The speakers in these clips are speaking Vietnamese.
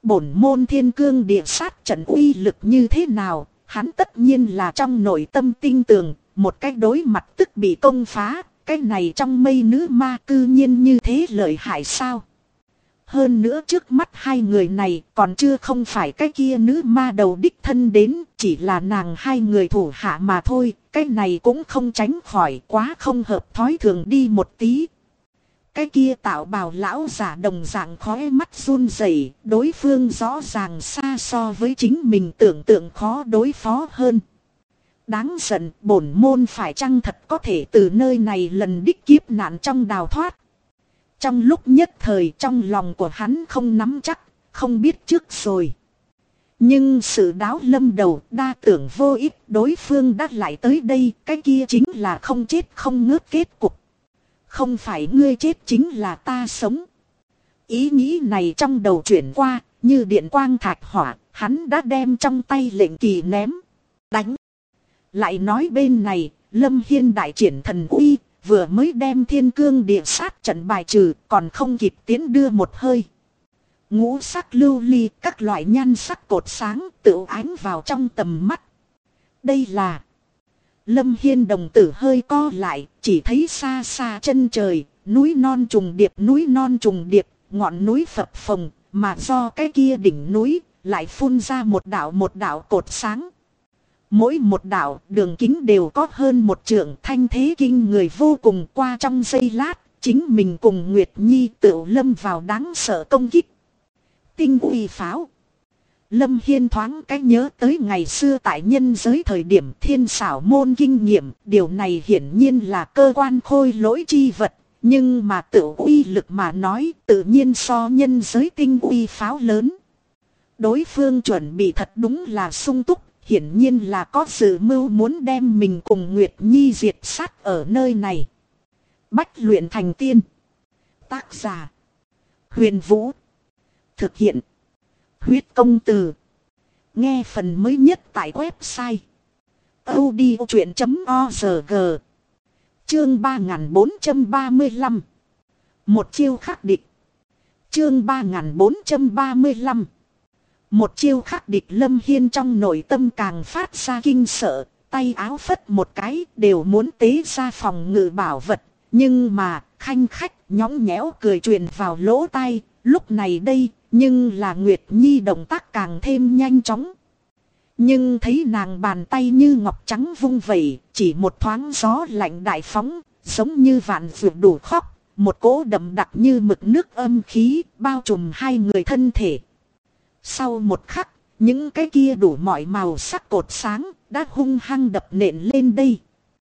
Bổn môn thiên cương địa sát trận uy lực như thế nào, hắn tất nhiên là trong nội tâm tin tưởng, một cách đối mặt tức bị công phá, cái này trong mây nữ ma cư nhiên như thế lợi hại sao? Hơn nữa trước mắt hai người này còn chưa không phải cái kia nữ ma đầu đích thân đến, chỉ là nàng hai người thủ hạ mà thôi, cái này cũng không tránh khỏi quá không hợp thói thường đi một tí. Cái kia tạo bào lão giả đồng dạng khóe mắt run rẩy, đối phương rõ ràng xa so với chính mình tưởng tượng khó đối phó hơn. Đáng giận, bổn môn phải chăng thật có thể từ nơi này lần đích kiếp nạn trong đào thoát. Trong lúc nhất thời trong lòng của hắn không nắm chắc, không biết trước rồi. Nhưng sự đáo lâm đầu đa tưởng vô ích, đối phương đã lại tới đây, cái kia chính là không chết không ngớt kết cục. Không phải ngươi chết chính là ta sống. Ý nghĩ này trong đầu chuyển qua, như điện quang thạch hỏa, hắn đã đem trong tay lệnh kỳ ném. Đánh. Lại nói bên này, Lâm Hiên đại triển thần uy, vừa mới đem thiên cương địa sát trận bài trừ, còn không kịp tiến đưa một hơi. Ngũ sắc lưu ly, các loại nhan sắc cột sáng tự ánh vào trong tầm mắt. Đây là... Lâm Hiên đồng tử hơi co lại, chỉ thấy xa xa chân trời, núi non trùng điệp, ngọn núi phập phồng, mà do cái kia đỉnh núi, lại phun ra một đạo cột sáng. Mỗi một đạo đường kính đều có hơn một trượng, thanh thế kinh người vô cùng. Qua trong giây lát, chính mình cùng Nguyệt Nhi tự lâm vào đáng sợ công kích. Tinh uy pháo. Lâm Hiên thoáng cái nhớ tới ngày xưa tại nhân giới thời điểm thiên xảo môn kinh nghiệm. Điều này hiển nhiên là cơ quan khôi lỗi chi vật. Nhưng mà tự uy lực mà nói tự nhiên so nhân giới tinh uy pháo lớn. Đối phương chuẩn bị thật đúng là sung túc. Hiển nhiên là có sự mưu muốn đem mình cùng Nguyệt Nhi diệt sát ở nơi này. Bách luyện thành tiên. Tác giả. Huyền Vũ. Thực hiện. Huyết công từ. Nghe phần mới nhất tại website. audiochuyện.org. Chương 3435. Một chiêu khắc địch. Chương 3435. Một chiêu khắc địch. Lâm Hiên trong nội tâm càng phát ra kinh sợ, tay áo phất một cái đều muốn tế ra phòng ngự bảo vật. Nhưng mà khanh khách nhõng nhẽo cười truyền vào lỗ tai, lúc này đây nhưng là Nguyệt Nhi động tác càng thêm nhanh chóng. Nhưng thấy nàng bàn tay như ngọc trắng vung vẩy, chỉ một thoáng gió lạnh đại phóng, giống như vạn vượt đủ khóc, một cỗ đậm đặc như mực nước âm khí bao trùm hai người thân thể. Sau một khắc, những cái kia đủ mọi màu sắc cột sáng đã hung hăng đập nện lên đây.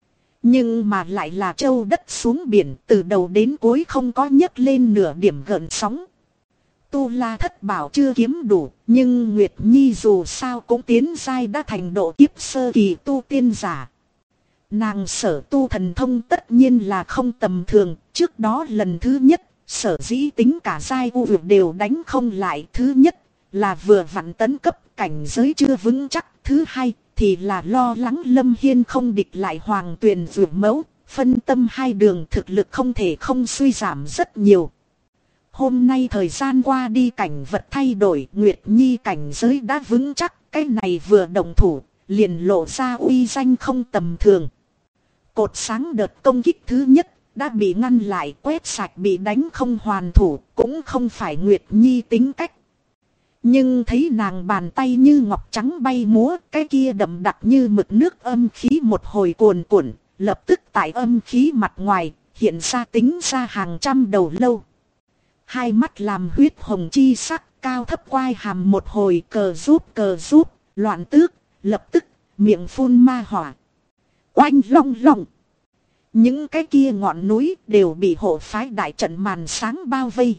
Nhưng mà lại là châu đất xuống biển, từ đầu đến cuối không có nhấc lên nửa điểm gợn sóng. Tu La thất bảo chưa kiếm đủ, nhưng Nguyệt Nhi dù sao cũng tiến giai đã thành độ kiếp sơ kỳ tu tiên giả. Nàng sở tu thần thông tất nhiên là không tầm thường, trước đó lần thứ nhất, sở dĩ tính cả giai u vực đều đánh không lại. Thứ nhất là vừa vặn tấn cấp, cảnh giới chưa vững chắc. Thứ hai thì là lo lắng Lâm Hiên không địch lại Hoàng Tuyền Dược Mẫu, phân tâm hai đường thực lực không thể không suy giảm rất nhiều. Hôm nay thời gian qua đi cảnh vật thay đổi, Nguyệt Nhi cảnh giới đã vững chắc, cái này vừa động thủ, liền lộ ra uy danh không tầm thường. Cột sáng đợt công kích thứ nhất đã bị ngăn lại, quét sạch bị đánh không hoàn thủ, cũng không phải Nguyệt Nhi tính cách. Nhưng thấy nàng bàn tay như ngọc trắng bay múa, cái kia đậm đặc như mực nước âm khí một hồi cuồn cuộn, lập tức tại âm khí mặt ngoài, hiện ra tính ra hàng trăm đầu lâu. Hai mắt làm huyết hồng chi sắc, cao thấp quai hàm một hồi cờ rúp, loạn tước, lập tức, miệng phun ma hỏa. Oanh long long. Những cái kia ngọn núi đều bị hộ phái đại trận màn sáng bao vây.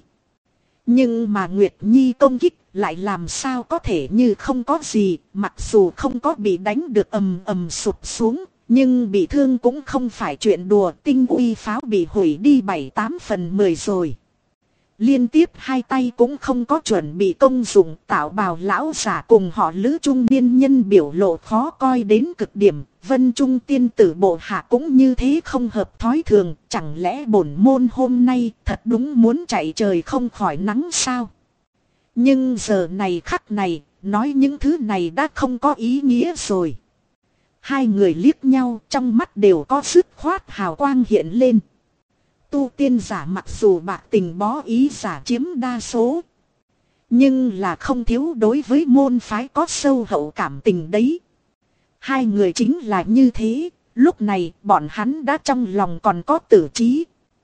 Nhưng mà Nguyệt Nhi công kích lại làm sao có thể như không có gì, mặc dù không có bị đánh được ầm sụp xuống, nhưng bị thương cũng không phải chuyện đùa, tinh uy pháo bị hủy đi 7-8/10 rồi. Liên tiếp hai tay cũng không có chuẩn bị công dụng, tạo bào lão giả cùng họ Lữ trung niên nhân biểu lộ khó coi đến cực điểm. Vân Trung tiên tử bộ hạ cũng như thế không hợp thói thường, chẳng lẽ bổn môn hôm nay thật đúng muốn chạy trời không khỏi nắng sao? Nhưng giờ này khắc này, nói những thứ này đã không có ý nghĩa rồi. Hai người liếc nhau, trong mắt đều có dứt khoát hào quang hiện lên. Tu tiên giả mặc dù bạc tình bó ý giả chiếm đa số, nhưng là không thiếu đối với môn phái có sâu hậu cảm tình đấy. Hai người chính là như thế, lúc này bọn hắn đã trong lòng còn có tử trí.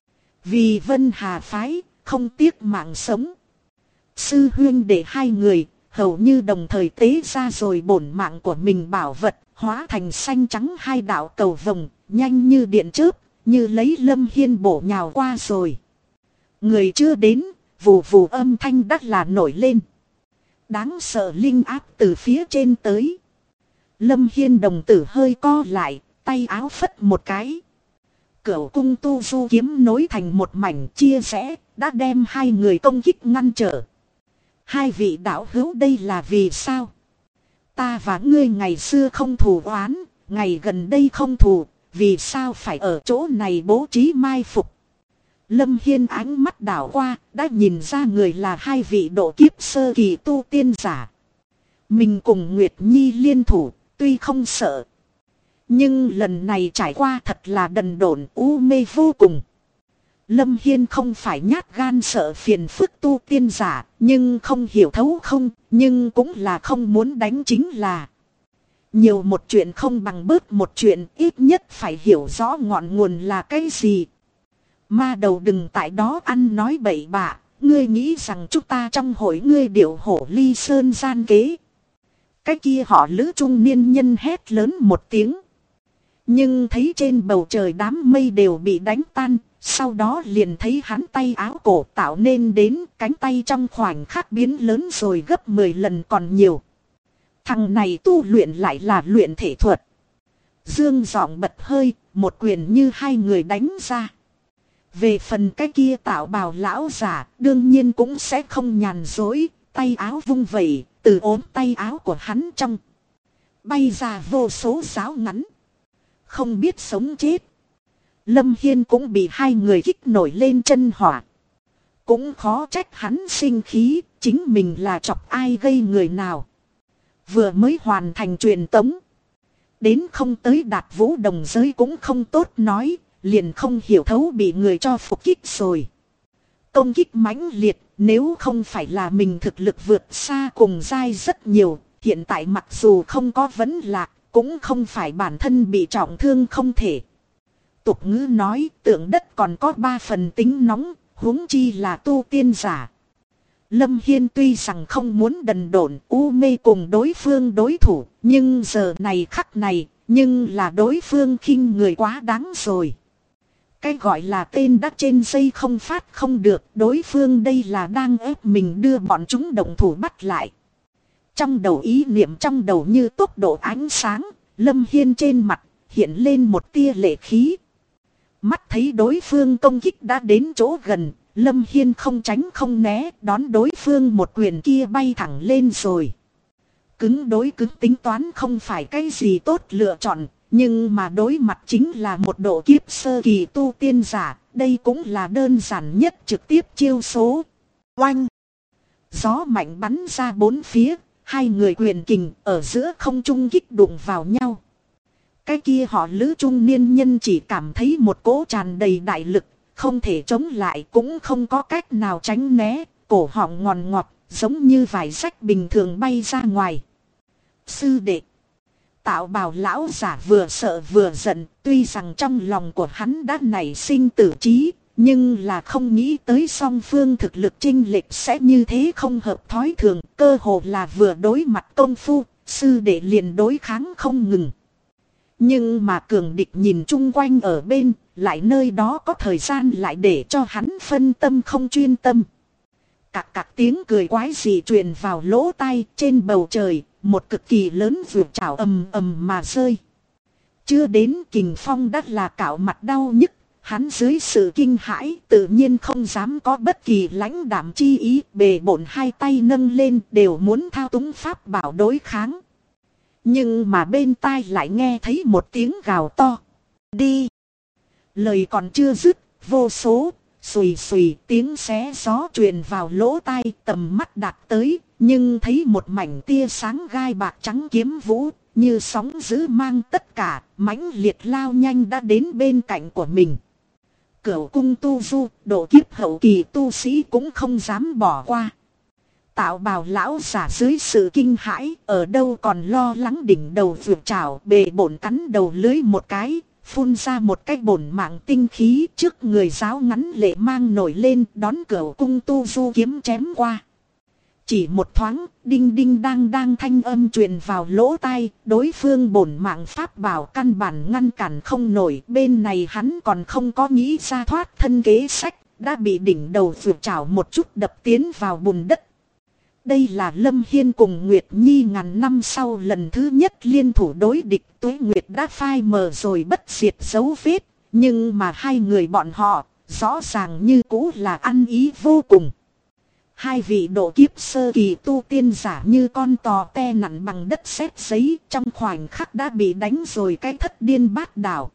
Vì Vân Hà phái, không tiếc mạng sống. Sư huynh để hai người, hầu như đồng thời tế ra rồi bổn mạng của mình bảo vật, hóa thành xanh trắng hai đạo cầu vồng, nhanh như điện chớp, như lấy Lâm Hiên bổ nhào qua rồi. Người chưa đến, vù vù âm thanh đắt là nổi lên. Đáng sợ linh áp từ phía trên tới. Lâm Hiên đồng tử hơi co lại, tay áo phất một cái. Cửu cung tu du kiếm nối thành một mảnh chia rẽ, đã đem hai người công kích ngăn trở. Hai vị đạo hữu đây là vì sao? Ta và ngươi ngày xưa không thù oán, ngày gần đây không thù, vì sao phải ở chỗ này bố trí mai phục? Lâm Hiên ánh mắt đảo qua, đã nhìn ra người là hai vị độ kiếp sơ kỳ tu tiên giả. Mình cùng Nguyệt Nhi liên thủ, tuy không sợ, nhưng lần này trải qua thật là đần độn u mê vô cùng. Lâm Hiên không phải nhát gan sợ phiền phức tu tiên giả, nhưng không hiểu thấu không, nhưng cũng là không muốn đánh chính là. Nhiều một chuyện không bằng bớt một chuyện, ít nhất phải hiểu rõ ngọn nguồn là cái gì. Ma đầu đừng tại đó ăn nói bậy bạ, ngươi nghĩ rằng chúng ta trong hội ngươi điệu hổ ly sơn gian kế. Cái kia họ Lữ trung niên nhân hét lớn một tiếng. Nhưng thấy trên bầu trời đám mây đều bị đánh tan, sau đó liền thấy hắn tay áo cổ tạo nên đến cánh tay trong khoảnh khắc biến lớn rồi gấp 10 lần còn nhiều. Thằng này tu luyện lại là luyện thể thuật. Dương giọng bật hơi, một quyền như hai người đánh ra. Về phần cái kia tạo bào lão giả, đương nhiên cũng sẽ không nhàn dối, tay áo vung vẩy, từ ốm tay áo của hắn trong bay ra vô số giáo ngắn. Không biết sống chết. Lâm Hiên cũng bị hai người kích nổi lên chân hỏa. Cũng khó trách hắn sinh khí, chính mình là chọc ai gây người nào. Vừa mới hoàn thành truyền tống. Đến không tới đạt vũ đồng giới cũng không tốt nói, liền không hiểu thấu bị người cho phục kích rồi. Công kích mãnh liệt, nếu không phải là mình thực lực vượt xa cùng giai rất nhiều, hiện tại mặc dù không có vấn lạc, cũng không phải bản thân bị trọng thương không thể. Tục ngữ nói tượng đất còn có 3 phần tính nóng, huống chi là tu tiên giả. Lâm Hiên tuy rằng không muốn đần độn u mê cùng đối phương đối thủ, nhưng giờ này khắc này, nhưng là đối phương khinh người quá đáng rồi. Cái gọi là tên đắc trên dây không phát không được, đối phương đây là đang ép mình đưa bọn chúng động thủ bắt lại. Trong đầu ý niệm trong đầu như tốc độ ánh sáng, Lâm Hiên trên mặt hiện lên một tia lệ khí. Mắt thấy đối phương công kích đã đến chỗ gần, Lâm Hiên không tránh không né, đón đối phương một quyền kia bay thẳng lên rồi. Cứng đối cứng tính toán không phải cái gì tốt lựa chọn, nhưng mà đối mặt chính là một độ kiếp sơ kỳ tu tiên giả, đây cũng là đơn giản nhất trực tiếp chiêu số. Oanh! Gió mạnh bắn ra bốn phía, hai người quyền kình ở giữa không trung kích đụng vào nhau. Cái kia họ Lữ trung niên nhân chỉ cảm thấy một cỗ tràn đầy đại lực, không thể chống lại cũng không có cách nào tránh né, cổ họng ngòn ngọt, giống như vải rách bình thường bay ra ngoài. Sư đệ! Tạo bào lão giả vừa sợ vừa giận, tuy rằng trong lòng của hắn đã nảy sinh tử trí, nhưng là không nghĩ tới song phương thực lực chênh lệch sẽ như thế không hợp thói thường, cơ hồ là vừa đối mặt công phu, sư đệ liền đối kháng không ngừng. Nhưng mà cường địch nhìn chung quanh ở bên, lại nơi đó có thời gian lại để cho hắn phân tâm không chuyên tâm. Cạc tiếng cười quái dị truyền vào lỗ tai, trên bầu trời, một cực kỳ lớn vượt trào ầm ầm mà rơi. Chưa đến kình phong đã là cạo mặt đau nhức, hắn dưới sự kinh hãi tự nhiên không dám có bất kỳ lãnh đảm chi ý, bề bộn hai tay nâng lên đều muốn thao túng pháp bảo đối kháng. Nhưng mà bên tai lại nghe thấy một tiếng gào to. Đi! Lời còn chưa dứt, vô số Xùy xùy tiếng xé gió truyền vào lỗ tai, tầm mắt đạt tới, nhưng thấy một mảnh tia sáng gai bạc trắng kiếm vũ, như sóng dữ mang tất cả, mãnh liệt lao nhanh đã đến bên cạnh của mình. Cửu cung tu du, độ kiếp hậu kỳ tu sĩ cũng không dám bỏ qua. Tạo bào lão giả dưới sự kinh hãi, ở đâu còn lo lắng đỉnh đầu vượt trào, bề bổn cắn đầu lưới một cái, phun ra một cái bổn mạng tinh khí, trước người giáo ngắn lệ mang nổi lên, đón cửu cung tu du kiếm chém qua. Chỉ một thoáng, đinh đinh đang thanh âm truyền vào lỗ tai, đối phương bổn mạng pháp bảo căn bản ngăn cản không nổi, bên này hắn còn không có nghĩ ra thoát thân kế sách, đã bị đỉnh đầu vượt trào một chút đập tiến vào bùn đất. Đây là Lâm Hiên cùng Nguyệt Nhi ngàn năm sau lần thứ nhất liên thủ đối địch. Tuế Nguyệt đã phai mờ rồi bất diệt dấu vết, nhưng mà hai người bọn họ rõ ràng như cũ là ăn ý vô cùng. Hai vị độ kiếp sơ kỳ tu tiên giả như con tò te nặn bằng đất sét giấy, trong khoảnh khắc đã bị đánh rồi cái thất điên bát đảo.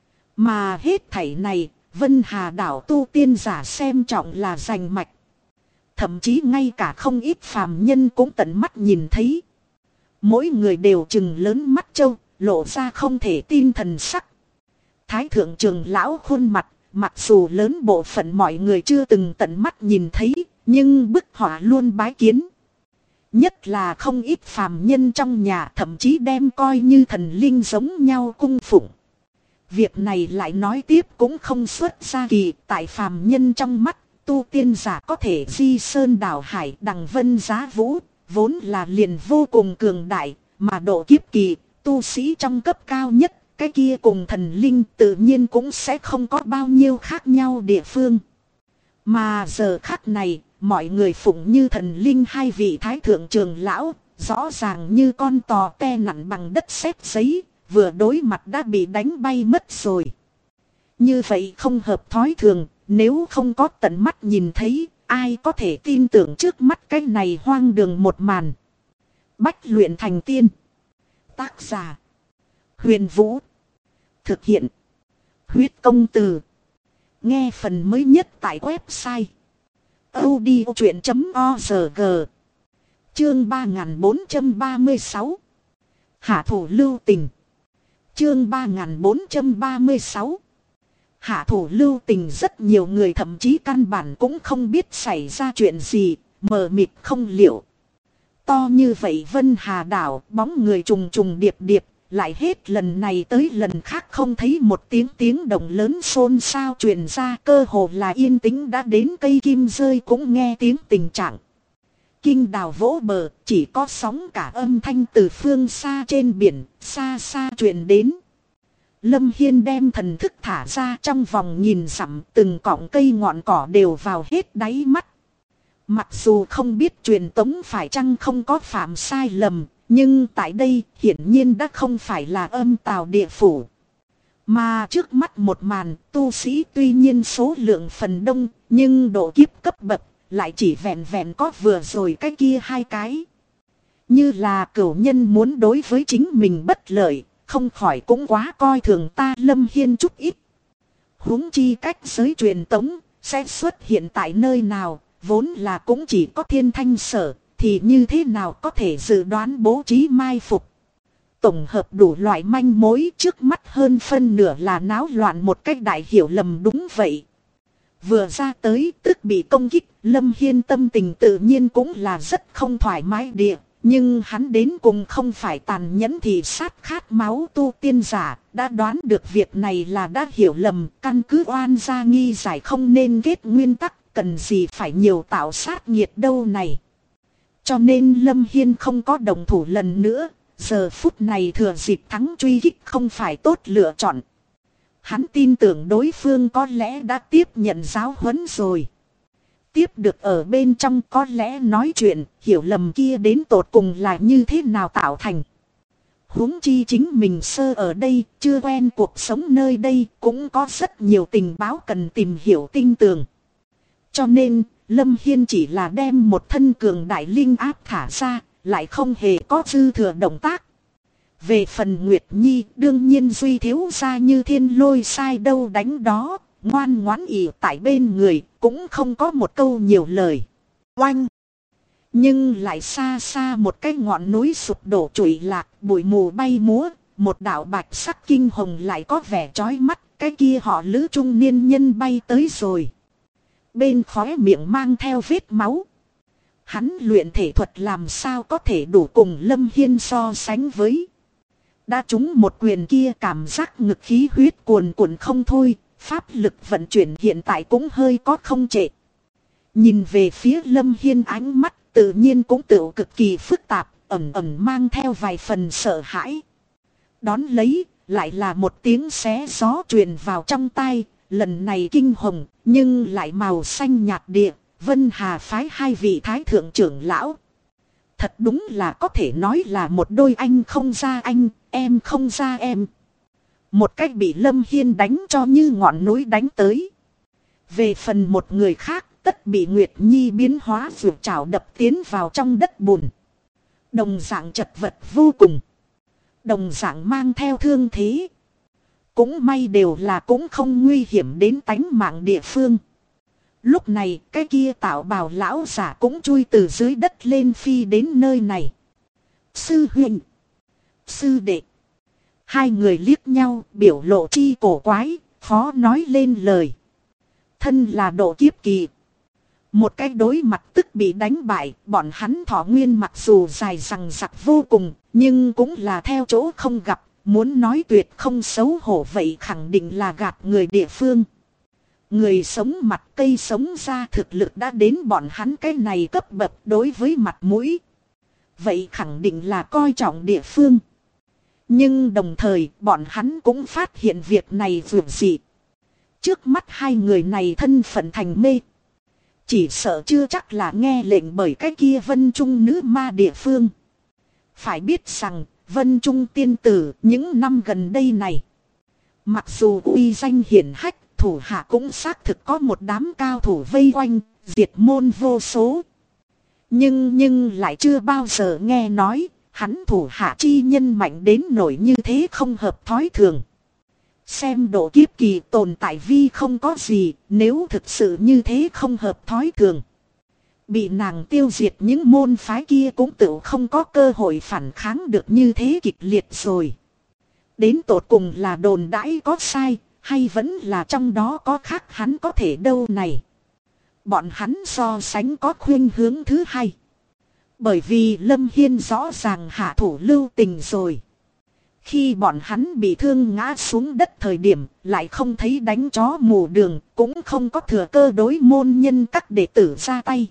Mà hết thảy này, Vân Hà đảo tu tiên giả xem trọng là giành mạch. Thậm chí ngay cả không ít phàm nhân cũng tận mắt nhìn thấy. Mỗi người đều trừng lớn mắt trâu, lộ ra không thể tin thần sắc. Thái thượng trưởng lão khuôn mặt, mặc dù lớn bộ phận mọi người chưa từng tận mắt nhìn thấy, nhưng bức họa luôn bái kiến. Nhất là không ít phàm nhân trong nhà thậm chí đem coi như thần linh giống nhau cung phụng. Việc này lại nói tiếp cũng không xuất ra kỳ, tại phàm nhân trong mắt. Tu tiên giả có thể di sơn đảo hải đằng vân giá vũ, vốn là liền vô cùng cường đại, mà độ kiếp kỳ, tu sĩ trong cấp cao nhất, cái kia cùng thần linh tự nhiên cũng sẽ không có bao nhiêu khác nhau địa phương. Mà giờ khắc này, mọi người phụng như thần linh hai vị thái thượng trưởng lão, rõ ràng như con tò te nặn bằng đất sét giấy, vừa đối mặt đã bị đánh bay mất rồi. Như vậy không hợp thói thường. Nếu không có tận mắt nhìn thấy, ai có thể tin tưởng trước mắt cái này hoang đường một màn. Bách luyện thành tiên. Tác giả: Huyền Vũ. Thực hiện: Huyết Công Từ. Nghe phần mới nhất tại website audiochuyện.org. Chương 3436. Hạ thủ lưu tình. Chương 3436. Hạ thủ lưu tình, rất nhiều người thậm chí căn bản cũng không biết xảy ra chuyện gì, mờ mịt không liệu. To như vậy Vân Hà đảo, bóng người trùng trùng điệp điệp, lại hết lần này tới lần khác không thấy một tiếng động lớn xôn xao truyền ra, cơ hồ là yên tĩnh đã đến cây kim rơi cũng nghe tiếng tình trạng. Kinh đào vỗ bờ, chỉ có sóng cả âm thanh từ phương xa trên biển, xa xa truyền đến. Lâm Hiên đem thần thức thả ra, trong vòng nhìn dặm, từng cọng cây ngọn cỏ đều vào hết đáy mắt. Mặc dù không biết truyền tống phải chăng không có phạm sai lầm, nhưng tại đây hiển nhiên đã không phải là âm tào địa phủ. Mà trước mắt một màn, tu sĩ tuy nhiên số lượng phần đông, nhưng độ kiếp cấp bậc lại chỉ vẹn vẹn có vừa rồi cái kia hai cái. Như là cửu nhân muốn đối với chính mình bất lợi, không khỏi cũng quá coi thường ta Lâm Hiên chút ít. Huống chi cách giới truyền tống sẽ xuất hiện tại nơi nào, vốn là cũng chỉ có Thiên Thanh Sở, thì như thế nào có thể dự đoán bố trí mai phục. Tổng hợp đủ loại manh mối, trước mắt hơn phân nửa là náo loạn một cách đại hiểu lầm. Đúng vậy. Vừa ra tới tức bị công kích, Lâm Hiên tâm tình tự nhiên cũng là rất không thoải mái địa. Nhưng hắn đến cùng không phải tàn nhẫn thì sát khát máu tu tiên giả, đã đoán được việc này là đã hiểu lầm, căn cứ oan gia nghi giải không nên kết nguyên tắc, cần gì phải nhiều tạo sát nghiệt đâu này. Cho nên Lâm Hiên không có đồng thủ lần nữa, giờ phút này thừa dịp thắng truy kích không phải tốt lựa chọn. Hắn tin tưởng đối phương có lẽ đã tiếp nhận giáo huấn rồi. Tiếp được ở bên trong có lẽ nói chuyện, hiểu lầm kia đến tột cùng là như thế nào tạo thành. Huống chi chính mình sơ ở đây, chưa quen cuộc sống nơi đây, cũng có rất nhiều tình báo cần tìm hiểu tinh tường. Cho nên, Lâm Hiên chỉ là đem một thân cường đại linh áp thả ra, lại không hề có dư thừa động tác. Về phần Nguyệt Nhi, đương nhiên duy thiếu ra như thiên lôi sai đâu đánh đó, ngoan ngoãn ỉ tại bên người, cũng không có một câu nhiều lời. Oanh! Nhưng lại xa xa một cái ngọn núi sụp đổ trụi lạc, bụi mù bay múa, một đạo bạch sắc kinh hồng lại có vẻ chói mắt, cái kia họ Lữ trung niên nhân bay tới rồi. Bên khóe miệng mang theo vết máu. Hắn luyện thể thuật làm sao có thể đủ cùng Lâm Hiên so sánh với. Đã trúng một quyền kia cảm giác ngực khí huyết cuồn cuộn không thôi, pháp lực vận chuyển hiện tại cũng hơi có không trệ. Nhìn về phía Lâm Hiên ánh mắt tự nhiên cũng tự cực kỳ phức tạp, ẩn ẩn mang theo vài phần sợ hãi. Đón lấy, lại là một tiếng xé gió truyền vào trong tai, lần này kinh hồng, nhưng lại màu xanh nhạt địa, Vân Hà phái hai vị thái thượng trưởng lão. Thật đúng là có thể nói là một đôi anh không ra anh, em không ra em. Một cách bị Lâm Hiên đánh cho như ngọn núi đánh tới. Về phần một người khác, tất bị Nguyệt Nhi biến hóa vượt trảo đập tiến vào trong đất bùn. Đồng dạng chật vật vô cùng. Đồng dạng mang theo thương thế. Cũng may đều là cũng không nguy hiểm đến tánh mạng địa phương. Lúc này cái kia tạo bào lão giả cũng chui từ dưới đất lên phi đến nơi này. Sư huynh, sư đệ. Hai người liếc nhau biểu lộ chi cổ quái, khó nói lên lời. Thân là độ kiếp kỳ. Một cái đối mặt tức bị đánh bại, bọn hắn thọ nguyên mặc dù dài rằng rặc vô cùng, nhưng cũng là theo chỗ không gặp, muốn nói tuyệt không xấu hổ vậy khẳng định là gạt người địa phương. Người sống mặt cây sống ra thực lực đã đến bọn hắn cái này cấp bậc đối với mặt mũi. Vậy khẳng định là coi trọng địa phương. Nhưng đồng thời bọn hắn cũng phát hiện việc này vượt dị. Trước mắt hai người này thân phận thành mê. Chỉ sợ chưa chắc là nghe lệnh bởi cái kia Vân Trung nữ ma địa phương. Phải biết rằng Vân Trung tiên tử những năm gần đây này. Mặc dù uy danh hiển hách, thủ hạ cũng xác thực có một đám cao thủ vây quanh, diệt môn vô số. Nhưng lại chưa bao giờ nghe nói, hắn thủ hạ chi nhân mạnh đến nổi như thế không hợp thói thường. Xem độ kiếp kỳ tồn tại vi không có gì, nếu thực sự như thế không hợp thói thường. Bị nàng tiêu diệt những môn phái kia cũng tự không có cơ hội phản kháng được như thế kịch liệt rồi. Đến tột cùng là đồn đãi có sai, hay vẫn là trong đó có khác hắn có thể đâu này. Bọn hắn so sánh có khuynh hướng thứ hai. Bởi vì Lâm Hiên rõ ràng hạ thủ lưu tình rồi. Khi bọn hắn bị thương ngã xuống đất thời điểm, lại không thấy đánh chó mù đường, cũng không có thừa cơ đối môn nhân các đệ tử ra tay.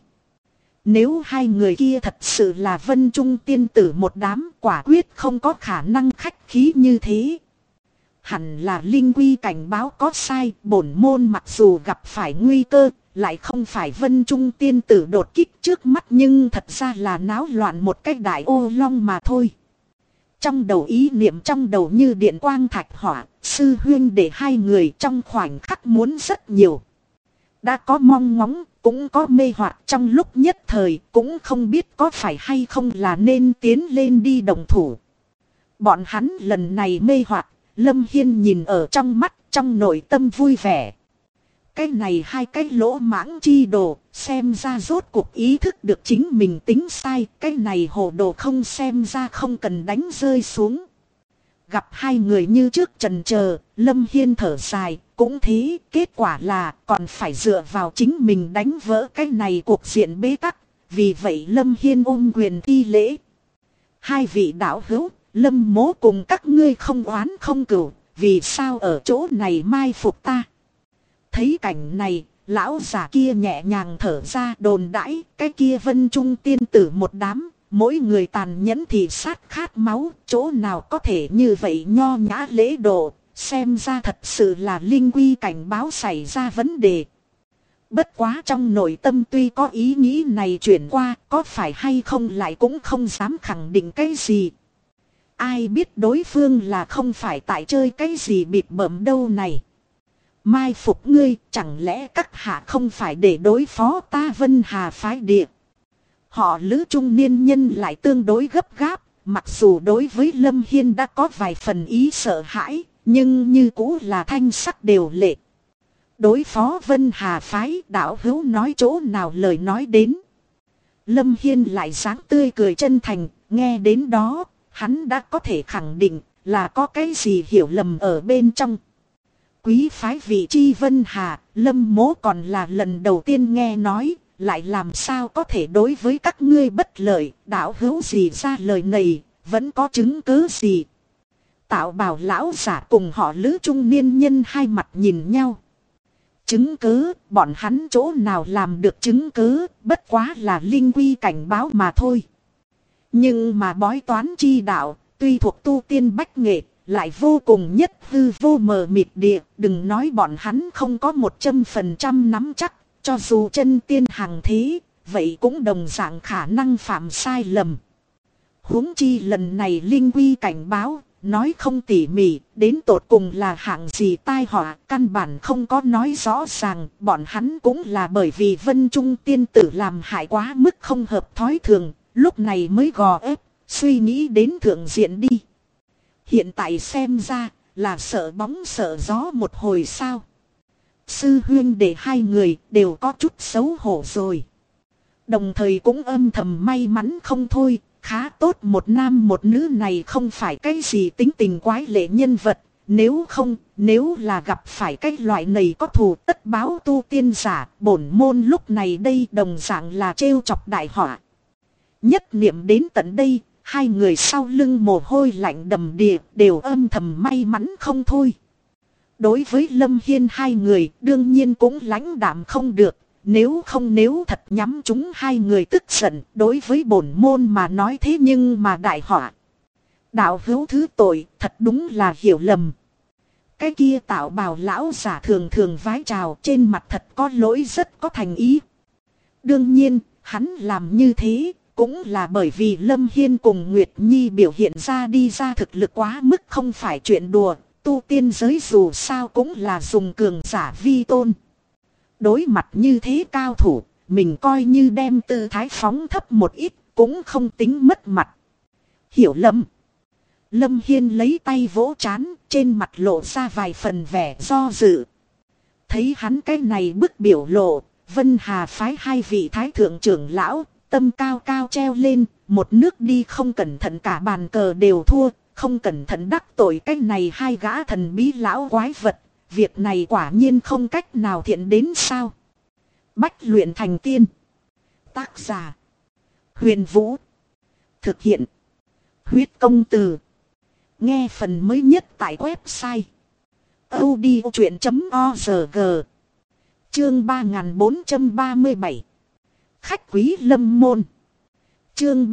Nếu hai người kia thật sự là Vân Trung tiên tử một đám, quả quyết không có khả năng khách khí như thế. Hẳn là linh quy cảnh báo có sai, bổn môn mặc dù gặp phải nguy cơ, lại không phải Vân Trung tiên tử đột kích trước mắt, nhưng thật ra là náo loạn một cách đại ô long mà thôi. Trong đầu ý niệm trong đầu như điện quang thạch hỏa, sư huynh để hai người trong khoảnh khắc muốn rất nhiều. Đã có mong ngóng, cũng có mê hoặc, trong lúc nhất thời cũng không biết có phải hay không là nên tiến lên đi đồng thủ. Bọn hắn lần này mê hoặc, Lâm Hiên nhìn ở trong mắt, trong nội tâm vui vẻ. Cái này hai cái lỗ mãng chi đồ, xem ra rốt cuộc ý thức được chính mình tính sai. Cái này hồ đồ không xem ra không cần đánh rơi xuống. Gặp hai người như trước trần chờ, Lâm Hiên thở dài, cũng thế, kết quả là còn phải dựa vào chính mình đánh vỡ cái này cuộc diện bế tắc. Vì vậy Lâm Hiên ôm quyền thi lễ. Hai vị đạo hữu, Lâm mố cùng các ngươi không oán không cừu, vì sao ở chỗ này mai phục ta? Thấy cảnh này, lão già kia nhẹ nhàng thở ra, đồn đãi, cái kia Vân Trung tiên tử một đám, mỗi người tàn nhẫn thì sát khát máu, chỗ nào có thể như vậy nho nhã lễ độ, xem ra thật sự là linh quy cảnh báo xảy ra vấn đề. Bất quá trong nội tâm tuy có ý nghĩ này chuyển qua, có phải hay không lại cũng không dám khẳng định cái gì. Ai biết đối phương là không phải tại chơi cái gì bịp bợm đâu này. Mai phục ngươi, chẳng lẽ các hạ không phải để đối phó ta Vân Hà phái địa. Họ Lữ trung niên nhân lại tương đối gấp gáp, mặc dù đối với Lâm Hiên đã có vài phần ý sợ hãi, nhưng như cũ là thanh sắc đều lệ. đối phó Vân Hà phái, đạo hữu nói chỗ nào lời nói đến. Lâm Hiên lại dáng tươi cười chân thành, nghe đến đó, hắn đã có thể khẳng định là có cái gì hiểu lầm ở bên trong. Quý phái vị chi Vân Hà, Lâm mỗ còn là lần đầu tiên nghe nói, lại làm sao có thể đối với các ngươi bất lợi, đạo hữu gì ra lời này, vẫn có chứng cứ gì. Tạo Bảo lão giả cùng họ Lữ trung niên nhân hai mặt nhìn nhau. Chứng cứ, bọn hắn chỗ nào làm được chứng cứ, bất quá là linh quy cảnh báo mà thôi. Nhưng mà bói toán chi đạo, tuy thuộc tu tiên bách nghệ, lại vô cùng nhất hư vô mờ mịt địa, đừng nói bọn hắn không có 100% nắm chắc, cho dù chân tiên hàng thế, vậy cũng đồng dạng khả năng phạm sai lầm. Huống chi lần này linh quy cảnh báo, nói không tỉ mỉ, đến tột cùng là hạng gì tai họa, căn bản không có nói rõ ràng, bọn hắn cũng là bởi vì Vân Trung tiên tử làm hại quá mức không hợp thói thường, lúc này mới gò ép, suy nghĩ đến thượng diện đi. Hiện tại xem ra, là sợ bóng sợ gió một hồi sao. Sư huynh để hai người đều có chút xấu hổ rồi. Đồng thời cũng âm thầm may mắn không thôi. Khá tốt một nam một nữ này không phải cái gì tính tình quái lệ nhân vật. Nếu là gặp phải cái loại này có thù tất báo tu tiên giả, bổn môn lúc này đây đồng dạng là trêu chọc đại họa. Nhất niệm đến tận đây, hai người sau lưng mồ hôi lạnh đầm đìa đều âm thầm may mắn không thôi. Đối với Lâm Hiên hai người đương nhiên cũng lãnh đạm không được. Nếu thật nhắm chúng hai người tức giận, đối với bổn môn mà nói thế nhưng mà đại họa. Đạo hữu thứ tội, thật đúng là hiểu lầm. Cái kia Tạo Bảo lão giả thường thường vái chào, trên mặt thật có lỗi, rất có thành ý. Đương nhiên, hắn làm như thế, cũng là bởi vì Lâm Hiên cùng Nguyệt Nhi biểu hiện ra thực lực quá mức không phải chuyện đùa, tu tiên giới dù sao cũng là dùng cường giả vi tôn. Đối mặt như thế cao thủ, mình coi như đem tư thái phóng thấp một ít, cũng không tính mất mặt. Hiểu lầm. Lâm Hiên lấy tay vỗ trán, trên mặt lộ ra vài phần vẻ do dự. Thấy hắn cái này bức biểu lộ, Vân Hà phái hai vị thái thượng trưởng lão, tâm cao cao treo lên, một nước đi không cẩn thận cả bàn cờ đều thua, không cẩn thận đắc tội cái này hai gã thần bí lão quái vật. Việc này quả nhiên không cách nào thiện đến sao. Bách luyện thành tiên. Tác giả: Huyền Vũ. Thực hiện: Huyết Công Từ. Nghe phần mới nhất tại website audiochuyện.org. Chương 3437. Khách quý Lâm môn. Chương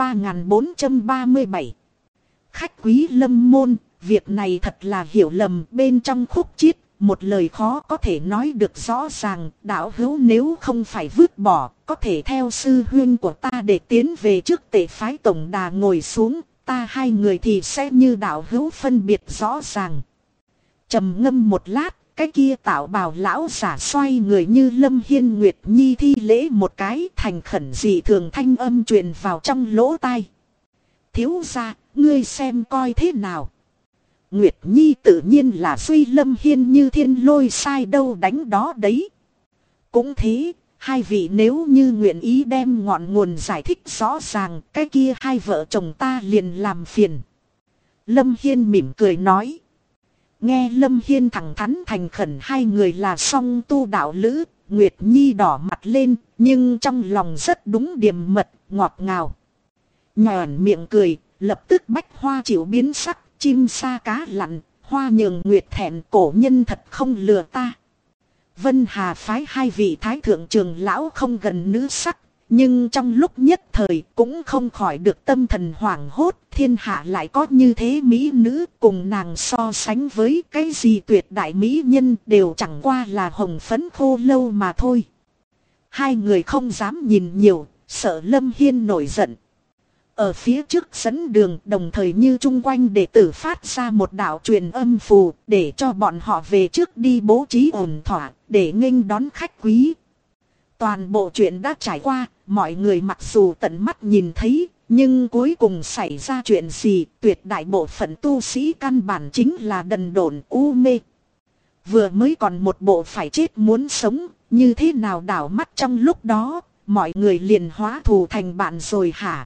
3437. Khách quý Lâm môn. Việc này thật là hiểu lầm, bên trong khúc chiết. Một lời khó có thể nói được rõ ràng, đạo hữu nếu không phải vứt bỏ, có thể theo sư huynh của ta để tiến về trước Tề phái tổng đà ngồi xuống, ta hai người thì sẽ như đạo hữu phân biệt rõ ràng. Trầm ngâm một lát, cái kia Tạo Bảo lão giả xoay người như Lâm Hiên Nguyệt Nhi thi lễ một cái, thành khẩn dị thường thanh âm truyền vào trong lỗ tai. Thiếu gia, ngươi xem coi thế nào. Nguyệt Nhi tự nhiên là suy Lâm Hiên như thiên lôi sai đâu đánh đó đấy. Cũng thế, hai vị nếu như nguyện ý đem ngọn nguồn giải thích rõ ràng, cái kia hai vợ chồng ta liền làm phiền. Lâm Hiên mỉm cười nói. Nghe Lâm Hiên thẳng thắn thành khẩn hai người là song tu đạo lữ, Nguyệt Nhi đỏ mặt lên, nhưng trong lòng rất đúng điềm mật, ngọt ngào. Nhòn miệng cười, lập tức bách hoa chịu biến sắc. Chim sa cá lặn, hoa nhường nguyệt thẹn, cổ nhân thật không lừa ta. Vân Hà phái hai vị thái thượng trưởng lão không gần nữ sắc, nhưng trong lúc nhất thời cũng không khỏi được tâm thần hoảng hốt. Thiên hạ lại có như thế mỹ nữ, cùng nàng so sánh với cái gì tuyệt đại mỹ nhân đều chẳng qua là hồng phấn khô lâu mà thôi. Hai người không dám nhìn nhiều, sợ Lâm Hiên nổi giận. Ở phía trước dẫn đường, đồng thời như chung quanh đệ tử phát ra một đạo truyền âm phù, để cho bọn họ về trước đi bố trí ổn thỏa, để nghênh đón khách quý. Toàn bộ chuyện đã trải qua, mọi người mặc dù tận mắt nhìn thấy, nhưng cuối cùng xảy ra chuyện gì, tuyệt đại bộ phận tu sĩ căn bản chính là đần độn u mê. Vừa mới còn một bộ phải chết muốn sống, như thế nào đảo mắt trong lúc đó, mọi người liền hóa thù thành bạn rồi hả?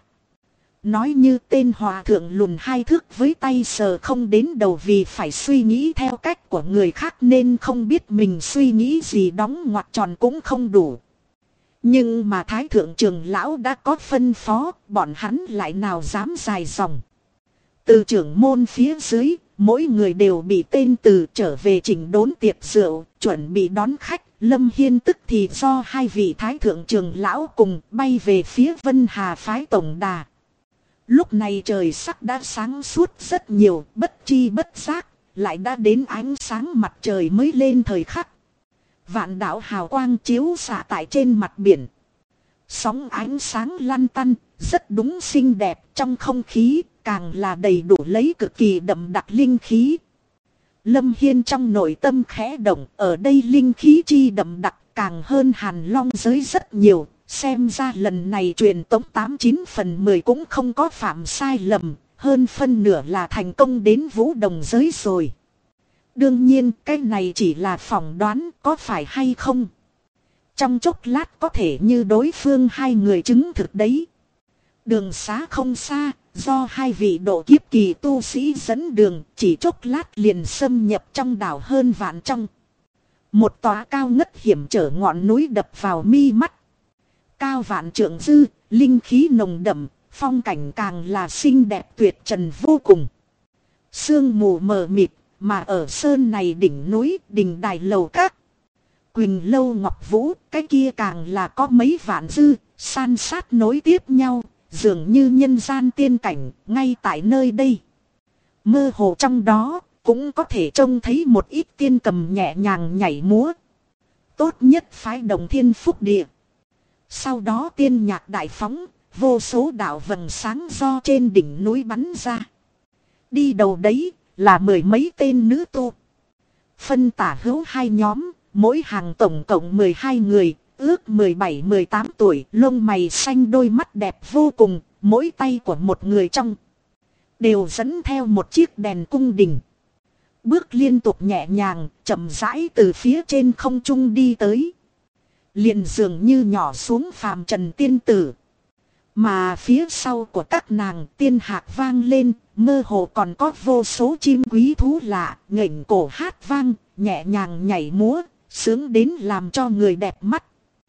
Nói như tên hòa thượng lùn 2 thước với tay sờ không đến đầu vì phải suy nghĩ theo cách của người khác nên không biết mình suy nghĩ gì, đóng ngoặc tròn cũng không đủ. Nhưng mà Thái Thượng trưởng lão đã có phân phó, bọn hắn lại nào dám dài dòng. Từ trưởng môn phía dưới, mỗi người đều bị tên từ trở về chỉnh đốn tiệc rượu, chuẩn bị đón khách. Lâm Hiên tức thì do 2 vị Thái Thượng trưởng lão cùng bay về phía Vân Hà phái tổng đà. Lúc này trời sắc đã sáng suốt rất nhiều, bất chi bất giác, lại đã đến ánh sáng mặt trời mới lên thời khắc. Vạn đạo hào quang chiếu xạ tại trên mặt biển. Sóng ánh sáng lăn tăn, rất đúng xinh đẹp, trong không khí, càng là đầy đủ lấy cực kỳ đậm đặc linh khí. Lâm Hiên trong nội tâm khẽ động, ở đây linh khí chi đậm đặc càng hơn Hàn Long giới rất nhiều. Xem ra lần này truyền tống 89 phần 10 cũng không có phạm sai lầm, hơn phân nửa là thành công đến Vũ Đồng giới rồi. Đương nhiên cái này chỉ là phỏng đoán, có phải hay không? Trong chốc lát có thể như đối phương 2 người chứng thực đấy. Đường xá không xa, do 2 vị độ kiếp kỳ tu sĩ dẫn đường, chỉ chốc lát liền xâm nhập trong đảo hơn vạn trong. Một tòa cao ngất hiểm trở ngọn núi đập vào mi mắt. Cao vạn trượng dư, linh khí nồng đậm, phong cảnh càng là xinh đẹp tuyệt trần vô cùng. Sương mù mờ mịt, mà ở sơn này đỉnh núi, đỉnh đài lầu các. Quỳnh lâu ngọc vũ, cái kia càng là có mấy vạn dư, san sát nối tiếp nhau, dường như nhân gian tiên cảnh, ngay tại nơi đây. Mơ hồ trong đó, cũng có thể trông thấy một ít tiên cầm nhẹ nhàng nhảy múa. Tốt nhất phái Đồng Thiên Phúc Địa. Sau đó tiên nhạc đại phóng, vô số đạo vầng sáng do trên đỉnh núi bắn ra. Đi đầu đấy là 10 mấy tên nữ tu. Phân tả hữu 2 nhóm, mỗi hàng tổng cộng 12 người, ước 17-18 tuổi, lông mày xanh đôi mắt đẹp vô cùng, mỗi tay của một người trong. Đều dẫn theo một chiếc đèn cung đình. Bước liên tục nhẹ nhàng, chậm rãi từ phía trên không trung đi tới. Liền dường như nhỏ xuống phàm trần tiên tử. Mà phía sau của các nàng tiên hạc vang lên, mơ hồ còn có vô số chim quý thú lạ, nghển cổ hát vang, nhẹ nhàng nhảy múa, sướng đến làm cho người đẹp mắt.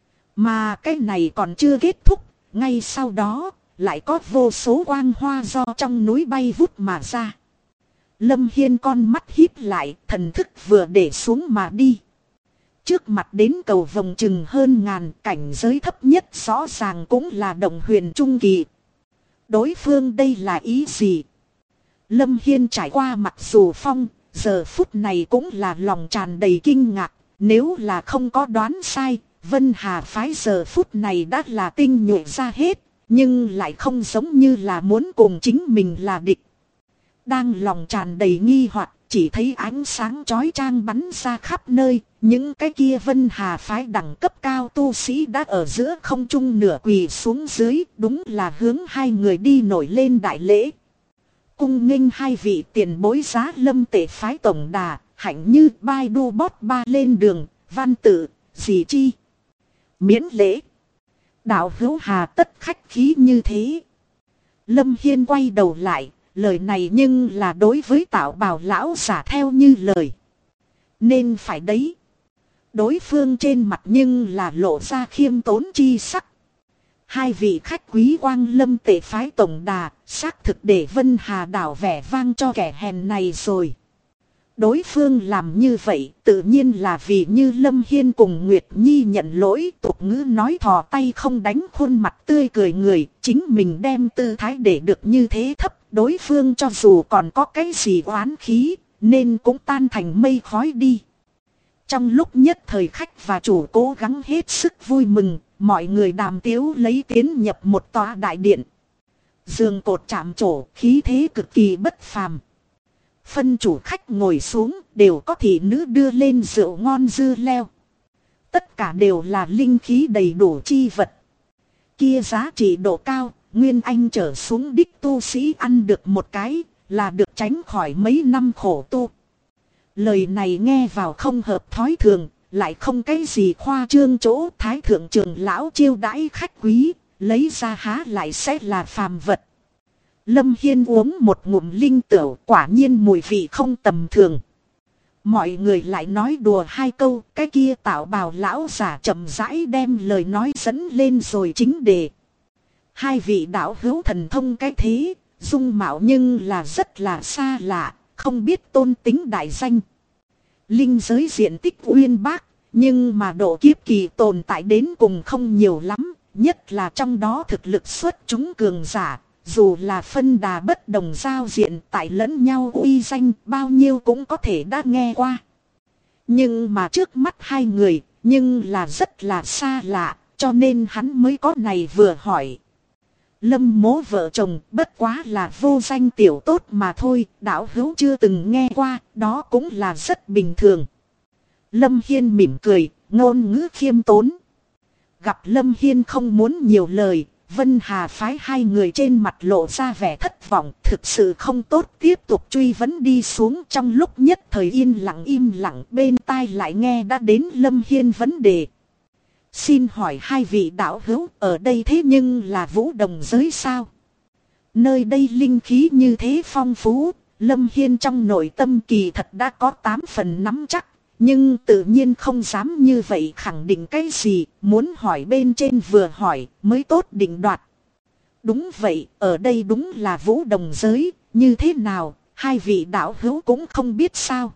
Mà cái này còn chưa kết thúc, ngay sau đó, lại có vô số quang hoa do trong núi bay vút mà ra. Lâm Hiên con mắt híp lại, thần thức vừa để xuống mà đi. Trước mặt đến cầu vồng chừng hơn ngàn, cảnh giới thấp nhất rõ ràng cũng là Động Huyền trung kỳ. Đối phương đây là ý gì? Lâm Hiên trải qua mặc dù phong, giờ phút này cũng là lòng tràn đầy kinh ngạc. Nếu là không có đoán sai, Vân Hà phái giờ phút này đã là tinh nhuệ ra hết, nhưng lại không giống như là muốn cùng chính mình là địch. Đang lòng tràn đầy nghi hoặc, chỉ thấy ánh sáng chói chang bắn ra khắp nơi, những cái kia Vân Hà phái đẳng cấp cao tu sĩ đã ở giữa không trung nửa quỳ xuống dưới, đúng là hướng 2 người đi nổi lên đại lễ. Cung nghênh 2 vị tiền bối Giá Lâm Tể phái tổng đà, hạnh như bai đu bót ba lên đường, văn tự, gì chi. Miễn lễ. Đạo hữu hà tất khách khí như thế. Lâm Hiên quay đầu lại, lời này nhưng là đối với Tạo Bào lão giả theo như lời. Nên phải đấy. Đối phương trên mặt nhưng là lộ ra khiêm tốn chi sắc. 2 vị khách quý Quang Lâm Tể phái tổng đà, xác thực để Vân Hà đảo vẻ vang cho kẻ hèn này rồi. Đối phương làm như vậy tự nhiên là vì như Lâm Hiên cùng Nguyệt Nhi nhận lỗi, tục ngữ nói thò tay không đánh khuôn mặt tươi cười người, chính mình đem tư thái để được như thế thấp, đối phương cho dù còn có cái gì oán khí, nên cũng tan thành mây khói đi. Trong lúc nhất thời khách và chủ cố gắng hết sức vui mừng, mọi người đàm tiếu lấy tiến nhập một tòa đại điện. Giường cột chạm trổ, khí thế cực kỳ bất phàm. Phân chủ khách ngồi xuống, đều có thị nữ đưa lên rượu ngon dưa leo. Tất cả đều là linh khí đầy đủ chi vật. Kia giá trị độ cao, Nguyên Anh trở xuống đích tu sĩ ăn được một cái, là được tránh khỏi mấy năm khổ tu. Lời này nghe vào không hợp thói thường, lại không cái gì khoa trương chỗ. Thái thượng trưởng lão chiêu đãi khách quý, lấy ra há lại sẽ là phàm vật. Lâm Hiên uống một ngụm linh tửu, quả nhiên mùi vị không tầm thường. Mọi người lại nói đùa hai câu, cái kia Tạo Bào lão giả chậm rãi đem lời nói dẫn lên rồi chính đề. Hai vị đạo hữu thần thông cái thế, dung mạo nhưng là rất là xa lạ, không biết tôn tính đại danh. Linh giới diện tích uyên bác, nhưng mà độ kiếp kỳ tồn tại đến cùng không nhiều lắm, nhất là trong đó thực lực xuất chúng cường giả. Dù là phân đà bất đồng giao diện tại lẫn nhau uy danh bao nhiêu cũng có thể đã nghe qua. Nhưng mà trước mắt hai người, nhưng là rất là xa lạ, cho nên hắn mới có này vừa hỏi. Lâm Mố vợ chồng bất quá là vô danh tiểu tốt mà thôi, đạo hữu chưa từng nghe qua, đó cũng là rất bình thường. Lâm Hiên mỉm cười, ngôn ngữ khiêm tốn. Gặp Lâm Hiên không muốn nhiều lời, Vân Hà phái hai người trên mặt lộ ra vẻ thất vọng, thực sự không tốt tiếp tục truy vấn đi xuống. Trong lúc nhất thời im lặng bên tai lại nghe đã đến Lâm Hiên vấn đề. Xin hỏi hai vị đạo hữu ở đây thế nhưng là Vũ Đồng giới sao? Nơi đây linh khí như thế phong phú, Lâm Hiên trong nội tâm kỳ thật đã có 8 phần nắm chắc. Nhưng tự nhiên không dám như vậy khẳng định cái gì, muốn hỏi bên trên vừa hỏi mới tốt định đoạt. Đúng vậy, ở đây đúng là Vũ Đồng giới, như thế nào, hai vị đạo hữu cũng không biết sao.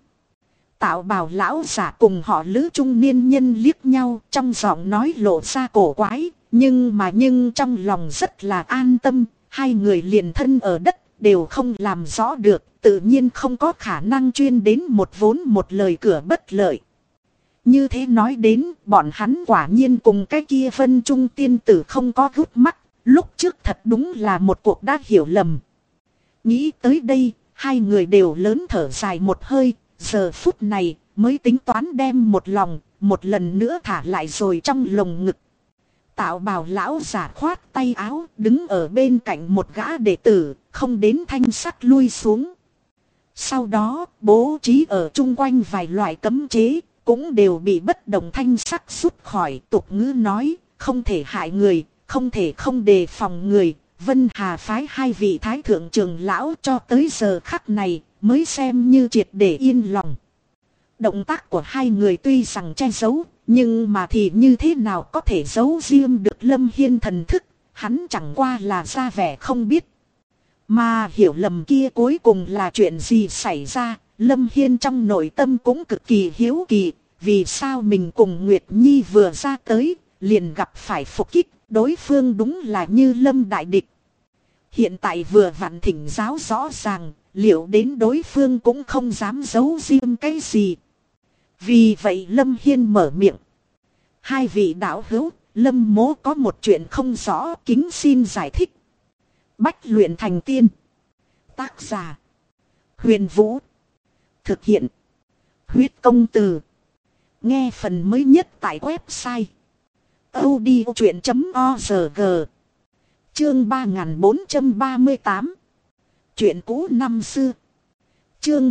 Tạo Bào lão giả cùng họ Lữ trung niên nhân liếc nhau, trong giọng nói lộ ra cổ quái, nhưng trong lòng rất là an tâm, hai người liền thân ở đất. Đều không làm rõ được, tự nhiên không có khả năng chuyên đến một vốn một lời cửa bất lợi. Như thế nói đến, bọn hắn quả nhiên cùng cái kia Vân Trung tiên tử không có gút mắt, lúc trước thật đúng là một cuộc đã hiểu lầm. Nghĩ tới đây, hai người đều lớn thở dài một hơi, giờ phút này mới tính toán đem một lòng, một lần nữa thả lại rồi trong lồng ngực. Tạo Bào lão giả khoát tay áo, đứng ở bên cạnh một gã đệ tử, không đến thanh sắc lui xuống. Sau đó, bố trí ở chung quanh vài loại cấm chế, cũng đều bị bất động thanh sắc rút khỏi. Tục ngữ nói, không thể hại người, không thể không đề phòng người. Vân Hà phái hai vị thái thượng trưởng lão cho tới giờ khắc này, mới xem như triệt để yên lòng. Động tác của hai người tuy rằng che giấu, nhưng mà thì như thế nào có thể giấu riêng được Lâm Hiên thần thức, hắn chẳng qua là ra vẻ không biết. Mà hiểu lầm kia cuối cùng là chuyện gì xảy ra, Lâm Hiên trong nội tâm cũng cực kỳ hiếu kỳ, vì sao mình cùng Nguyệt Nhi vừa ra tới, liền gặp phải phục kích, đối phương đúng là như Lâm đại địch. Hiện tại vừa vặn thỉnh giáo rõ ràng, liệu đến đối phương cũng không dám giấu riêng cái gì. Vì vậy Lâm Hiên mở miệng. Hai vị đạo hữu, Lâm Mố có một chuyện không rõ, kính xin giải thích. Bách luyện thành tiên. Tác giả: Huyền Vũ. Thực hiện: Huyết Công Từ. Nghe phần mới nhất tại website audiochuyện.org. Chương 3438. Chuyện cũ năm xưa. Chương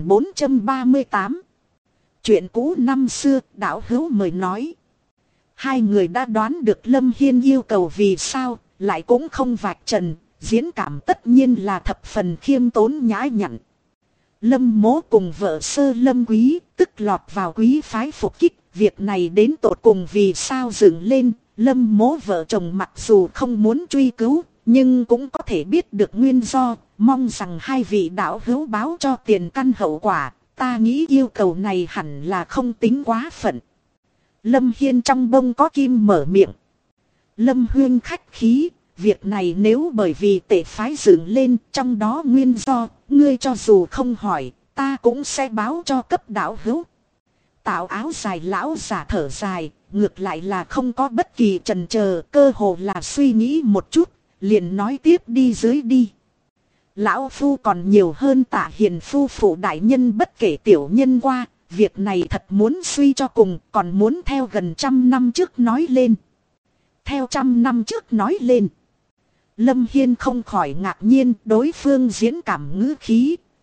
3438. Chuyện cũ năm xưa, đạo hữu mời nói. Hai người đã đoán được Lâm Hiên yêu cầu vì sao, lại cũng không vạch trần, diễn cảm tất nhiên là thập phần khiêm tốn nhã nhặn. Lâm Mố cùng vợ Sơ Lâm Quý, tức lọt vào quý phái phục kích, việc này đến tột cùng vì sao dựng lên. Lâm Mố vợ chồng mặc dù không muốn truy cứu, nhưng cũng có thể biết được nguyên do, mong rằng hai vị đạo hữu báo cho tiền căn hậu quả. Ta nghĩ yêu cầu này hẳn là không tính quá phận. Lâm Hiên trong bông có kim mở miệng. Lâm huynh khách khí, việc này nếu bởi vì tể phái dựng lên, trong đó nguyên do, ngươi cho dù không hỏi, ta cũng sẽ báo cho cấp đạo hữu. Tạo áo dài lão giả thở dài, ngược lại là không có bất kỳ chần chờ, cơ hồ là suy nghĩ một chút, liền nói tiếp đi dưới đi. Lão phu còn nhiều hơn Tạ Hiền phu phụ đại nhân bất kể tiểu nhân qua, việc này thật muốn suy cho cùng, còn muốn theo gần 100 năm trước nói lên. Theo 100 năm trước nói lên. Lâm Hiên không khỏi ngạc nhiên, đối phương diễn cảm ngữ khí,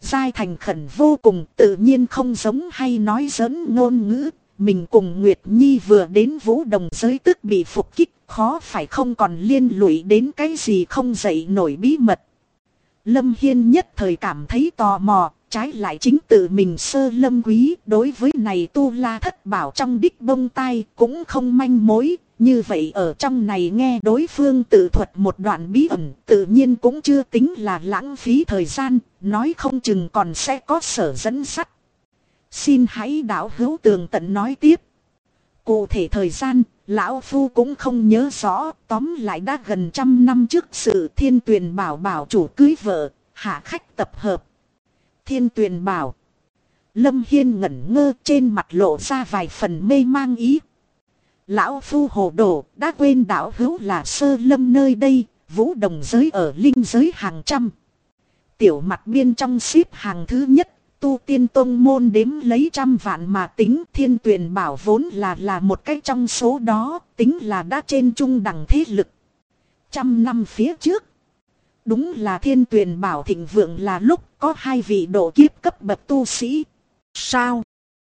giai thành khẩn vô cùng, tự nhiên không giống hay nói giỡn ngôn ngữ. Mình cùng Nguyệt Nhi vừa đến Vũ Đồng giới tức bị phục kích, khó phải không còn liên lụy đến cái gì không dậy nổi bí mật. Lâm Hiên nhất thời cảm thấy tò mò, trái lại chính tự mình sơ lâm quý đối với này tu la thất bảo trong đích bông tai cũng không manh mối. Như vậy ở trong này nghe đối phương tự thuật một đoạn bí ẩn tự nhiên cũng chưa tính là lãng phí thời gian, nói không chừng còn sẽ có sở dẫn sắt. Xin hãy đạo hữu tường tận nói tiếp. Cụ thể thời gian, lão phu cũng không nhớ rõ, tóm lại đã gần 100 năm trước sự Thiên Tuyền Bảo bảo chủ cưới vợ, hạ khách tập hợp. Thiên Tuyền Bảo. Lâm Hiên ngẩn ngơ, trên mặt lộ ra vài phần mê mang ý. Lão phu hồ đồ, đã quên đạo hữu là sơ lâm nơi đây, Vũ Đồng giới ở linh giới hàng trăm. Tiểu mặt biên trong xếp hàng thứ nhất. Tu tiên tông môn đếm lấy trăm vạn mà tính, Thiên Tuyền Bảo vốn là một cái trong số đó, tính là đã trên trung đẳng thế lực. 100 năm phía trước, đúng là Thiên Tuyền Bảo thịnh vượng là lúc có 2 vị độ kiếp cấp bậc tu sĩ. Sao?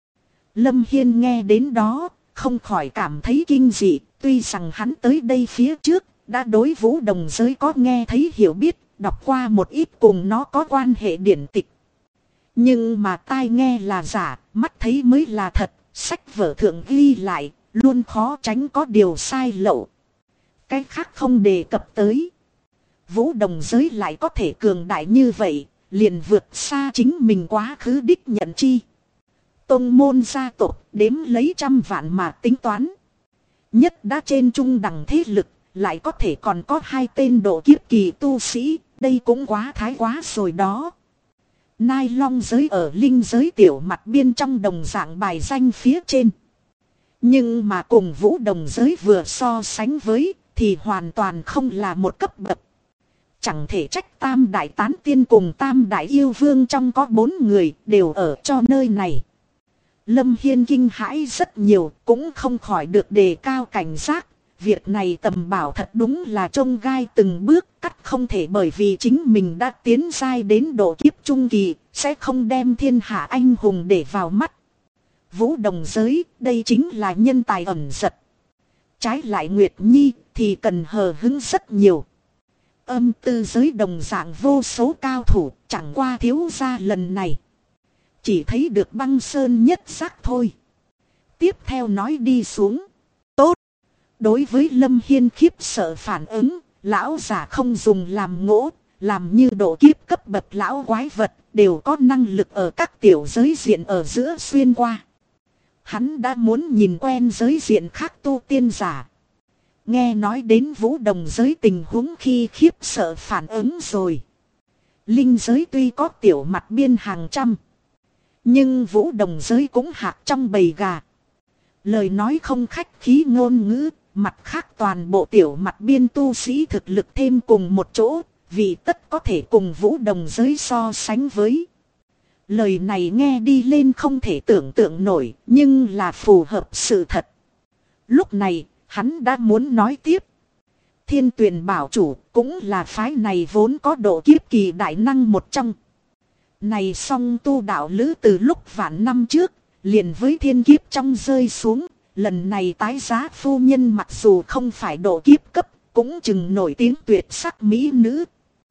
Lâm Hiên nghe đến đó, không khỏi cảm thấy kinh dị, tuy rằng hắn tới đây phía trước, đã đối Vũ Đồng giới có nghe thấy hiểu biết, đọc qua một ít cùng nó có quan hệ điển tịch. Nhưng mà tai nghe là giả, mắt thấy mới là thật, sách vở thượng ghi lại, luôn khó tránh có điều sai lậu. Cái khác không đề cập tới. Vũ Đồng giới lại có thể cường đại như vậy, liền vượt xa chính mình quá khứ đích nhận chi. Tông môn gia tộc đếm lấy trăm vạn mà tính toán. Nhất đã trên trung đẳng thế lực, lại có thể còn có 2 tên độ kiếp kỳ tu sĩ, đây cũng quá thái quá rồi đó. Nai Long giới ở linh giới tiểu mặt biên trong đồng dạng bài danh phía trên. Nhưng mà cùng Vũ Đồng giới vừa so sánh với thì hoàn toàn không là một cấp bậc. Chẳng thể trách Tam Đại Tán Tiên cùng Tam Đại Yêu Vương trong có 4 người đều ở cho nơi này. Lâm Hiên kinh hãi rất nhiều, cũng không khỏi được đề cao cảnh giác. Việc này tầm bảo thật đúng là trông gai từng bước, cắt không thể bởi vì chính mình đã tiến giai đến độ kiếp trung kỳ, sẽ không đem thiên hạ anh hùng để vào mắt. Vũ Đồng giới, đây chính là nhân tài ẩn giật. Trái lại Nguyệt Nhi thì cần hờ hững rất nhiều. Âm tư giới đồng dạng vô số cao thủ, chẳng qua thiếu gia lần này chỉ thấy được băng sơn nhất sắc thôi. Tiếp theo nói đi xuống. Tốt. Đối với Lâm Hiên khiếp sợ phản ứng, lão giả không dùng làm ngỗ, làm như độ kiếp cấp bậc lão quái vật, đều có năng lực ở các tiểu giới diện ở giữa xuyên qua. Hắn đã muốn nhìn quen giới diện khác tu tiên giả. Nghe nói đến Vũ Đồng giới tình huống khi khiếp sợ phản ứng rồi. Linh giới tuy có tiểu mặt biên hàng trăm, nhưng Vũ Đồng giới cũng hạc trong bầy gà. Lời nói không khách khí ngôn ngữ, mặt khác toàn bộ tiểu mặt biên tu sĩ thực lực thêm cùng một chỗ, vì tất có thể cùng Vũ Đồng giới so sánh với. Lời này nghe đi lên không thể tưởng tượng nổi, nhưng là phù hợp sự thật. Lúc này, hắn đã muốn nói tiếp. Thiên Tuyền bảo chủ cũng là phái này vốn có độ kiếp kỳ đại năng một trong. Này song tu đạo lữ từ lúc vạn năm trước, liền với thiên kiếp trong rơi xuống, lần này tái giá phu nhân mặc dù không phải độ kiếp cấp, cũng chừng nổi tiếng tuyệt sắc mỹ nữ.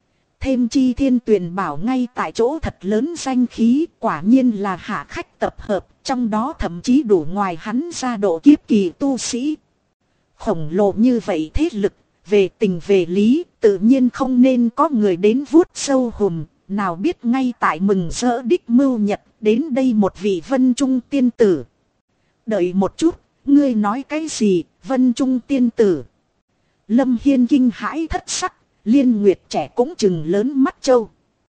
Thêm chi Thiên Tuyền bảo ngay tại chỗ thật lớn danh khí, quả nhiên là hạ khách tập hợp, trong đó thậm chí đủ ngoài hắn ra độ kiếp kỳ tu sĩ. Khổng lồ như vậy thế lực, về tình về lý, tự nhiên không nên có người đến vuốt sâu hùm, nào biết ngay tại mừng rỡ đích mưu nhật, đến đây một vị Vân Trung tiên tử. Đợi một chút, ngươi nói cái gì, Vân Trung tiên tử? Lâm Hiên kinh hãi thất sắc, Liên Nguyệt trẻ cũng chừng lớn mắt châu.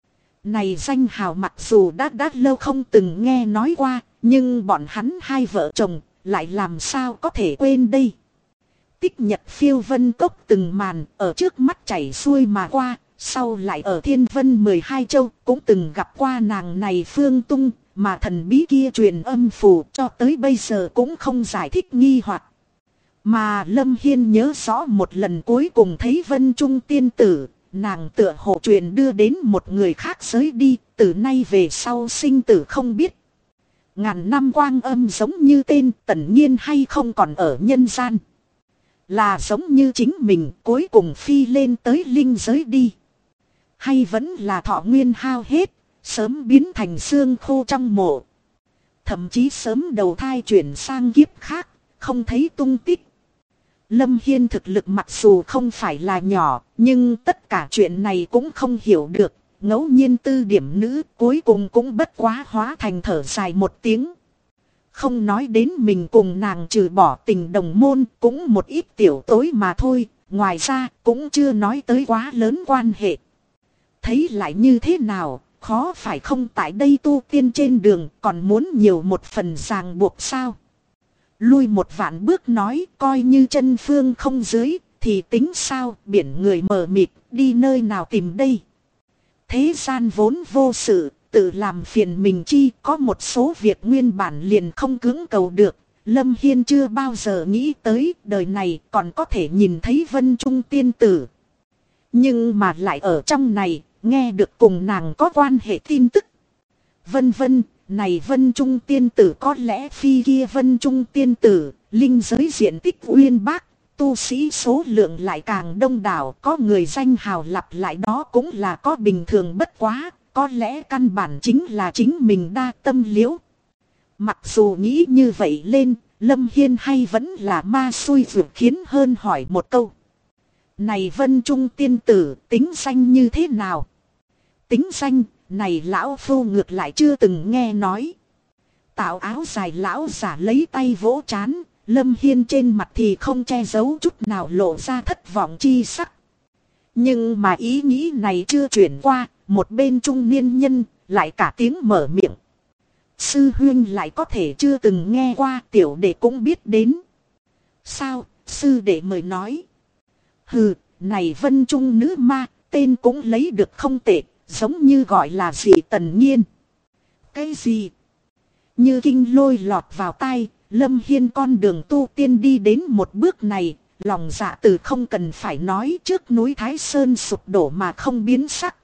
Này danh hào mặc dù đã lâu không từng nghe nói qua, nhưng bọn hắn 2 vợ chồng, lại làm sao có thể quên đây. Tích Nhật phiêu vân cốc từng màn, ở trước mắt chảy xuôi mà qua, sau lại ở Thiên Vân 12 châu, cũng từng gặp qua nàng này Phương Tung, mà thần bí kia truyền âm phù cho tới bây giờ cũng không giải thích nghi hoặc. Mà Lâm Hiên nhớ rõ một lần cuối cùng thấy Vân Trung tiên tử, nàng tựa hồ truyền đưa đến một người khác giới đi, từ nay về sau sinh tử không biết. Ngàn năm quang âm giống như tên Tần Nhiên hay không còn ở nhân gian. Là giống như chính mình cuối cùng phi lên tới linh giới đi. Hay vẫn là thọ nguyên hao hết, sớm biến thành xương khô trong mộ. Thậm chí sớm đầu thai chuyển sang kiếp khác, không thấy tung tích. Lâm Hiên thực lực mặc dù không phải là nhỏ, nhưng tất cả chuyện này cũng không hiểu được. Ngẫu nhiên tư điểm nữ cuối cùng cũng bất quá hóa thành thở dài một tiếng. Không nói đến mình cùng nàng trừ bỏ tình đồng môn cũng một ít tiểu tối mà thôi. Ngoài ra cũng chưa nói tới quá lớn quan hệ. Thấy lại như thế nào, khó phải không tại đây tu tiên trên đường còn muốn nhiều một phần ràng buộc sao. Lui một vạn bước nói coi như chân phương không dưới thì tính sao, biển người mờ mịt đi nơi nào tìm đây. Thế gian vốn vô sự, tự làm phiền mình chi, có một số việc nguyên bản liền không cưỡng cầu được. Lâm Hiên chưa bao giờ nghĩ tới đời này còn có thể nhìn thấy Vân Trung tiên tử. Nhưng mà lại ở trong này, nghe được cùng nàng có quan hệ tin tức. Vân vân, này Vân Trung tiên tử có lẽ phi kia Vân Trung tiên tử, linh giới diện tích uyên bác. Tu sĩ số lượng lại càng đông đảo, có người danh hào lặp lại đó cũng là có bình thường bất quá, có lẽ căn bản chính là chính mình đa tâm liễu. Mặc dù nghĩ như vậy lên, Lâm Hiên hay vẫn là ma xui vượt khiến hơn hỏi một câu. Này Vân Trung tiên tử tính danh như thế nào? Tính danh, này lão phu ngược lại chưa từng nghe nói. Tạo áo dài lão giả lấy tay vỗ trán. Lâm Hiên trên mặt thì không che giấu chút nào lộ ra thất vọng chi sắc. Nhưng mà ý nghĩ này chưa chuyển qua, một bên trung niên nhân lại cả tiếng mở miệng. Sư huynh lại có thể chưa từng nghe qua, tiểu đệ cũng biết đến. Sao, sư đệ mời nói. Hừ, này Vân Trung nữ ma, tên cũng lấy được không tệ, giống như gọi là gì Tần Nhiên. Cái gì? Như kinh lôi lọt vào tai. Lâm Hiên con đường tu tiên đi đến một bước này, lòng dạ từ không cần phải nói, trước núi Thái Sơn sụp đổ mà không biến sắc.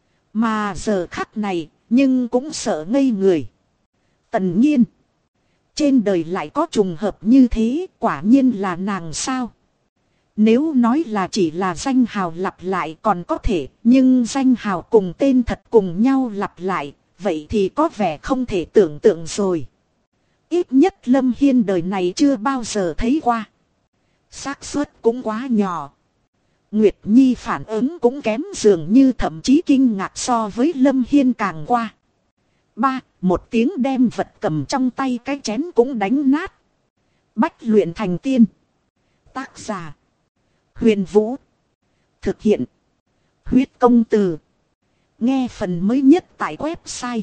Mà giờ khắc này, nhưng cũng sợ ngây người. Tần Nhiên, trên đời lại có trùng hợp như thế, quả nhiên là nàng sao? Nếu nói là chỉ là danh hào lặp lại còn có thể, nhưng danh hào cùng tên thật cùng nhau lặp lại, vậy thì có vẻ không thể tưởng tượng rồi. Ít nhất Lâm Hiên đời này chưa bao giờ thấy qua. Xác suất cũng quá nhỏ. Nguyệt Nhi phản ứng cũng kém, dường như thậm chí kinh ngạc so với Lâm Hiên càng qua. Một tiếng đem vật cầm trong tay cái chén cũng đánh nát. Bách luyện thành tiên. Tác giả Huyền Vũ. Thực hiện Huyết Công Từ. Nghe phần mới nhất tại website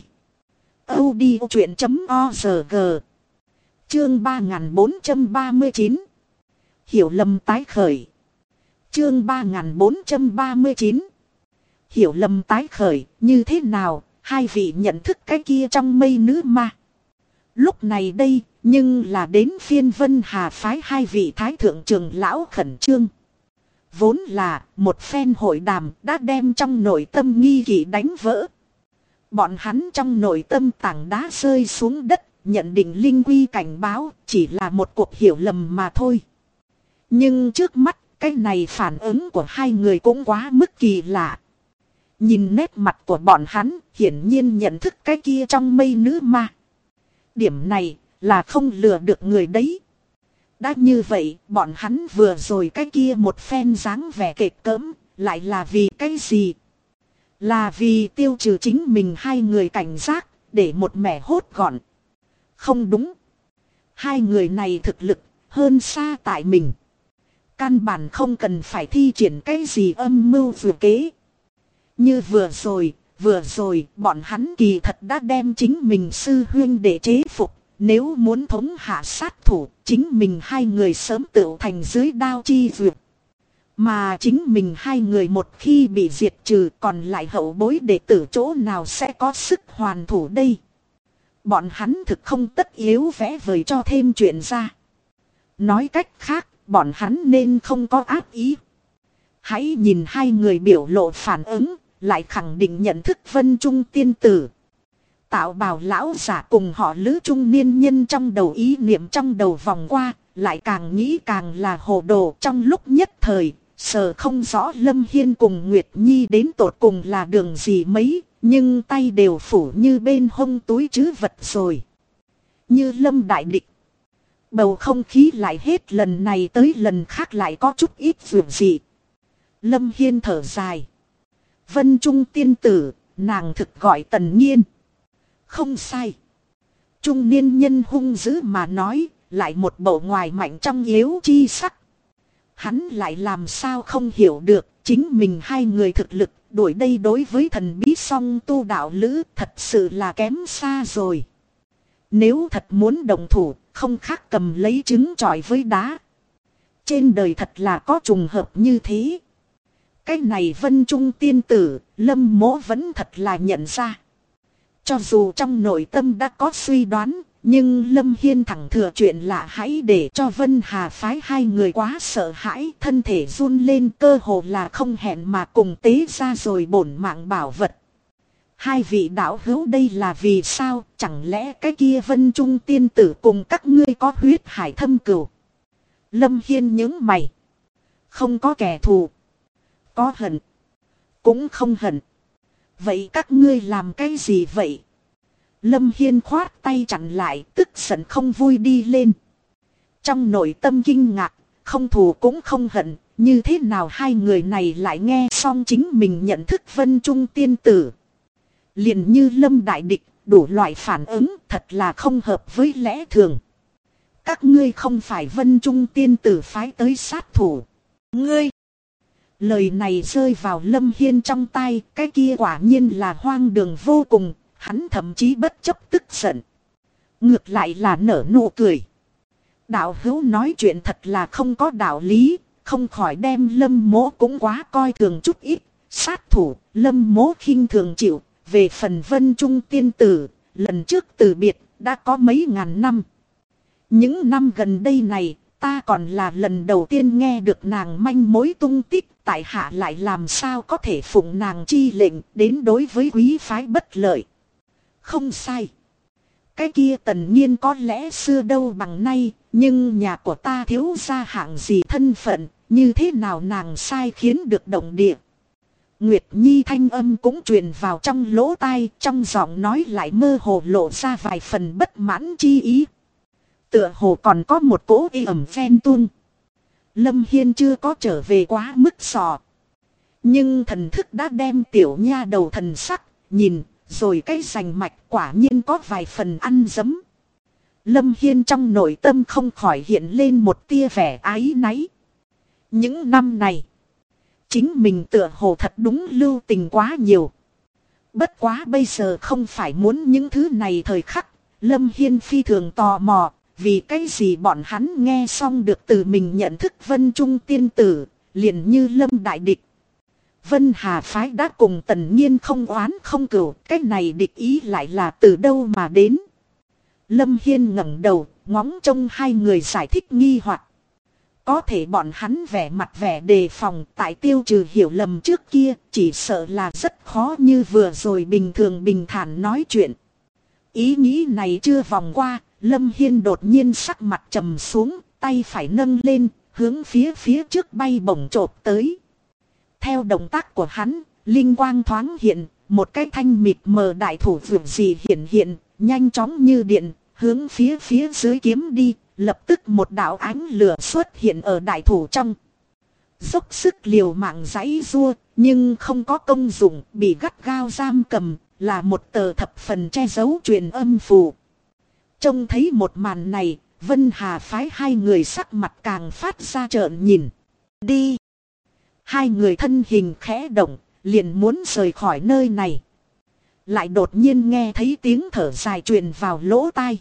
audiochuyện.org. Chương 3439. Hiểu lầm tái khởi. Chương 3439. Hiểu lầm tái khởi, như thế nào, hai vị nhận thức cái kia trong mây nữ ma. Lúc này đây, nhưng là đến phiên Vân Hà phái hai vị thái thượng trưởng lão khẩn trương. Vốn là một phen hội đàm đã đem trong nội tâm nghi kỵ đánh vỡ. Bọn hắn trong nội tâm tảng đá rơi xuống đất, nhận định linh quy cảnh báo chỉ là một cuộc hiểu lầm mà thôi. Nhưng trước mắt, cái này phản ứng của hai người cũng quá mức kỳ lạ. Nhìn nét mặt của bọn hắn, hiển nhiên nhận thức cái kia trong mây nữ ma. Điểm này là không lừa được người đấy. Đã như vậy, bọn hắn vừa rồi cái kia một phen dáng vẻ kịch cỡm, lại là vì cái gì? Là vì tiêu trừ chính mình hai người cảnh giác, để một mẻ hốt gọn. Không đúng. Hai người này thực lực hơn xa tại mình. Căn bản không cần phải thi triển cái gì âm mưu vừa kế. Như vừa rồi bọn hắn kỳ thật đã đem chính mình sư huynh để chế phục. Nếu muốn thống hạ sát thủ, chính mình hai người sớm tựu thành dưới đao chi vượt. Mà chính mình hai người một khi bị diệt trừ, còn lại hậu bối đệ tử chỗ nào sẽ có sức hoàn thủ đây. Bọn hắn thực không tất yếu vẽ vời cho thêm chuyện ra. Nói cách khác, bọn hắn nên không có ác ý. Hãy nhìn hai người biểu lộ phản ứng, lại khẳng định nhận thức Vân Trung tiên tử. Tạo bào lão giả cùng họ Lữ trung niên nhân trong đầu ý niệm trong đầu vòng qua, lại càng nghĩ càng là hồ đồ. Trong lúc nhất thời, sợ không rõ Lâm Hiên cùng Nguyệt Nhi đến tột cùng là đường gì mấy, nhưng tay đều phủ như bên hông túi trữ vật rồi. Như Lâm đại địch. Bầu không khí lại hết lần này tới lần khác lại có chút ít vượt dị. Lâm Hiên thở dài. Vân Trung tiên tử, nàng thực gọi Tần Nhiên. Không sai. Trung niên nhân hung dữ mà nói, lại một bộ ngoài mạnh trong yếu chi sắc. Hắn lại làm sao không hiểu được, chính mình hai người thực lực, đuổi đây đối với thần bí song tu đạo lữ thật sự là kém xa rồi. Nếu thật muốn đồng thủ, không khác cầm lấy trứng chọi với đá. Trên đời thật là có trùng hợp như thế. Cái này Vân Trung tiên tử, Lâm Mỗ vẫn thật là nhận ra. Cho dù trong nội tâm đã có suy đoán, nhưng Lâm Hiên thẳng thừa chuyện lạ hãy để cho Vân Hà phái hai người quá sợ hãi, thân thể run lên cơ hồ là không hẹn mà cùng tế ra rồi bổn mạng bảo vật. Hai vị đạo hữu đây là vì sao, chẳng lẽ cái kia Vân Trung tiên tử cùng các ngươi có huyết hải thâm cừu? Lâm Hiên nhướng mày. Không có kẻ thù. Có hận. Cũng không hận. Vậy các ngươi làm cái gì vậy? Lâm Hiên khoát tay chặn lại, tức giận không vui đi lên. Trong nội tâm kinh ngạc, không thù cũng không hận, như thế nào hai người này lại nghe xong chính mình nhận thức Vân Trung tiên tử. Liền như Lâm đại địch, đủ loại phản ứng thật là không hợp với lẽ thường. Các ngươi không phải Vân Trung tiên tử phái tới sát thủ. Ngươi! Lời này rơi vào Lâm Hiên trong tai, cái kia quả nhiên là hoang đường vô cùng, hắn thậm chí bất chấp tức giận. Ngược lại là nở nụ cười. Đạo hữu nói chuyện thật là không có đạo lý, không khỏi đem Lâm Mỗ cũng quá coi thường chút ít. Sát thủ, Lâm Mỗ khinh thường chịu, về phần Vân Trung tiên tử, lần trước từ biệt, đã có mấy ngàn năm. Những năm gần đây này, ta còn là lần đầu tiên nghe được nàng manh mối tung tích, tại hạ lại làm sao có thể phụng nàng chi lệnh đến đối với quý phái bất lợi. Không sai. Cái kia Tần Nhiên có lẽ xưa đâu bằng nay, nhưng nhà của ta thiếu gia hạng gì thân phận, như thế nào nàng sai khiến được động địa. Nguyệt Nhi thanh âm cũng truyền vào trong lỗ tai, trong giọng nói lại mơ hồ lộ ra vài phần bất mãn chi ý. Tựa hồ còn có một cỗ ê ẩm ven tuôn. Lâm Hiên chưa có trở về quá mức sò. Nhưng thần thức đã đem tiểu nha đầu thần sắc, nhìn, rồi cái rành mạch quả nhiên có vài phần ăn dấm. Lâm Hiên trong nội tâm không khỏi hiện lên một tia vẻ áy náy. Những năm này, chính mình tựa hồ thật đúng lưu tình quá nhiều. Bất quá bây giờ không phải muốn những thứ này thời khắc, Lâm Hiên phi thường tò mò. Vì cái gì bọn hắn nghe xong được từ mình nhận thức Vân Trung tiên tử, liền như Lâm đại địch. Vân Hà phái đã cùng Tần Nhiên không oán không cừu, cái này địch ý lại là từ đâu mà đến. Lâm Hiên ngẩng đầu, ngóng trông hai người giải thích nghi hoặc. Có thể bọn hắn vẻ mặt vẻ đề phòng tại tiêu trừ hiểu lầm trước kia, chỉ sợ là rất khó như vừa rồi bình thường bình thản nói chuyện. Ý nghĩ này chưa vòng qua, Lâm Hiên đột nhiên sắc mặt trầm xuống, tay phải nâng lên, hướng phía trước bay bổng chộp tới. Theo động tác của hắn, linh quang thoáng hiện, một cái thanh mịt mờ đại thủ vượt gì hiện, nhanh chóng như điện, hướng phía dưới kiếm đi, lập tức một đạo ánh lửa xuất hiện ở đại thủ trong. Dốc sức liều mạng giãy giụa, nhưng không có công dụng, bị gắt gao giam cầm, là một tờ thập phần che giấu truyền âm phù. Trông thấy một màn này, Vân Hà phái hai người sắc mặt càng phát ra trợn nhìn. Đi! Hai người thân hình khẽ động, liền muốn rời khỏi nơi này. Lại đột nhiên nghe thấy tiếng thở dài truyền vào lỗ tai.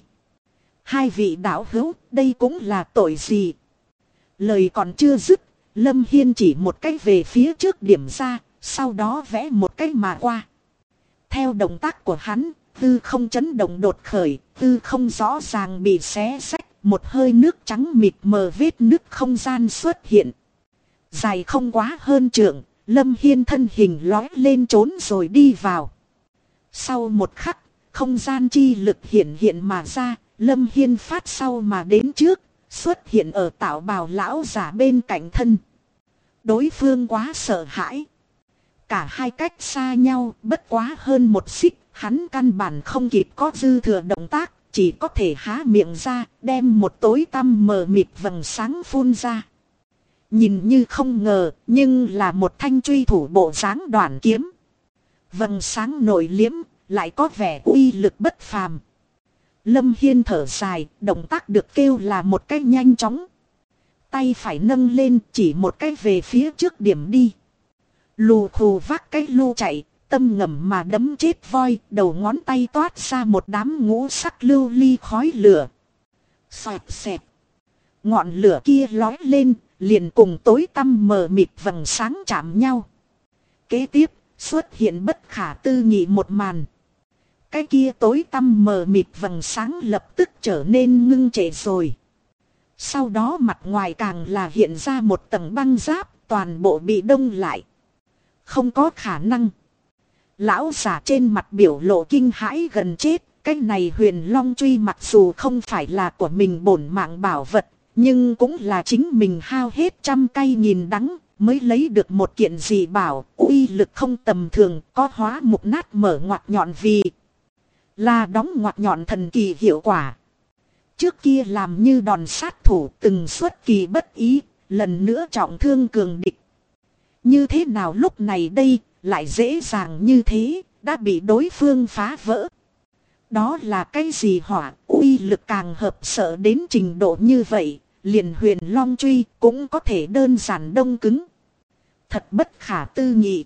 Hai vị đạo hữu, đây cũng là tội gì? Lời còn chưa dứt, Lâm Hiên chỉ một cái về phía trước điểm ra, sau đó vẽ một cái mà qua. Theo động tác của hắn, tư không chấn động đột khởi, tư không rõ ràng bị xé xách, một hơi nước trắng mịt mờ vết nước không gian xuất hiện. Dài không quá hơn trượng, Lâm Hiên thân hình lói lên trốn rồi đi vào. Sau một khắc, không gian chi lực hiện hiện mà ra, Lâm Hiên phát sau mà đến trước, xuất hiện ở tạo bào lão giả bên cạnh thân. Đối phương quá sợ hãi. Cả hai cách xa nhau bất quá hơn một xích, hắn căn bản không kịp có dư thừa động tác, chỉ có thể há miệng ra, đem một tối tăm mờ mịt vầng sáng phun ra. Nhìn như không ngờ, nhưng là một thanh truy thủ bộ dáng đoạn kiếm. Vầng sáng nổi liếm, lại có vẻ uy lực bất phàm. Lâm Hiên thở dài, động tác được kêu là một cách nhanh chóng. Tay phải nâng lên, chỉ một cách về phía trước điểm đi. Lù khù vác cái lu chạy, tâm ngầm mà đấm chết voi, đầu ngón tay toát ra một đám ngũ sắc lưu ly khói lửa. Xoẹt xẹt. Ngọn lửa kia lói lên, liền cùng tối tăm mờ mịt vầng sáng chạm nhau. Kế tiếp, xuất hiện bất khả tư nghị một màn. Cái kia tối tăm mờ mịt vầng sáng lập tức trở nên ngưng trệ rồi. Sau đó mặt ngoài càng là hiện ra một tầng băng giáp, toàn bộ bị đông lại. Không có khả năng. Lão giả trên mặt biểu lộ kinh hãi gần chết. Cái này huyền long truy mặc dù không phải là của mình bổn mạng bảo vật, nhưng cũng là chính mình hao hết trăm cây nghìn đắng mới lấy được một kiện dị bảo, uy lực không tầm thường, có hóa mục nát mở ngoặt nhọn vì là đóng ngoặt nhọn thần kỳ hiệu quả. Trước kia làm như đòn sát thủ từng xuất kỳ bất ý, lần nữa trọng thương cường địch. Như thế nào lúc này đây, lại dễ dàng như thế, đã bị đối phương phá vỡ. Đó là cái gì hỏa, uy lực càng hợp sợ đến trình độ như vậy, liền huyền long truy cũng có thể đơn giản đông cứng. Thật bất khả tư nghị.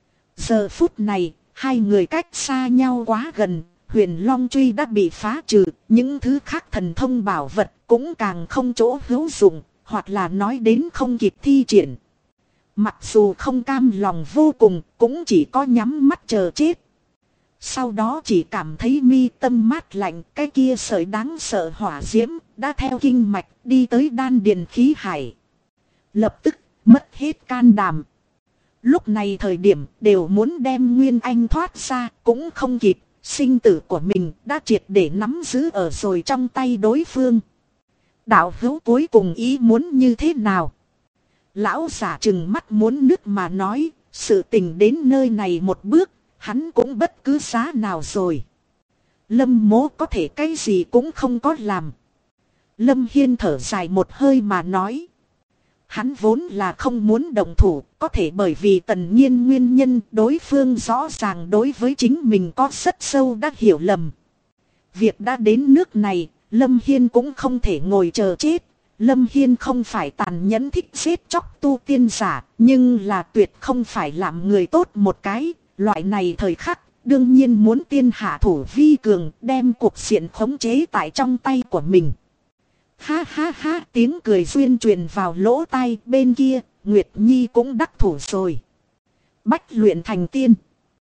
Giờ phút này, hai người cách xa nhau quá gần, huyền long truy đã bị phá trừ, những thứ khác thần thông bảo vật cũng càng không chỗ hữu dụng, hoặc là nói đến không kịp thi triển. Mặc dù không cam lòng vô cùng, cũng chỉ có nhắm mắt chờ chết. Sau đó chỉ cảm thấy mi tâm mát lạnh, cái kia sợi đáng sợ hỏa diễm đã theo kinh mạch đi tới đan điền khí hải. Lập tức mất hết can đảm. Lúc này thời điểm đều muốn đem Nguyên Anh thoát ra cũng không kịp, sinh tử của mình đã triệt để nắm giữ ở rồi trong tay đối phương. Đạo hữu cuối cùng ý muốn như thế nào? Lão giả trừng mắt muốn nước mà nói, sự tình đến nơi này một bước, hắn cũng bất cứ giá nào rồi. Lâm Mỗ có thể cái gì cũng không có làm. Lâm Hiên thở dài một hơi mà nói. Hắn vốn là không muốn động thủ, có thể bởi vì Tần Nhiên nguyên nhân đối phương rõ ràng đối với chính mình có rất sâu đã hiểu lầm. Việc đã đến nước này, Lâm Hiên cũng không thể ngồi chờ chết. Lâm Hiên không phải tàn nhẫn thích giết chóc tu tiên giả, nhưng là tuyệt không phải làm người tốt một cái. Loại này thời khắc, đương nhiên muốn tiên hạ thủ vi cường, đem cuộc diện khống chế tại trong tay của mình. Ha ha ha, tiếng cười duyên truyền vào lỗ tai bên kia, Nguyệt Nhi cũng đắc thủ rồi. Bách luyện thành tiên.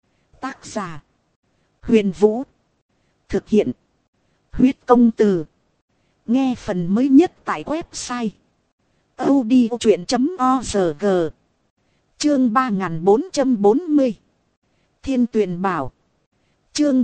Tác giả: Huyền Vũ. Thực hiện: Huyết Công Từ. Nghe phần mới nhất tại website audiochuyện.org. Chương 3440. Thiên Tuyền Bảo. Chương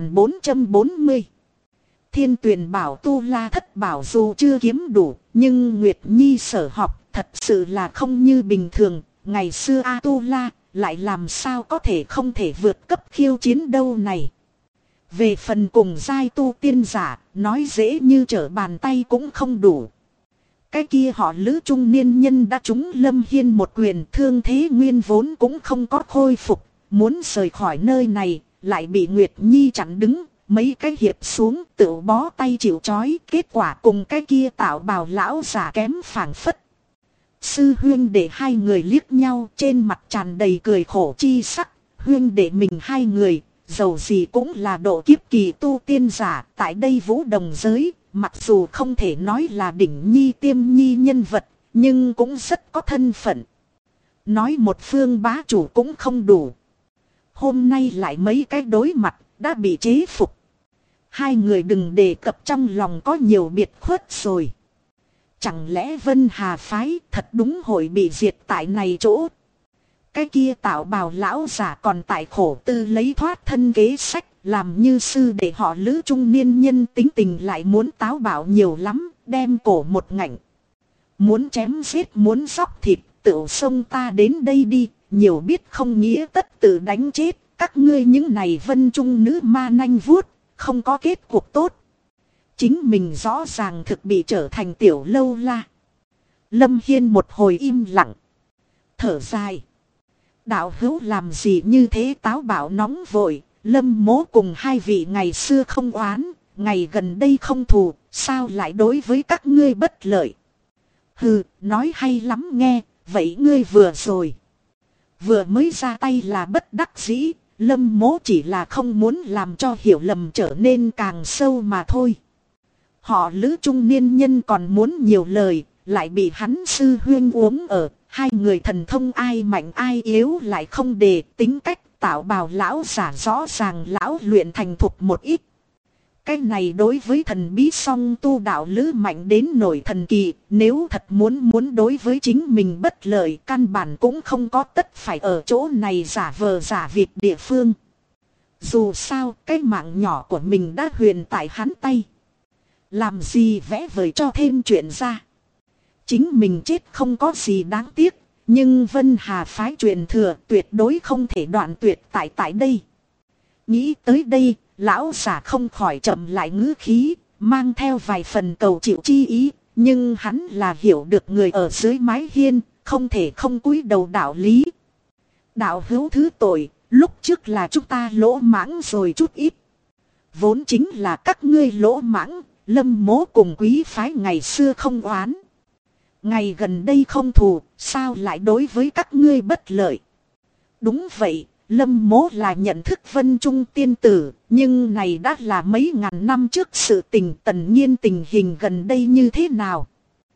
3440. Thiên Tuyền Bảo tu la thất bảo dù chưa kiếm đủ, nhưng Nguyệt Nhi sở học thật sự là không như bình thường. Ngày xưa A tu la lại làm sao có thể không thể vượt cấp khiêu chiến đâu này. Về phần cùng giai tu tiên giả, nói dễ như trở bàn tay cũng không đủ. Cái kia họ Lữ trung niên nhân đã trúng Lâm Hiên một quyền, thương thế nguyên vốn cũng không có khôi phục. Muốn rời khỏi nơi này, lại bị Nguyệt Nhi chặn đứng, mấy cái hiệp xuống tự bó tay chịu trói. Kết quả cùng cái kia tạo bào lão giả kém phảng phất. Sư huyên đệ hai người liếc nhau, trên mặt tràn đầy cười khổ chi sắc. Huyên đệ mình hai người, dầu gì cũng là độ kiếp kỳ tu tiên giả, tại đây vũ đồng giới, mặc dù không thể nói là đỉnh nhi tiêm nhi nhân vật, nhưng cũng rất có thân phận. Nói một phương bá chủ cũng không đủ. Hôm nay lại mấy cái đối mặt, đã bị chế phục. Hai người đừng đề cập trong lòng có nhiều biệt khuất rồi. Chẳng lẽ Vân Hà phái thật đúng hội bị diệt tại này chỗ? Cái kia Tạo Bào lão giả còn tại khổ tư lấy thoát thân kế sách, làm như sư để họ Lữ trung niên nhân tính tình lại muốn táo bạo nhiều lắm, đem cổ một ngạnh. Muốn chém giết muốn xóc thịt, tựu xông ta đến đây đi, nhiều biết không nghĩa tất tự đánh chết, các ngươi những này vân trung nữ ma nanh vuốt, không có kết cục tốt. Chính mình rõ ràng thực bị trở thành tiểu lâu la. Lâm Hiên một hồi im lặng, thở dài. Đạo hữu làm gì như thế táo bạo nóng vội, Lâm Mỗ cùng hai vị ngày xưa không oán, ngày gần đây không thù, sao lại đối với các ngươi bất lợi? Hừ, nói hay lắm nghe, vậy ngươi vừa rồi. Vừa mới ra tay là bất đắc dĩ, Lâm Mỗ chỉ là không muốn làm cho hiểu lầm trở nên càng sâu mà thôi. Họ Lữ trung niên nhân còn muốn nhiều lời, lại bị hắn sư huyên uống ở. Hai người thần thông ai mạnh ai yếu lại không để tính cách Tạo Bào lão giả rõ ràng lão luyện thành thục một ít. Cái này đối với thần bí song tu đạo lữ mạnh đến nổi thần kỳ, nếu thật muốn đối với chính mình bất lợi căn bản cũng không có tất phải ở chỗ này giả vờ giả vịt địa phương. Dù sao cái mạng nhỏ của mình đã huyền tại hắn tay. Làm gì vẽ vời cho thêm chuyện ra. Chính mình chết không có gì đáng tiếc, nhưng Vân Hà phái truyền thừa tuyệt đối không thể đoạn tuyệt tại đây. Nghĩ tới đây, lão giả không khỏi chậm lại ngữ khí, mang theo vài phần cầu chịu chi ý, nhưng hắn là hiểu được người ở dưới mái hiên, không thể không cúi đầu đạo lý. Đạo hữu thứ tội, lúc trước là chúng ta lỗ mãng rồi chút ít. Vốn chính là các ngươi lỗ mãng, Lâm Mỗ cùng quý phái ngày xưa không oán. Ngày gần đây không thù, sao lại đối với các ngươi bất lợi? Đúng vậy, Lâm Mỗ là nhận thức Vân Trung tiên tử, nhưng này đã là mấy ngàn năm trước sự tình tần nhiên tình hình gần đây như thế nào?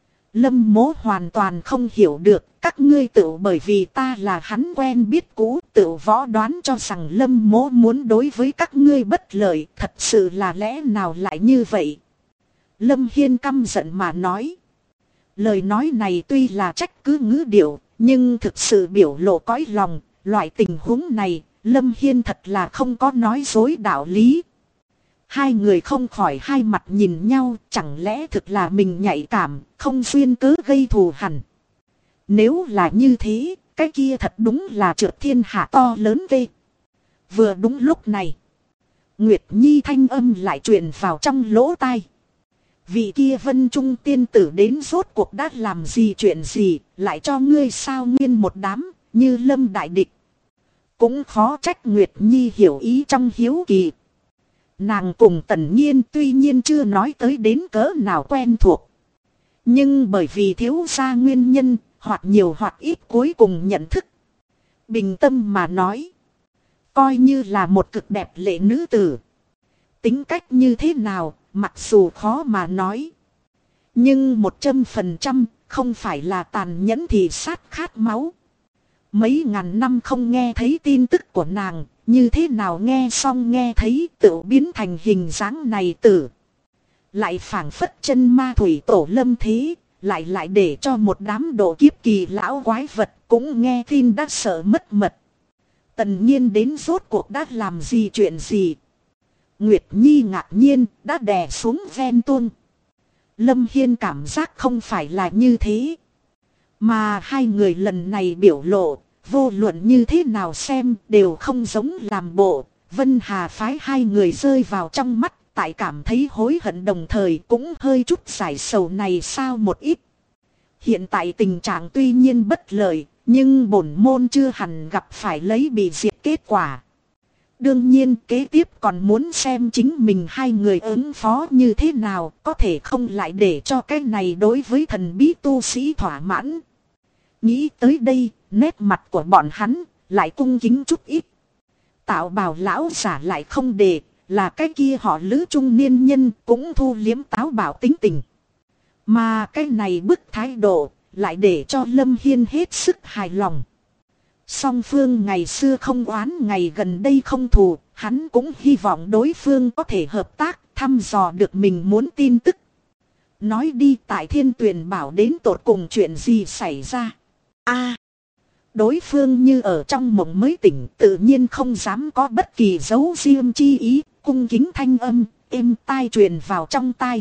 Lâm Mỗ hoàn toàn không hiểu được, các ngươi tự bởi vì ta là hắn quen biết cũ, tự võ đoán cho rằng Lâm Mỗ muốn đối với các ngươi bất lợi, thật sự là lẽ nào lại như vậy? Lâm Hiên căm giận mà nói. Lời nói này tuy là trách cứ ngữ điệu, nhưng thực sự biểu lộ cõi lòng, loại tình huống này, Lâm Hiên thật là không có nói dối đạo lý. Hai người không khỏi hai mặt nhìn nhau, chẳng lẽ thực là mình nhạy cảm, không duyên cớ gây thù hằn. Nếu là như thế, cái kia thật đúng là trượt thiên hạ to lớn vê. Vừa đúng lúc này, Nguyệt Nhi thanh âm lại truyền vào trong lỗ tai. Vị kia Vân Trung tiên tử đến rốt cuộc đã làm gì chuyện gì, lại cho ngươi sao nguyên một đám, như Lâm đại địch. Cũng khó trách Nguyệt Nhi hiểu ý trong hiếu kỳ. Nàng cùng Tần Nhiên tuy nhiên chưa nói tới đến cỡ nào quen thuộc. Nhưng bởi vì thiếu gia nguyên nhân, hoặc nhiều hoặc ít cuối cùng nhận thức. Bình tâm mà nói. Coi như là một cực đẹp lệ nữ tử. Tính cách như thế nào, mặc dù khó mà nói. Nhưng 100% không phải là tàn nhẫn thì sát khát máu. Mấy ngàn năm không nghe thấy tin tức của nàng, như thế nào nghe xong nghe thấy tự biến thành hình dáng này tử. Lại phảng phất chân ma thủy tổ lâm thế, lại để cho một đám độ kiếp kỳ lão quái vật cũng nghe tin đã sợ mất mật. Tần Nhiên đến rốt cuộc đã làm gì chuyện gì? Nguyệt Nhi ngạc nhiên đã đè xuống ven tuông. Lâm Hiên cảm giác không phải là như thế. Mà hai người lần này biểu lộ, vô luận như thế nào xem đều không giống làm bộ. Vân Hà phái hai người rơi vào trong mắt, tại cảm thấy hối hận đồng thời cũng hơi chút giải sầu này sao một ít. Hiện tại tình trạng tuy nhiên bất lợi, nhưng bổn môn chưa hẳn gặp phải lấy bị diệt kết quả. Đương nhiên kế tiếp còn muốn xem chính mình hai người ứng phó như thế nào, có thể không lại để cho cái này đối với thần bí tu sĩ thỏa mãn. Nghĩ tới đây, nét mặt của bọn hắn lại cung kính chút ít. Tạo Bào lão giả lại không để, là cái kia họ Lữ trung niên nhân cũng thu liếm táo bạo tính tình. Mà cái này bức thái độ lại để cho Lâm Hiên hết sức hài lòng. Song phương ngày xưa không oán ngày gần đây không thù, hắn cũng hy vọng đối phương có thể hợp tác, thăm dò được mình muốn tin tức. Nói đi, tại Thiên Tuyền Bảo đến tột cùng chuyện gì xảy ra? Đối phương như ở trong mộng mới tỉnh, tự nhiên không dám có bất kỳ dấu riêng chi ý, cung kính thanh âm, êm tai truyền vào trong tai.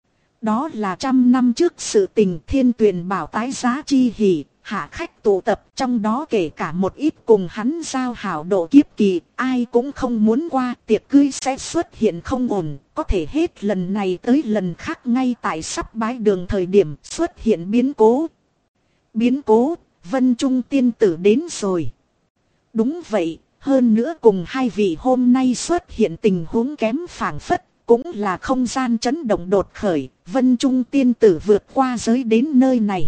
Đó là 100 năm trước sự tình. Thiên Tuyền Bảo tái giá chi hỉ, hạ khách tụ tập, trong đó kể cả một ít cùng hắn giao hảo độ kiếp kỳ, ai cũng không muốn qua, tiệc cưới sẽ xuất hiện không ổn, có thể hết lần này tới lần khác ngay tại sắp bái đường thời điểm xuất hiện biến cố. Biến cố, Vân Trung tiên tử đến rồi. Đúng vậy, hơn nữa cùng hai vị hôm nay xuất hiện tình huống kém phảng phất, cũng là không gian chấn động đột khởi, Vân Trung tiên tử vượt qua giới đến nơi này.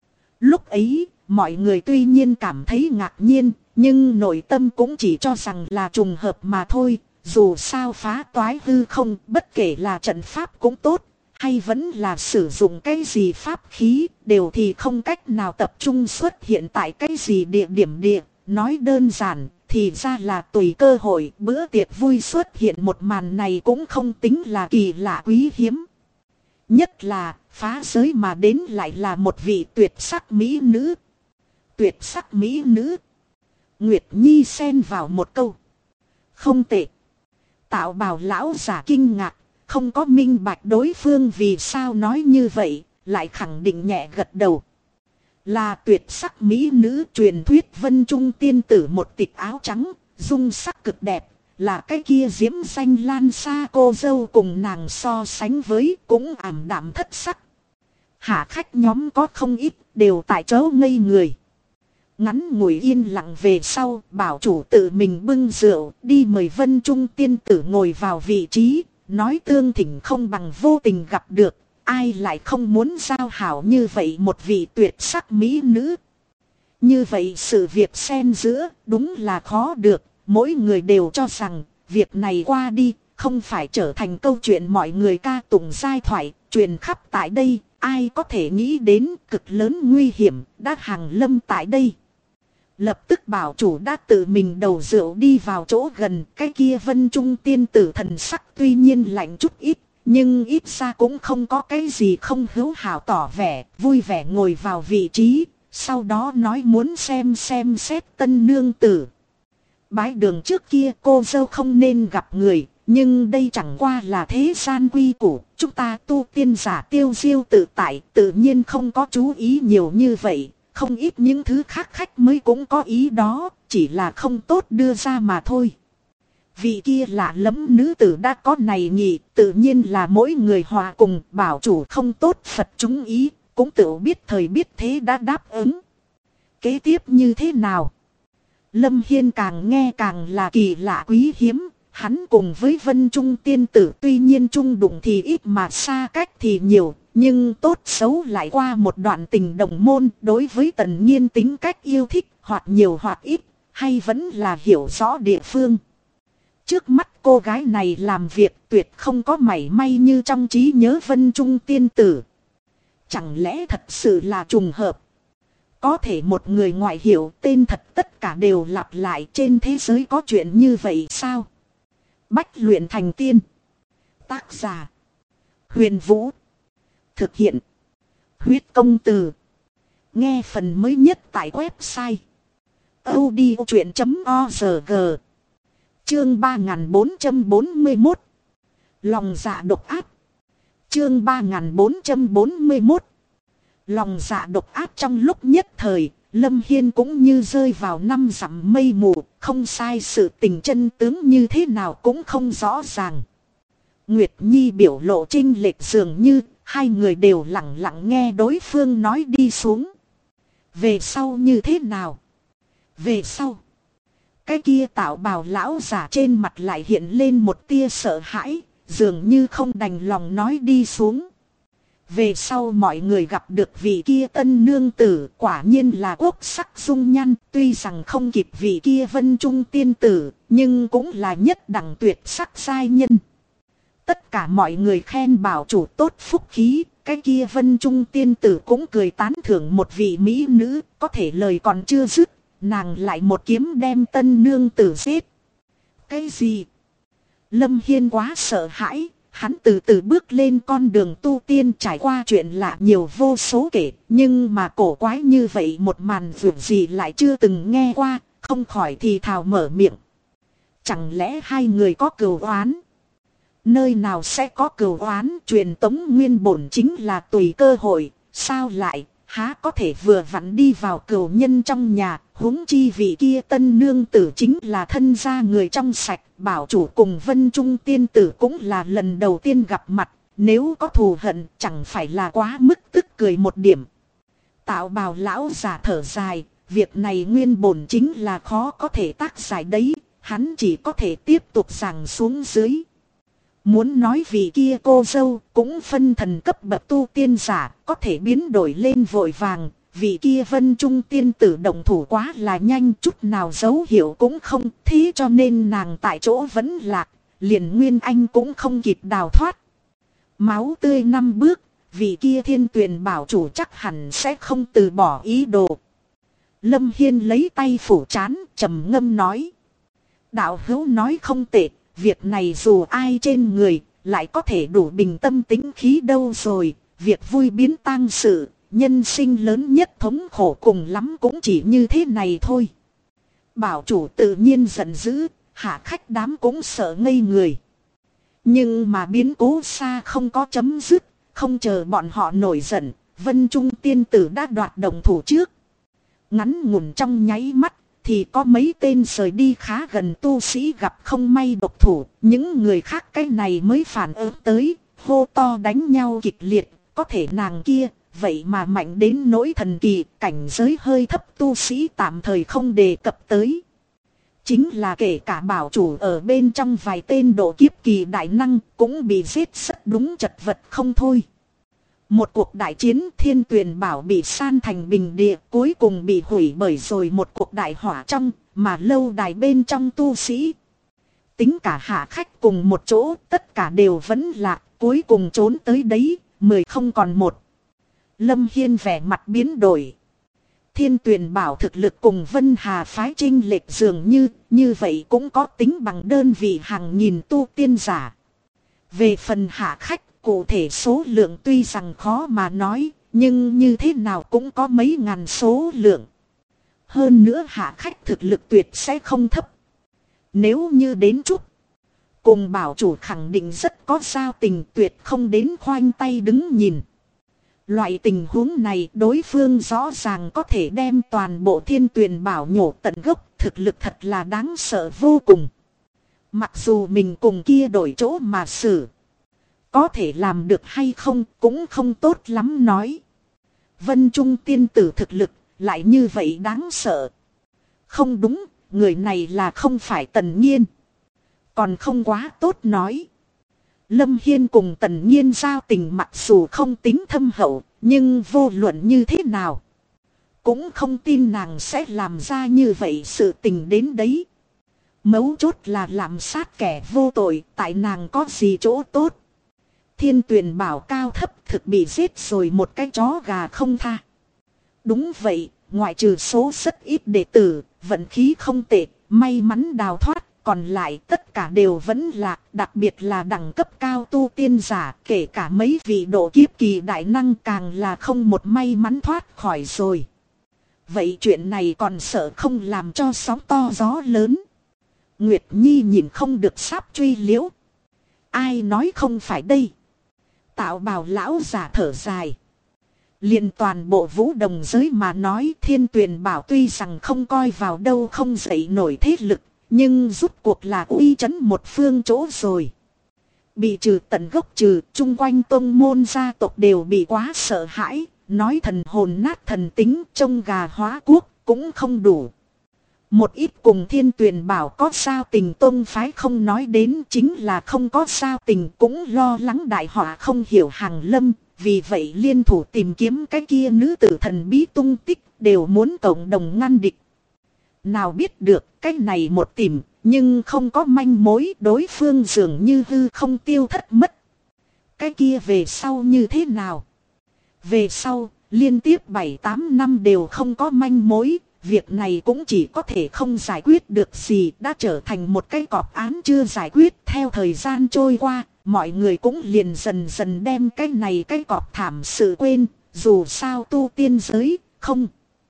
Lúc ấy, mọi người tuy nhiên cảm thấy ngạc nhiên, nhưng nội tâm cũng chỉ cho rằng là trùng hợp mà thôi. Dù sao phá toái hư không, bất kể là trận pháp cũng tốt, hay vẫn là sử dụng cái gì pháp khí, đều thì không cách nào tập trung xuất hiện tại cái gì địa điểm địa. Nói đơn giản, thì ra là tùy cơ hội, bữa tiệc vui xuất hiện một màn này cũng không tính là kỳ lạ quý hiếm. Nhất là, phá giới mà đến lại là một vị tuyệt sắc mỹ nữ. Tuyệt sắc mỹ nữ. Nguyệt Nhi xen vào một câu. Không tệ. Tạo Bào lão giả kinh ngạc, không có minh bạch đối phương vì sao nói như vậy, lại khẳng định nhẹ gật đầu. Là tuyệt sắc mỹ nữ, truyền thuyết Vân Trung tiên tử một tịch áo trắng, dung sắc cực đẹp. Là cái kia diễm danh lan xa cô dâu, cùng nàng so sánh với cũng ảm đạm thất sắc. Hạ khách nhóm có không ít, đều tại chỗ ngây người. Ngắn ngủi yên lặng về sau, bảo chủ tự mình bưng rượu, đi mời Vân Trung tiên tử ngồi vào vị trí, nói tương thỉnh không bằng vô tình gặp được, ai lại không muốn giao hảo như vậy một vị tuyệt sắc mỹ nữ. Như vậy sự việc xen giữa, đúng là khó được. Mỗi người đều cho rằng, việc này qua đi, không phải trở thành câu chuyện mọi người ca tụng giai thoại, truyền khắp tại đây, ai có thể nghĩ đến cực lớn nguy hiểm, đã hàng lâm tại đây. Lập tức bảo chủ đã tự mình đầu rượu đi vào chỗ gần, cái kia Vân Trung tiên tử thần sắc tuy nhiên lạnh chút ít, nhưng ít ra cũng không có cái gì không hữu hảo tỏ vẻ, vui vẻ ngồi vào vị trí, sau đó nói muốn xem xét tân nương tử. Bái đường trước kia cô dâu không nên gặp người, nhưng đây chẳng qua là thế gian quy củ, chúng ta tu tiên giả tiêu diêu tự tại, tự nhiên không có chú ý nhiều như vậy, không ít những thứ khác khách mới cũng có ý đó, chỉ là không tốt đưa ra mà thôi. Vị kia lạ lẫm nữ tử đã có này nhỉ, tự nhiên là mỗi người hòa cùng, bảo chủ không tốt Phật chúng ý, cũng tự biết thời biết thế đã đáp ứng. Kế tiếp như thế nào? Lâm Hiên càng nghe càng là kỳ lạ quý hiếm, hắn cùng với Vân Trung tiên tử tuy nhiên chung đụng thì ít mà xa cách thì nhiều, nhưng tốt xấu lại qua một đoạn tình đồng môn. Đối với Tần Nhiên tính cách yêu thích, hoặc nhiều hoặc ít, hay vẫn là hiểu rõ địa phương. Trước mắt cô gái này làm việc tuyệt không có mảy may như trong trí nhớ Vân Trung tiên tử. Chẳng lẽ thật sự là trùng hợp? Có thể một người ngoại hiểu tên thật tất cả đều lặp lại, trên thế giới có chuyện như vậy sao? Bách luyện thành tiên. Tác giả: Huyền Vũ. Thực hiện: Huyết Công Từ. Nghe phần mới nhất tại website audiochuyện.org. Chương 3441. Lòng dạ độc ác. Chương 3441. Lòng dạ độc ác. Trong lúc nhất thời, Lâm Hiên cũng như rơi vào năm dặm mây mù, không sai, sự tình chân tướng như thế nào cũng không rõ ràng. Nguyệt Nhi biểu lộ chênh lệch, dường như hai người đều lặng lặng nghe đối phương nói đi xuống. Về sau như thế nào? Về sau, cái kia Tạo Bào lão giả trên mặt lại hiện lên một tia sợ hãi, dường như không đành lòng nói đi xuống. Về sau mọi người gặp được vị kia tân nương tử, quả nhiên là quốc sắc dung nhan, tuy rằng không kịp vị kia Vân Trung tiên tử, nhưng cũng là nhất đẳng tuyệt sắc giai nhân. Tất cả mọi người khen bảo chủ tốt phúc khí, cái kia Vân Trung tiên tử cũng cười tán thưởng một vị mỹ nữ, có thể lời còn chưa dứt, nàng lại một kiếm đem tân nương tử giết. Cái gì? Lâm Hiên quá sợ hãi, Hắn từ từ bước lên con đường tu tiên, trải qua chuyện lạ nhiều vô số kể, nhưng mà cổ quái như vậy một màn vượt gì lại chưa từng nghe qua, không khỏi thì thào mở miệng. Chẳng lẽ hai người có cừu oán? Nơi nào sẽ có cừu oán, truyền tống nguyên bổn chính là tùy cơ hội, sao lại, há có thể vừa vặn đi vào cừu nhân trong nhà, huống chi vị kia tân nương tử chính là thân gia người trong sạch, bảo chủ cùng Vân Trung tiên tử cũng là lần đầu tiên gặp mặt, nếu có thù hận chẳng phải là quá mức tức cười một điểm. Tạo bào lão giả thở dài, việc này nguyên bổn chính là khó có thể tác giải đấy, hắn chỉ có thể tiếp tục giằng xuống dưới. Muốn nói vị kia cô dâu cũng phân thần cấp bậc tu tiên giả, có thể biến đổi lên vội vàng. Vị kia Vân Trung tiên tử động thủ quá là nhanh, chút nào dấu hiệu cũng không, thế cho nên nàng tại chỗ vẫn lạc, liền Nguyên Anh cũng không kịp đào thoát. Máu tươi 5 bước, vị kia Thiên Tuyền bảo chủ chắc hẳn sẽ không từ bỏ ý đồ. Lâm Hiên lấy tay phủ trán, trầm ngâm nói. Đạo hữu nói không tệ. Việc này dù ai trên người, lại có thể đủ bình tâm tĩnh khí đâu rồi. Việc vui biến tang sự, nhân sinh lớn nhất thống khổ cùng lắm cũng chỉ như thế này thôi. Bảo chủ tự nhiên giận dữ, hạ khách đám cũng sợ ngây người. Nhưng mà biến cố xa không có chấm dứt, không chờ bọn họ nổi giận, Vân Trung tiên tử đã đoạt động thủ trước. Ngắn ngủn trong nháy mắt. Thì có mấy tên rời đi khá gần tu sĩ gặp không may độc thủ, những người khác cái này mới phản ứng tới, hô to đánh nhau kịch liệt, có thể nàng kia, vậy mà mạnh đến nỗi thần kỳ, cảnh giới hơi thấp tu sĩ tạm thời không đề cập tới. Chính là kể cả bảo chủ ở bên trong vài tên độ kiếp kỳ đại năng cũng bị giết rất đúng chật vật không thôi. Một cuộc đại chiến Thiên Tuyền bảo bị san thành bình địa, cuối cùng bị hủy bởi rồi một cuộc đại hỏa trong, mà lâu đài bên trong tu sĩ. Tính cả hạ khách cùng một chỗ, tất cả đều vẫn lạc, cuối cùng trốn tới đấy, 10 không còn 1. Lâm Hiên vẻ mặt biến đổi. Thiên Tuyền bảo thực lực cùng Vân Hà phái chênh lệch dường như vậy cũng có tính bằng đơn vị hàng nghìn tu tiên giả. Về phần hạ khách, cụ thể số lượng tuy rằng khó mà nói, nhưng như thế nào cũng có mấy ngàn số lượng. Hơn nữa hạ khách thực lực tuyệt sẽ không thấp. Nếu như đến chút, cùng bảo chủ khẳng định rất có giao tình, tuyệt không đến khoanh tay đứng nhìn. Loại tình huống này đối phương rõ ràng có thể đem toàn bộ Thiên Tuyền bảo nhổ tận gốc, thực lực thật là đáng sợ vô cùng. Mặc dù mình cùng kia đổi chỗ mà xử, có thể làm được hay không cũng không tốt lắm nói. Vân Trung tiên tử thực lực lại như vậy đáng sợ. Không đúng, người này là không phải Tần Nhiên. Còn không quá tốt nói. Lâm Hiên cùng Tần Nhiên giao tình mặc dù không tính thâm hậu, nhưng vô luận như thế nào, cũng không tin nàng sẽ làm ra như vậy sự tình đến đấy. Mấu chốt là làm sát kẻ vô tội, tại nàng có gì chỗ tốt. Thiên Tuyền bảo cao thấp thực bị giết rồi một cái chó gà không tha. Đúng vậy, ngoại trừ số rất ít đệ tử, vận khí không tệ, may mắn đào thoát, còn lại tất cả đều vẫn lạc, đặc biệt là đẳng cấp cao tu tiên giả, kể cả mấy vị độ kiếp kỳ đại năng càng là không một may mắn thoát khỏi rồi. Vậy chuyện này còn sợ không làm cho sóng to gió lớn. Nguyệt Nhi nhìn không được sắp truy liễu. Ai nói không phải đây? Tạo bào lão giả thở dài. Liên toàn bộ vũ đồng giới mà nói, Thiên Tuyền bảo tuy rằng không coi vào đâu không dậy nổi thế lực, nhưng rút cuộc là uy chấn một phương chỗ rồi. Bị trừ tận gốc trừ, chung quanh tông môn gia tộc đều bị quá sợ hãi, nói thần hồn nát thần tính, trông gà hóa quốc cũng không đủ. Một ít cùng Thiên Tuyền bảo có sao tình tôn phái không nói đến, chính là không có sao tình cũng lo lắng đại họa không hiểu hàng lâm, vì vậy liên thủ tìm kiếm cái kia nữ tử thần bí tung tích, đều muốn cộng đồng ngăn địch. Nào biết được cái này một tìm, nhưng không có manh mối, đối phương dường như hư không tiêu thất mất. Cái kia về sau như thế nào? Về sau, liên tiếp 7-8 năm đều không có manh mối. Việc này cũng chỉ có thể không giải quyết được gì, đã trở thành một cái cọp án chưa giải quyết. Theo thời gian trôi qua, mọi người cũng liền dần dần đem cái này cái cọp thảm sự quên. Dù sao tu tiên giới, không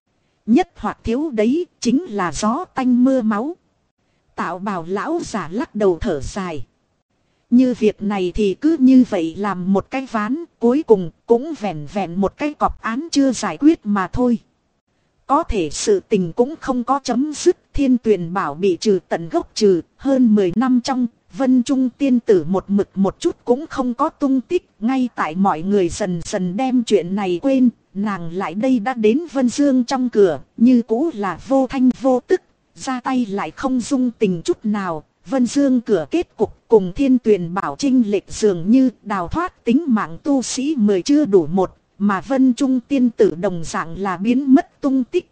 nhất hoặc thiếu đấy, chính là gió tanh mưa máu. Tạo bào lão giả lắc đầu thở dài. Như việc này thì cứ như vậy làm một cái ván, cuối cùng cũng vẹn vẹn một cái cọp án chưa giải quyết mà thôi. Có thể sự tình cũng không có chấm dứt, Thiên Tuyền Bảo bị trừ tận gốc trừ, hơn 10 năm trong, Vân Trung tiên tử một mực một chút cũng không có tung tích. Ngay tại mọi người dần dần đem chuyện này quên, nàng lại đây đã đến Vân Dương trong cửa, như cũ là vô thanh vô tức, ra tay lại không dung tình chút nào. Vân Dương cửa kết cục cùng Thiên Tuyền Bảo chênh lệch dường như đào thoát tính mạng tu sĩ 10 chưa đủ một, mà Vân Trung tiên tử đồng dạng là biến mất tung tích.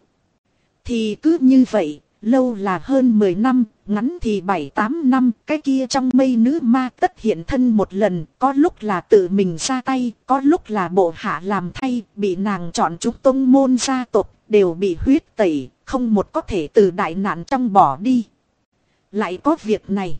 Thì cứ như vậy, lâu là hơn 10 năm, ngắn thì 7-8 năm, cái kia trong mây nữ ma tất hiện thân một lần, có lúc là tự mình ra tay, có lúc là bộ hạ làm thay, bị nàng chọn chúng tông môn gia tộc, đều bị huyết tẩy, không một có thể từ đại nạn trong bỏ đi. Lại có việc này.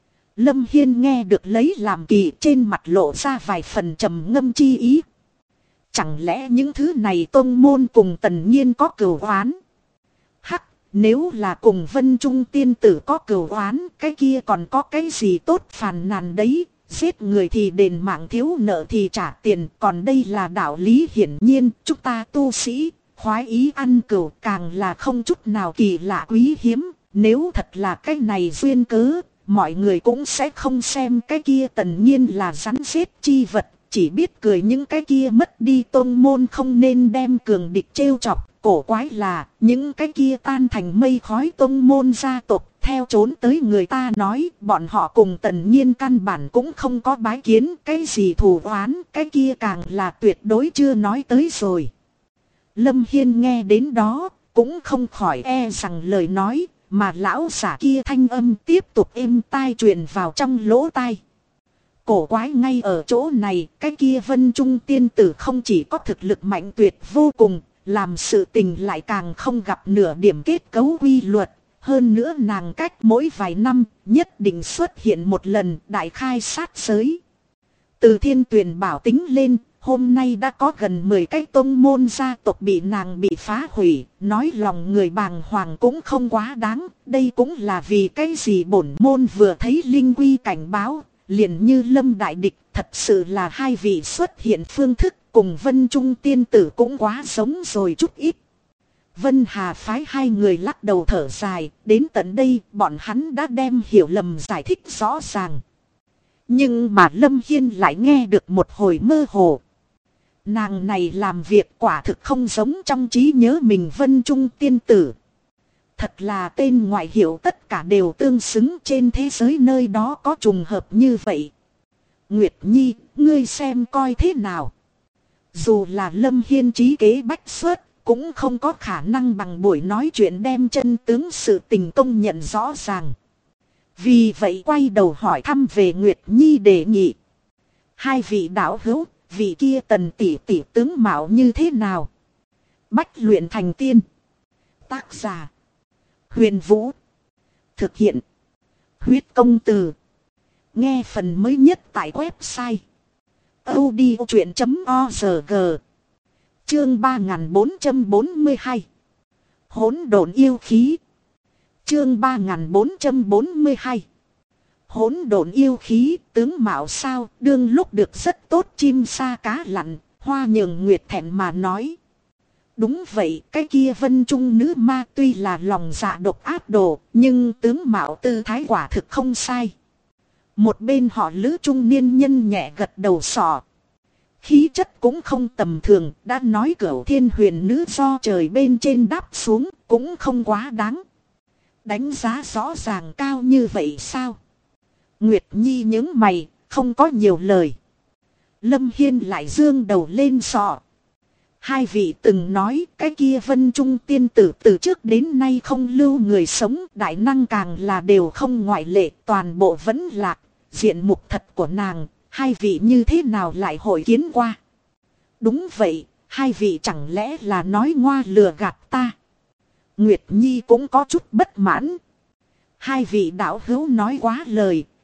Lâm Hiên nghe được lấy làm kỳ, trên mặt lộ ra vài phần trầm ngâm chi ý. Chẳng lẽ những thứ này tôn môn cùng Tần Nhiên có cừu oán? Hắc, nếu là cùng Vân Trung tiên tử có cừu oán, cái kia còn có cái gì tốt phàn nàn đấy? Giết người thì đền mạng, thiếu nợ thì trả tiền, còn đây là đạo lý hiển nhiên. Chúng ta tu sĩ, khoái ý ăn cừu, càng là không chút nào kỳ lạ quý hiếm. Nếu thật là cái này duyên cớ, mọi người cũng sẽ không xem cái kia Tần Nhiên là rắn rết chi vật, chỉ biết cười những cái kia mất đi tôn môn không nên đem cường địch trêu chọc. Cổ quái là những cái kia tan thành mây khói tôn môn gia tộc, theo trốn tới người ta nói bọn họ cùng Tần Nhiên căn bản cũng không có bái kiến, cái gì thù oán, cái kia càng là tuyệt đối chưa nói tới rồi. Lâm Hiên nghe đến đó, cũng không khỏi e rằng lời nói, mà lão giả kia thanh âm tiếp tục êm tai truyền vào trong lỗ tai. Cổ quái ngay ở chỗ này, cái kia Vân Trung tiên tử không chỉ có thực lực mạnh tuyệt vô cùng, làm sự tình lại càng không gặp nửa điểm kết cấu quy luật. Hơn nữa nàng cách mỗi vài năm nhất định xuất hiện một lần đại khai sát giới. Từ Thiên Tuyền Bảo tính lên, hôm nay đã có gần 10 cái tôn môn gia tộc bị nàng bị phá hủy, nói lòng người bàng hoàng cũng không quá đáng. Đây cũng là vì cái gì bổn môn vừa thấy linh quy cảnh báo, liền như lâm đại địch, thật sự là hai vị xuất hiện phương thức cùng Vân Trung tiên tử cũng quá giống rồi chút ít. Vân Hà phái hai người lắc đầu thở dài, đến tận đây bọn hắn đã đem hiểu lầm giải thích rõ ràng. Nhưng mà Lâm Hiên lại nghe được một hồi mơ hồ. Nàng này làm việc quả thực không giống trong trí nhớ mình Vân Trung tiên tử. Thật là tên ngoại hiệu tất cả đều tương xứng, trên thế giới nơi đó có trùng hợp như vậy. Nguyệt Nhi, ngươi xem coi thế nào. Dù là Lâm Hiên trí kế bách xuất, cũng không có khả năng bằng buổi nói chuyện đem chân tướng sự tình công nhận rõ ràng. Vì vậy quay đầu hỏi thăm về Nguyệt Nhi đề nghị. Hai vị đạo hữu, vị kia Tần tỷ tỷ tướng mạo như thế nào? Bách luyện thành tiên. Tác giả Huyền Vũ. Thực hiện Huyết Công Từ. Nghe phần mới nhất tại website audiochuyện.org. Chương 3442 Hỗn độn yêu khí. Chương 3442 Hỗn độn yêu khí. Tướng mạo sao? Đương lúc được rất tốt, chim sa cá lặn. Hoa Nhường Nguyệt thẹn mà nói. Đúng vậy, cái kia Vân Trung nữ ma tuy là lòng dạ độc ác đồ, nhưng tướng mạo tư thái quả thực không sai. Một bên họ Lữ trung niên nhân nhẹ gật đầu sọ. Khí chất cũng không tầm thường, đã nói Cửu Thiên Huyền nữ do trời bên trên đáp xuống, cũng không quá đáng. Đánh giá rõ ràng cao như vậy sao? Nguyệt Nhi nhướng mày, không có nhiều lời. Lâm Hiên lại dương đầu lên sọ. Hai vị từng nói cái kia Vân Trung tiên tử từ trước đến nay không lưu người sống, đại năng càng là đều không ngoại lệ, toàn bộ vẫn lạc. Diện mục thật của nàng, hai vị như thế nào lại hội kiến qua? Đúng vậy, hai vị chẳng lẽ là nói ngoa lừa gạt ta? Nguyệt Nhi cũng có chút bất mãn. Hai vị đạo hữu nói quá lời,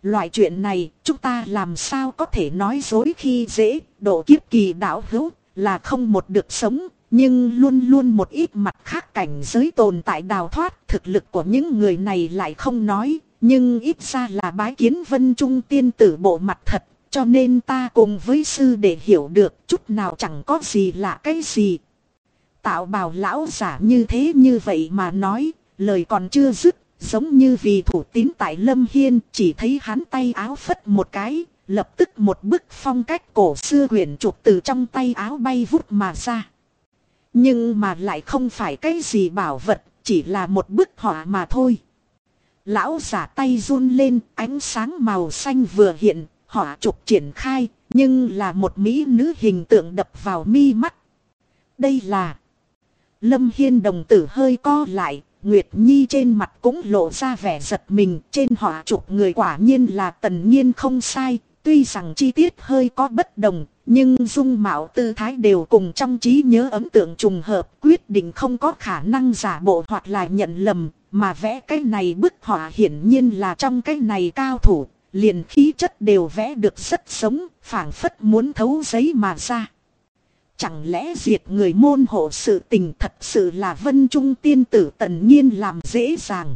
loại chuyện này chúng ta làm sao có thể nói dối khi dễ, độ kiếp kỳ đạo hữu là không một được sống, nhưng luôn luôn một ít mặt khác cảnh giới tồn tại đào thoát. Thực lực của những người này lại không nói, nhưng ít ra là bái kiến Vân Trung tiên tử bộ mặt thật, cho nên ta cùng với sư để hiểu được chút nào chẳng có gì lạ cái gì. Tạo bào lão giả như thế như vậy mà nói, lời còn chưa dứt, giống như vì thủ tín tại Lâm Hiên, chỉ thấy hắn tay áo phất một cái, lập tức một bức phong cách cổ xưa quyển trục từ trong tay áo bay vút mà ra. Nhưng mà lại không phải cái gì bảo vật, chỉ là một bức họa mà thôi. Lão giả tay run lên, ánh sáng màu xanh vừa hiện, họa trục triển khai, nhưng là một mỹ nữ hình tượng đập vào mi mắt. Đây là... Lâm Hiên đồng tử hơi co lại, Nguyệt Nhi trên mặt cũng lộ ra vẻ giật mình. Trên họa trục người quả nhiên là Tần Nhiên không sai, tuy rằng chi tiết hơi có bất đồng, nhưng dung mạo tư thái đều cùng trong trí nhớ ấn tượng trùng hợp, quyết định không có khả năng giả bộ hoặc là nhận lầm. Mà vẽ cái này bức họa hiển nhiên là trong cái này cao thủ, liền khí chất đều vẽ được rất sống, phảng phất muốn thấu giấy mà ra. Chẳng lẽ diệt người môn hộ sự tình thật sự là Vân Trung tiên tử Tần Nhiên làm dễ dàng.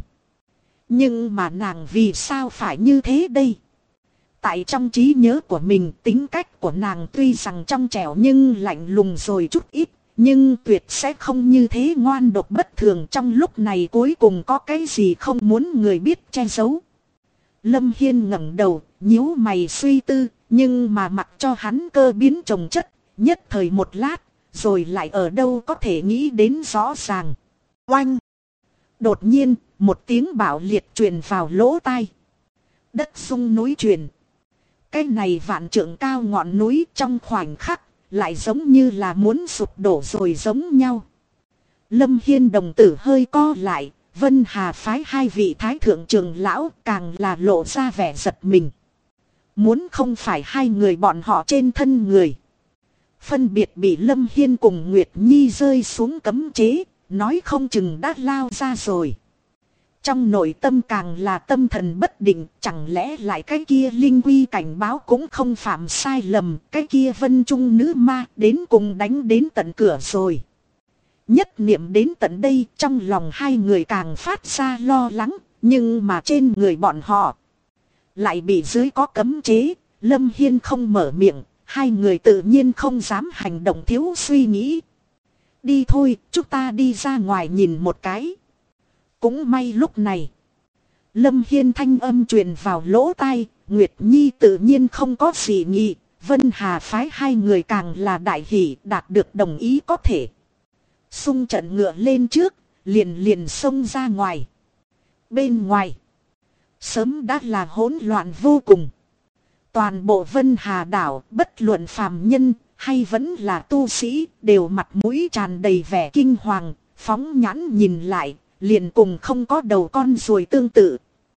Nhưng mà nàng vì sao phải như thế đây? Tại trong trí nhớ của mình, tính cách của nàng tuy rằng trong trẻo nhưng lạnh lùng rồi chút ít, nhưng tuyệt sẽ không như thế ngoan độc bất thường. Trong lúc này cuối cùng có cái gì không muốn người biết che giấu. Lâm Hiên ngẩng đầu, nhíu mày suy tư, nhưng mà mặc cho hắn cơ biến trồng chất, nhất thời một lát, rồi lại ở đâu có thể nghĩ đến rõ ràng. Oanh! Đột nhiên, một tiếng bạo liệt truyền vào lỗ tai. Đất rung núi chuyển. Cái này vạn trượng cao ngọn núi trong khoảnh khắc, lại giống như là muốn sụp đổ rồi giống nhau. Lâm Hiên đồng tử hơi co lại, Vân Hà phái hai vị thái thượng trưởng lão càng là lộ ra vẻ giật mình. Muốn không phải hai người bọn họ trên thân người. Phân biệt bị Lâm Hiên cùng Nguyệt Nhi rơi xuống cấm chế, nói không chừng đã lao ra rồi. Trong nội tâm càng là tâm thần bất định, chẳng lẽ lại cái kia linh quy cảnh báo cũng không phạm sai lầm, cái kia Vân Trung nữ ma đến cùng đánh đến tận cửa rồi. Nhất niệm đến tận đây, trong lòng hai người càng phát ra lo lắng, nhưng mà trên người bọn họ lại bị dưới có cấm chế. Lâm Hiên không mở miệng, hai người tự nhiên không dám hành động thiếu suy nghĩ. Đi thôi, chúng ta đi ra ngoài nhìn một cái. Cũng may lúc này, Lâm Hiên thanh âm truyền vào lỗ tai, Nguyệt Nhi tự nhiên không có gì nghị, Vân Hà phái hai người càng là đại hỷ đạt được đồng ý có thể. Xung trận ngựa lên trước, liền xông ra ngoài. Bên ngoài, sớm đã là hỗn loạn vô cùng. Toàn bộ Vân Hà đảo, bất luận phàm nhân hay vẫn là tu sĩ, đều mặt mũi tràn đầy vẻ kinh hoàng, phóng nhãn nhìn lại, liền cùng không có đầu con ruồi tương tự.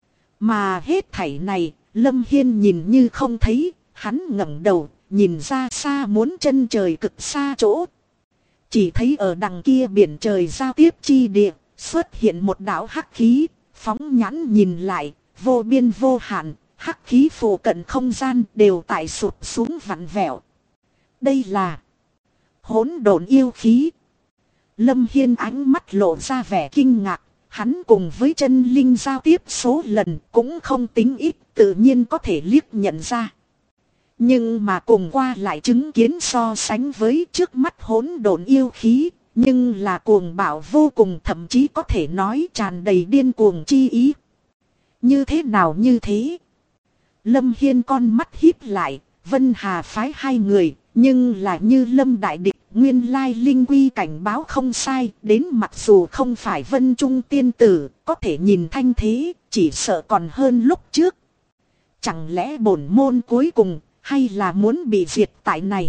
Mà hết thảy này, Lâm Hiên nhìn như không thấy, hắn ngẩng đầu, nhìn ra xa muốn chân trời cực xa chỗ. Chỉ thấy ở đằng kia biển trời giao tiếp chi địa, xuất hiện một đạo hắc khí, phóng nhãn nhìn lại, vô biên vô hạn, hắc khí phủ cận không gian đều tại sụp xuống vặn vẹo. Đây là hỗn độn yêu khí. Lâm Hiên ánh mắt lộ ra vẻ kinh ngạc, hắn cùng với chân linh giao tiếp số lần cũng không tính ít, tự nhiên có thể liếc nhận ra. Nhưng mà cùng qua lại chứng kiến so sánh với trước mắt hỗn độn yêu khí, nhưng là cuồng bạo vô cùng, thậm chí có thể nói tràn đầy điên cuồng chi ý. Như thế nào như thế? Lâm Hiên con mắt híp lại, Vân Hà phái hai người, nhưng là như Lâm đại địch, nguyên lai linh quy cảnh báo không sai, đến mặc dù không phải Vân Trung tiên tử, có thể nhìn thanh thế, chỉ sợ còn hơn lúc trước. Chẳng lẽ bổn môn cuối cùng, hay là muốn bị diệt tại này?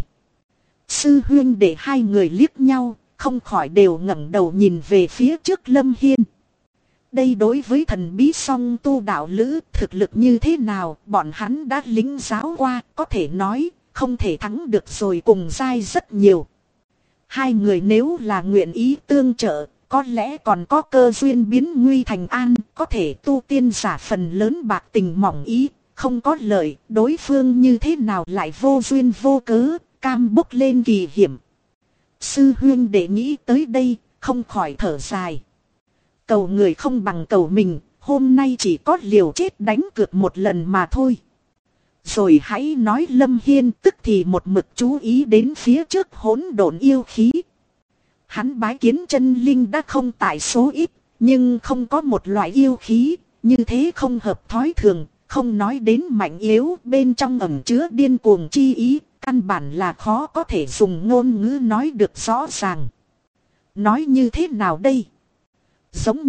Sư huynh để hai người liếc nhau, không khỏi đều ngẩng đầu nhìn về phía trước Lâm Hiên. Đây đối với thần bí song tu đạo lữ, thực lực như thế nào, bọn hắn đã lĩnh giáo qua, có thể nói, không thể thắng được rồi, cùng dai rất nhiều. Hai người nếu là nguyện ý tương trợ, có lẽ còn có cơ duyên biến nguy thành an, có thể tu tiên giả phần lớn bạc tình mỏng ý, không có lợi, đối phương như thế nào lại vô duyên vô cớ, cam bốc lên kỳ hiểm. Sư huynh để nghĩ tới đây, không khỏi thở dài. Cầu người không bằng cầu mình, hôm nay chỉ có liều chết đánh cược một lần mà thôi. Rồi hãy nói Lâm Hiên tức thì một mực chú ý đến phía trước hỗn độn yêu khí. Hắn bái kiến chân linh đã không tại số ít, nhưng không có một loại yêu khí, như thế không hợp thói thường, không nói đến mạnh yếu, bên trong ẩn chứa điên cuồng chi ý, căn bản là khó có thể dùng ngôn ngữ nói được rõ ràng. Nói như thế nào đây? Giống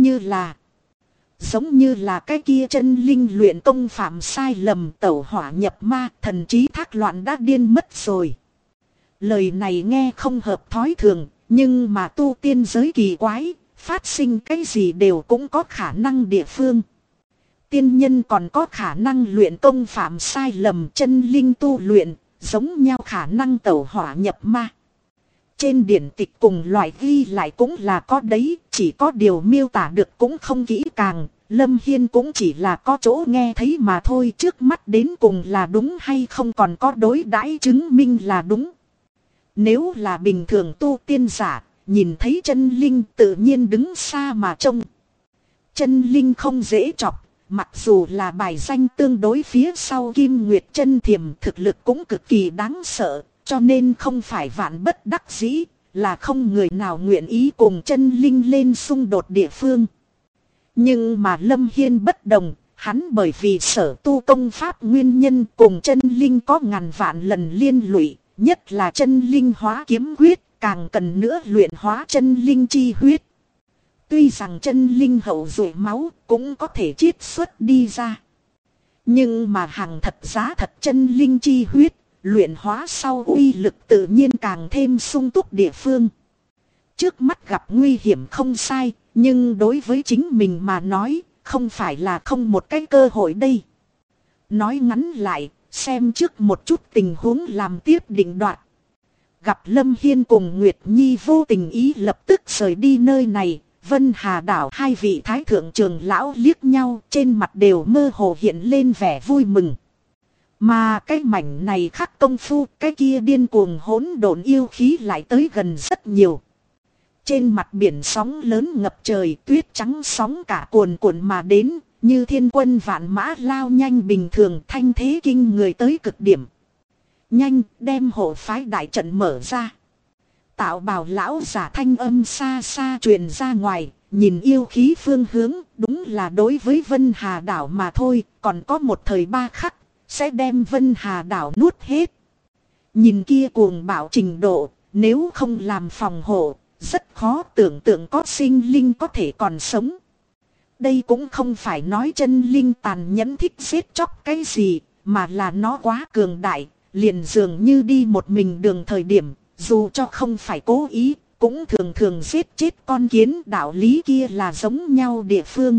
như là cái kia chân linh luyện công phạm sai lầm, tẩu hỏa nhập ma, thần trí thác loạn đã điên mất rồi. Lời này nghe không hợp thói thường, nhưng mà tu tiên giới kỳ quái, phát sinh cái gì đều cũng có khả năng địa phương. Tiên nhân còn có khả năng luyện công phạm sai lầm, chân linh tu luyện, giống nhau khả năng tẩu hỏa nhập ma. Trên điển tịch cùng loại ghi lại cũng là có đấy, chỉ có điều miêu tả được cũng không kỹ càng, Lâm Hiên cũng chỉ là có chỗ nghe thấy mà thôi, trước mắt đến cùng là đúng hay không còn có đối đãi chứng minh là đúng. Nếu là bình thường tu tiên giả, nhìn thấy chân linh tự nhiên đứng xa mà trông. Chân linh không dễ chọc, mặc dù là bài danh tương đối phía sau Kim Nguyệt Chân Thiềm, thực lực cũng cực kỳ đáng sợ, cho nên không phải vạn bất đắc dĩ, là không người nào nguyện ý cùng chân linh lên xung đột địa phương. Nhưng mà Lâm Hiên bất đồng, hắn bởi vì sở tu công pháp nguyên nhân cùng chân linh có ngàn vạn lần liên lụy, nhất là chân linh hóa kiếm huyết, càng cần nữa luyện hóa chân linh chi huyết. Tuy rằng chân linh hậu duệ máu cũng có thể chiết xuất đi ra, nhưng mà hàng thật giá thật chân linh chi huyết, luyện hóa sau uy lực tự nhiên càng thêm sung túc địa phương. Trước mắt gặp nguy hiểm không sai, nhưng đối với chính mình mà nói, không phải là không một cái cơ hội đây. Nói ngắn lại, xem trước một chút tình huống làm tiếp định đoạt. Gặp Lâm Hiên cùng Nguyệt Nhi vô tình ý lập tức rời đi nơi này, Vân Hà đảo hai vị thái thượng trưởng lão liếc nhau, trên mặt đều mơ hồ hiện lên vẻ vui mừng. Mà cái mảnh này khắc công phu, cái kia điên cuồng hỗn độn yêu khí lại tới gần rất nhiều. Trên mặt biển sóng lớn ngập trời, tuyết trắng sóng cả cuồn cuộn mà đến, như thiên quân vạn mã lao nhanh bình thường, thanh thế kinh người tới cực điểm. Nhanh, đem hộ phái đại trận mở ra. Tạo bào lão giả thanh âm xa xa truyền ra ngoài, nhìn yêu khí phương hướng, đúng là đối với Vân Hà đảo mà thôi, còn có một thời ba khắc, sẽ đem Vân Hà đảo nuốt hết. Nhìn kia cuồng bạo trình độ, nếu không làm phòng hộ, rất khó tưởng tượng có sinh linh có thể còn sống. Đây cũng không phải nói chân linh tàn nhẫn thích giết chóc cái gì, mà là nó quá cường đại, liền dường như đi một mình đường thời điểm, dù cho không phải cố ý, cũng thường thường giết chết con kiến, đạo lý kia là giống nhau địa phương.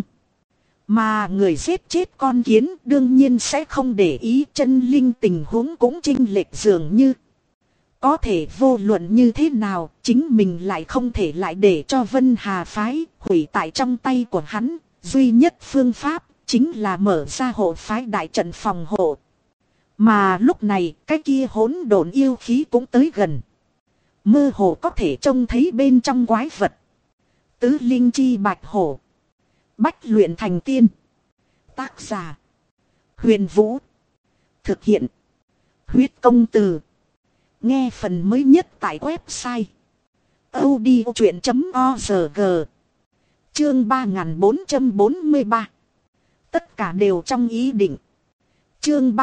Mà người giết chết con kiến đương nhiên sẽ không để ý, chân linh tình huống cũng chênh lệch dường như. Có thể vô luận như thế nào, chính mình lại không thể lại để cho Vân Hà phái hủy tại trong tay của hắn. Duy nhất phương pháp chính là mở ra hộ phái đại trận phòng hộ. Mà lúc này cái kia hỗn độn yêu khí cũng tới gần. Mơ hồ có thể trông thấy bên trong quái vật. Tứ linh chi bạch hổ. Bách luyện thành tiên. Tác giả Huyền Vũ. Thực hiện Huyết Công Từ. Nghe phần mới nhất tại website audiochuyện.org. Chương 3443. Tất cả đều trong ý định. Chương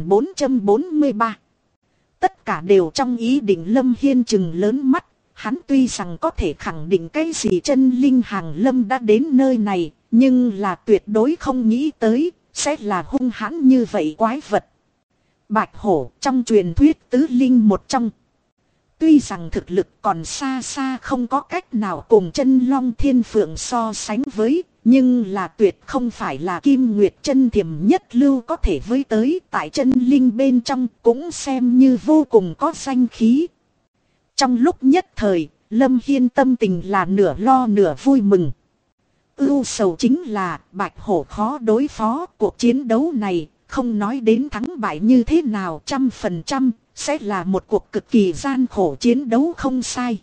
3443. Tất cả đều trong ý định. Lâm Hiên chừng lớn mắt. Hắn tuy rằng có thể khẳng định cái gì chân linh hàng lâm đã đến nơi này, nhưng là tuyệt đối không nghĩ tới sẽ là hung hãn như vậy quái vật. Bạch hổ trong truyền thuyết tứ linh một trong. Tuy rằng thực lực còn xa xa không có cách nào cùng chân long thiên phượng so sánh với, nhưng là tuyệt không phải là Kim Nguyệt Chân Thiềm nhất lưu có thể với tới, tại chân linh bên trong cũng xem như vô cùng có danh khí. Trong lúc nhất thời, Lâm Hiên tâm tình là nửa lo nửa vui mừng. Ưu sầu chính là bạch hổ khó đối phó, cuộc chiến đấu này Không nói đến thắng bại như thế nào 100%, sẽ là một cuộc cực kỳ gian khổ chiến đấu không sai.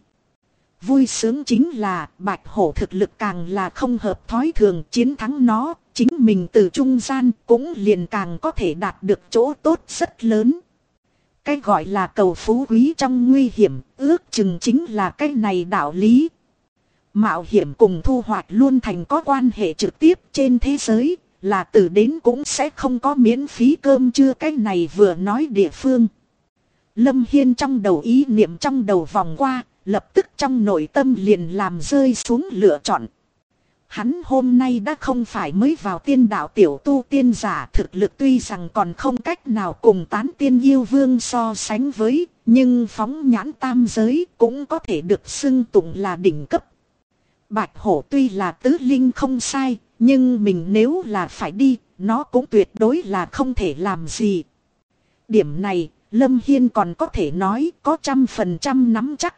Vui sướng chính là Bạch Hổ thực lực càng là không hợp thói thường, chiến thắng nó, chính mình từ trung gian cũng liền càng có thể đạt được chỗ tốt rất lớn. Cái gọi là cầu phú quý trong nguy hiểm, ước chừng chính là cái này đạo lý. Mạo hiểm cùng thu hoạch luôn thành có quan hệ trực tiếp trên thế giới, là từ đến cũng sẽ không có miễn phí cơm trưa, cái này vừa nói địa phương. Lâm Hiên trong đầu ý niệm trong đầu vòng qua, lập tức trong nội tâm liền làm rơi xuống lựa chọn. Hắn hôm nay đã không phải mới vào tiên đạo tiểu tu tiên giả, thực lực tuy rằng còn không cách nào cùng tán tiên yêu vương so sánh với, nhưng phóng nhãn tam giới cũng có thể được xưng tụng là đỉnh cấp. Bạch Hổ tuy là tứ linh không sai, nhưng mình nếu là phải đi, nó cũng tuyệt đối là không thể làm gì. Điểm này, Lâm Hiên còn có thể nói có 100% nắm chắc.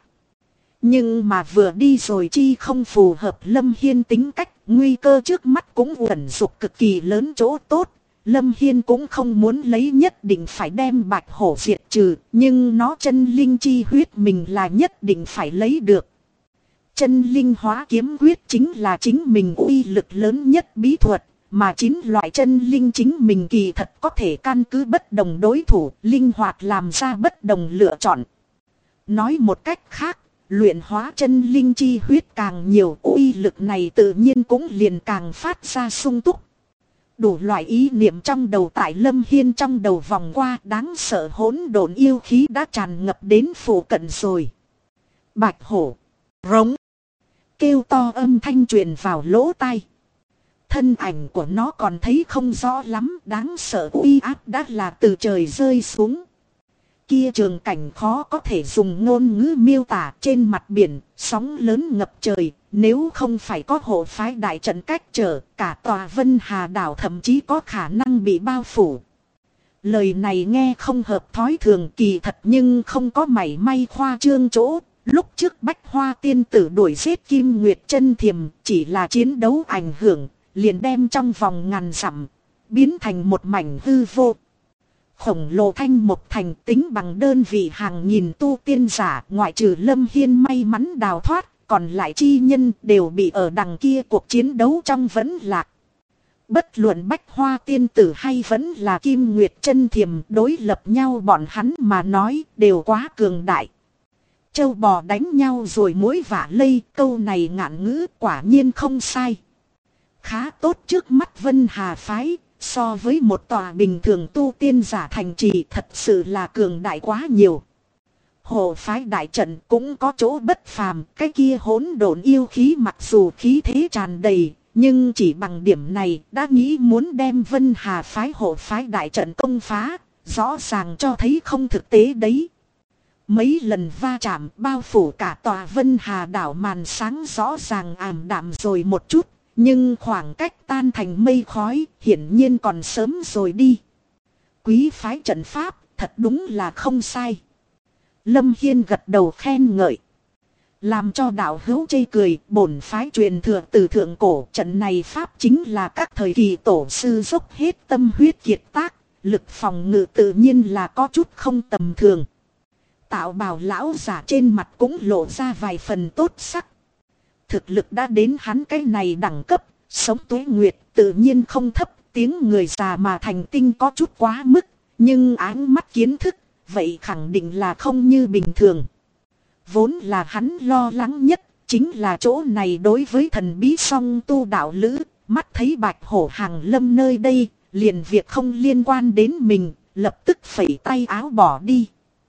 Nhưng mà vừa đi rồi chi không phù hợp Lâm Hiên tính cách, nguy cơ trước mắt cũng ẩn dục cực kỳ lớn chỗ tốt. Lâm Hiên cũng không muốn lấy nhất định phải đem Bạch Hổ diệt trừ, nhưng nó chân linh chi huyết mình là nhất định phải lấy được. Chân linh hóa kiếm quyết chính là chính mình uy lực lớn nhất bí thuật, mà 9 loại chân linh chính mình kỳ thật có thể căn cứ bất đồng đối thủ, linh hoạt làm ra bất đồng lựa chọn. Nói một cách khác, luyện hóa chân linh chi huyết càng nhiều, uy lực này tự nhiên cũng liền càng phát ra sung túc. Đủ loại ý niệm trong đầu tại Lâm Hiên trong đầu vòng qua, đáng sợ hỗn độn yêu khí đã tràn ngập đến phủ cận rồi. Bạch Hổ rống kêu to âm thanh truyền vào lỗ tai. Thân ảnh của nó còn thấy không rõ lắm, đáng sợ uy áp đã là từ trời rơi xuống. Kia trường cảnh khó có thể dùng ngôn ngữ miêu tả, trên mặt biển, sóng lớn ngập trời, nếu không phải có hộ phái đại trận cách trở, cả tòa Vân Hà đảo thậm chí có khả năng bị bao phủ. Lời này nghe không hợp thói thường kỳ thật nhưng không có mảy may khoa trương chỗ. Lúc trước Bách Hoa tiên tử đuổi giết Kim Nguyệt Chân Thiềm, chỉ là chiến đấu ảnh hưởng, liền đem trong vòng ngàn dặm biến thành một mảnh hư vô. Khổng lồ thanh một thành tính bằng đơn vị hàng nghìn tu tiên giả, ngoại trừ Lâm Hiên may mắn đào thoát, còn lại chi nhân đều bị ở đằng kia cuộc chiến đấu trong vẫn lạc. Bất luận Bách Hoa tiên tử hay vẫn là Kim Nguyệt Chân Thiềm, đối lập nhau bọn hắn mà nói đều quá cường đại. Châu bò đánh nhau rồi muỗi vả lây, câu này ngạn ngữ quả nhiên không sai. Khá tốt, trước mắt Vân Hà phái, so với một tòa bình thường tu tiên giả thành trì thật sự là cường đại quá nhiều. Hộ phái đại trận cũng có chỗ bất phàm, cái kia hỗn độn yêu khí mặc dù khí thế tràn đầy, nhưng chỉ bằng điểm này đã nghĩ muốn đem Vân Hà phái hộ phái đại trận công phá, rõ ràng cho thấy không thực tế đấy. Mấy lần va chạm bao phủ cả tòa Vân Hà đảo, màn sáng rõ ràng ảm đạm rồi một chút, nhưng khoảng cách tan thành mây khói hiển nhiên còn sớm rồi đi. Quý phái trận pháp thật đúng là không sai. Lâm Hiên gật đầu khen ngợi. Làm cho đạo hữu chê cười, bổn phái truyền thừa từ thượng cổ, trận này pháp chính là các thời kỳ tổ sư dốc hết tâm huyết kiệt tác, lực phòng ngự tự nhiên là có chút không tầm thường. Tạo bào lão giả trên mặt cũng lộ ra vài phần tốt sắc. Thực lực đã đến hắn cái này đẳng cấp, sống tuế nguyệt tự nhiên không thấp, tiếng người già mà thành tinh có chút quá mức, nhưng áng mắt kiến thức, vậy khẳng định là không như bình thường. Vốn là hắn lo lắng nhất, chính là chỗ này đối với thần bí song tu đạo lữ, mắt thấy Bạch Hổ hàng lâm nơi đây, liền việc không liên quan đến mình, lập tức phẩy tay áo bỏ đi.